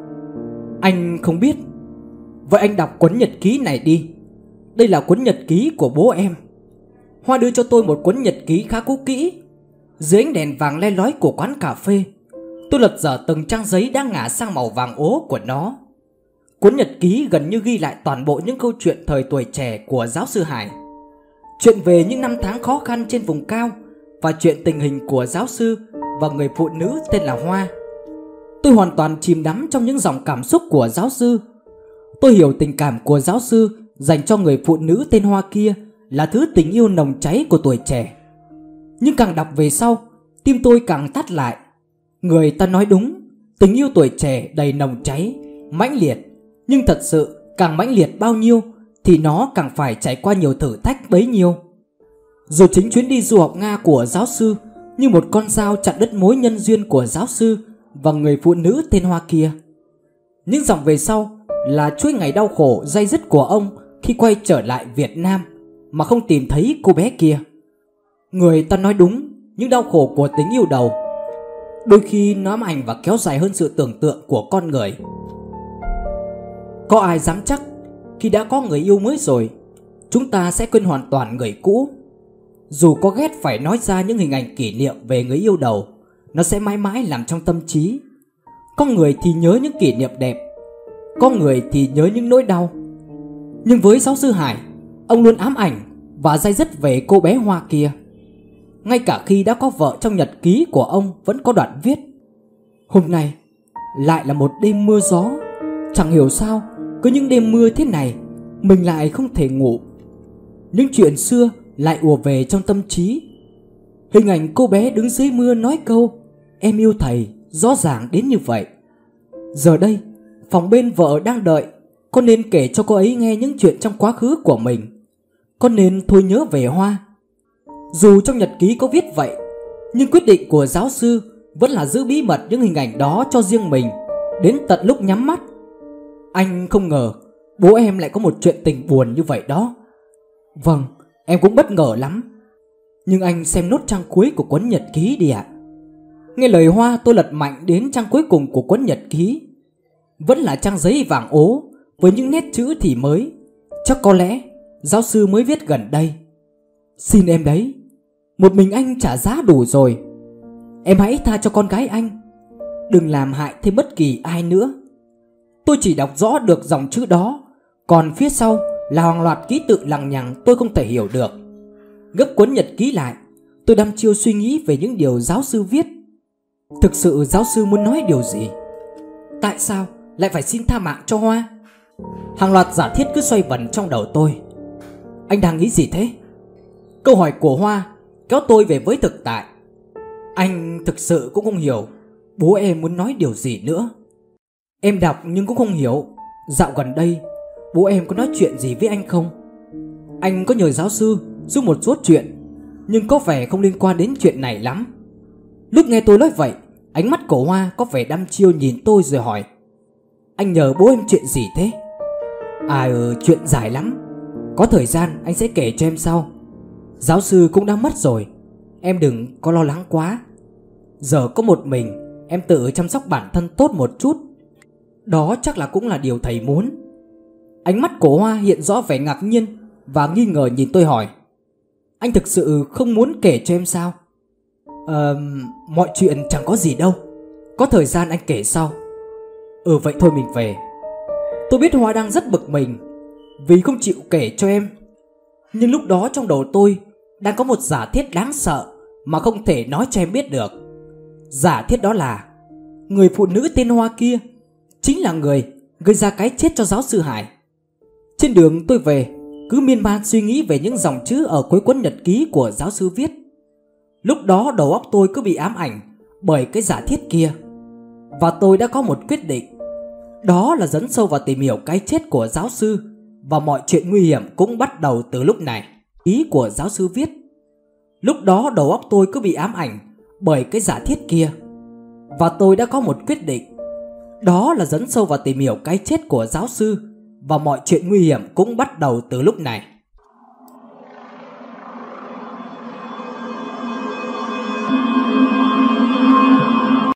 Anh không biết. Vậy anh đọc cuốn nhật ký này đi. Đây là cuốn nhật ký của bố em. Hoa đưa cho tôi một cuốn nhật ký khá cũ kỹ. Dưới ánh đèn vàng le lói của quán cà phê, tôi lật dở từng trang giấy đang ngả sang màu vàng ố của nó. Cuốn nhật ký gần như ghi lại toàn bộ những câu chuyện thời tuổi trẻ của giáo sư Hải. Chuyện về những năm tháng khó khăn trên vùng cao và chuyện tình hình của giáo sư và người phụ nữ tên là Hoa. Tôi hoàn toàn chìm đắm trong những dòng cảm xúc của giáo sư. Tôi hiểu tình cảm của giáo sư dành cho người phụ nữ tên Hoa kia là thứ tình yêu nồng cháy của tuổi trẻ. Nhưng càng đọc về sau, tim tôi càng thắt lại. Người ta nói đúng, tình yêu tuổi trẻ đầy nồng cháy, mãnh liệt. Nhưng thật sự càng mãnh liệt bao nhiêu thì nó càng phải trải qua nhiều thử thách bấy nhiêu. Rồi chính chuyến đi du học Nga của giáo sư như một con dao chặt đứt mối nhân duyên của giáo sư và người phụ nữ tên Hoa kia. Những dòng về sau là chuỗi ngày đau khổ day dứt của ông khi quay trở lại Việt Nam mà không tìm thấy cô bé kia. Người ta nói đúng, những đau khổ của tình yêu đầu đôi khi nó ám ảnh và kéo dài hơn sự tưởng tượng của con người. Có ai dám chắc khi đã có người yêu mới rồi chúng ta sẽ quên hoàn toàn người cũ? Dù có ghét phải nói ra những hình ảnh kỷ niệm về người yêu đầu, nó sẽ mãi mãi làm trong tâm trí. Có người thì nhớ những kỷ niệm đẹp, có người thì nhớ những nỗi đau. Nhưng với giáo sư Hải, ông luôn ám ảnh và day dứt về cô bé Hoa kia. Ngay cả khi đã có vợ, trong nhật ký của ông vẫn có đoạn viết: hôm nay lại là một đêm mưa gió. Chẳng hiểu sao cứ những đêm mưa thế này mình lại không thể ngủ. Những chuyện xưa lại ùa về trong tâm trí. Hình ảnh cô bé đứng dưới mưa nói câu "Em yêu thầy" rõ ràng đến như vậy. Giờ đây, phòng bên vợ đang đợi. Con nên kể cho cô ấy nghe những chuyện trong quá khứ của mình. Con nên thôi nhớ về Hoa. Dù trong nhật ký có viết vậy, nhưng quyết định của giáo sư vẫn là giữ bí mật những hình ảnh đó cho riêng mình đến tận lúc nhắm mắt. Anh không ngờ bố em lại có một chuyện tình buồn như vậy đó. Vâng, em cũng bất ngờ lắm. Nhưng anh xem nốt trang cuối của cuốn nhật ký đi ạ. Nghe lời Hoa, tôi lật mạnh đến trang cuối cùng của cuốn nhật ký. Vẫn là trang giấy vàng ố với những nét chữ thì mới. Chắc có lẽ giáo sư mới viết gần đây. Xin em đấy, một mình anh trả giá đủ rồi. Em hãy tha cho con gái anh, đừng làm hại thêm bất kỳ ai nữa. Tôi chỉ đọc rõ được dòng chữ đó, còn phía sau là hàng loạt ký tự lằng nhằng tôi không thể hiểu được. Gấp cuốn nhật ký lại, tôi đăm chiêu suy nghĩ về những điều giáo sư viết. Thực sự giáo sư muốn nói điều gì? Tại sao lại phải xin tha mạng cho Hoa? Hàng loạt giả thiết cứ xoay vần trong đầu tôi. Anh đang nghĩ gì thế? Câu hỏi của Hoa kéo tôi về với thực tại. Anh thực sự cũng không hiểu bố em muốn nói điều gì nữa. Em đọc nhưng cũng không hiểu. Dạo gần đây bố em có nói chuyện gì với anh không? Anh có nhờ giáo sư giúp một số chuyện, nhưng có vẻ không liên quan đến chuyện này lắm. Lúc nghe tôi nói vậy, ánh mắt của Hoa có vẻ đăm chiêu nhìn tôi rồi hỏi: Anh nhờ bố em chuyện gì thế? À ừ, chuyện dài lắm. Có thời gian anh sẽ kể cho em sau. Giáo sư cũng đã mất rồi, em đừng có lo lắng quá. Giờ có một mình, em tự chăm sóc bản thân tốt một chút. Đó chắc là cũng là điều thầy muốn. Ánh mắt của Hoa hiện rõ vẻ ngạc nhiên và nghi ngờ nhìn tôi hỏi: Anh thực sự không muốn kể cho em sao? Ờ, mọi chuyện chẳng có gì đâu. Có thời gian anh kể sau. Ừ vậy thôi mình về. Tôi biết Hoa đang rất bực mình vì không chịu kể cho em. Nhưng lúc đó trong đầu tôi đang có một giả thiết đáng sợ mà không thể nói cho em biết được. Giả thiết đó là người phụ nữ tên Hoa kia chính là người gây ra cái chết cho giáo sư Hải. Trên đường tôi về, cứ miên man suy nghĩ về những dòng chữ ở cuối cuốn nhật ký của giáo sư viết. Lúc đó đầu óc tôi cứ bị ám ảnh bởi cái giả thiết kia. Và tôi đã có một quyết định. Đó là dấn sâu vào tìm hiểu cái chết của giáo sư. Và mọi chuyện nguy hiểm cũng bắt đầu từ lúc này. Ý của giáo sư viết. Lúc đó đầu óc tôi cứ bị ám ảnh bởi cái giả thiết kia. Và tôi đã có một quyết định. Đó là dấn sâu vào tìm hiểu cái chết của giáo sư. Và mọi chuyện nguy hiểm cũng bắt đầu từ lúc này.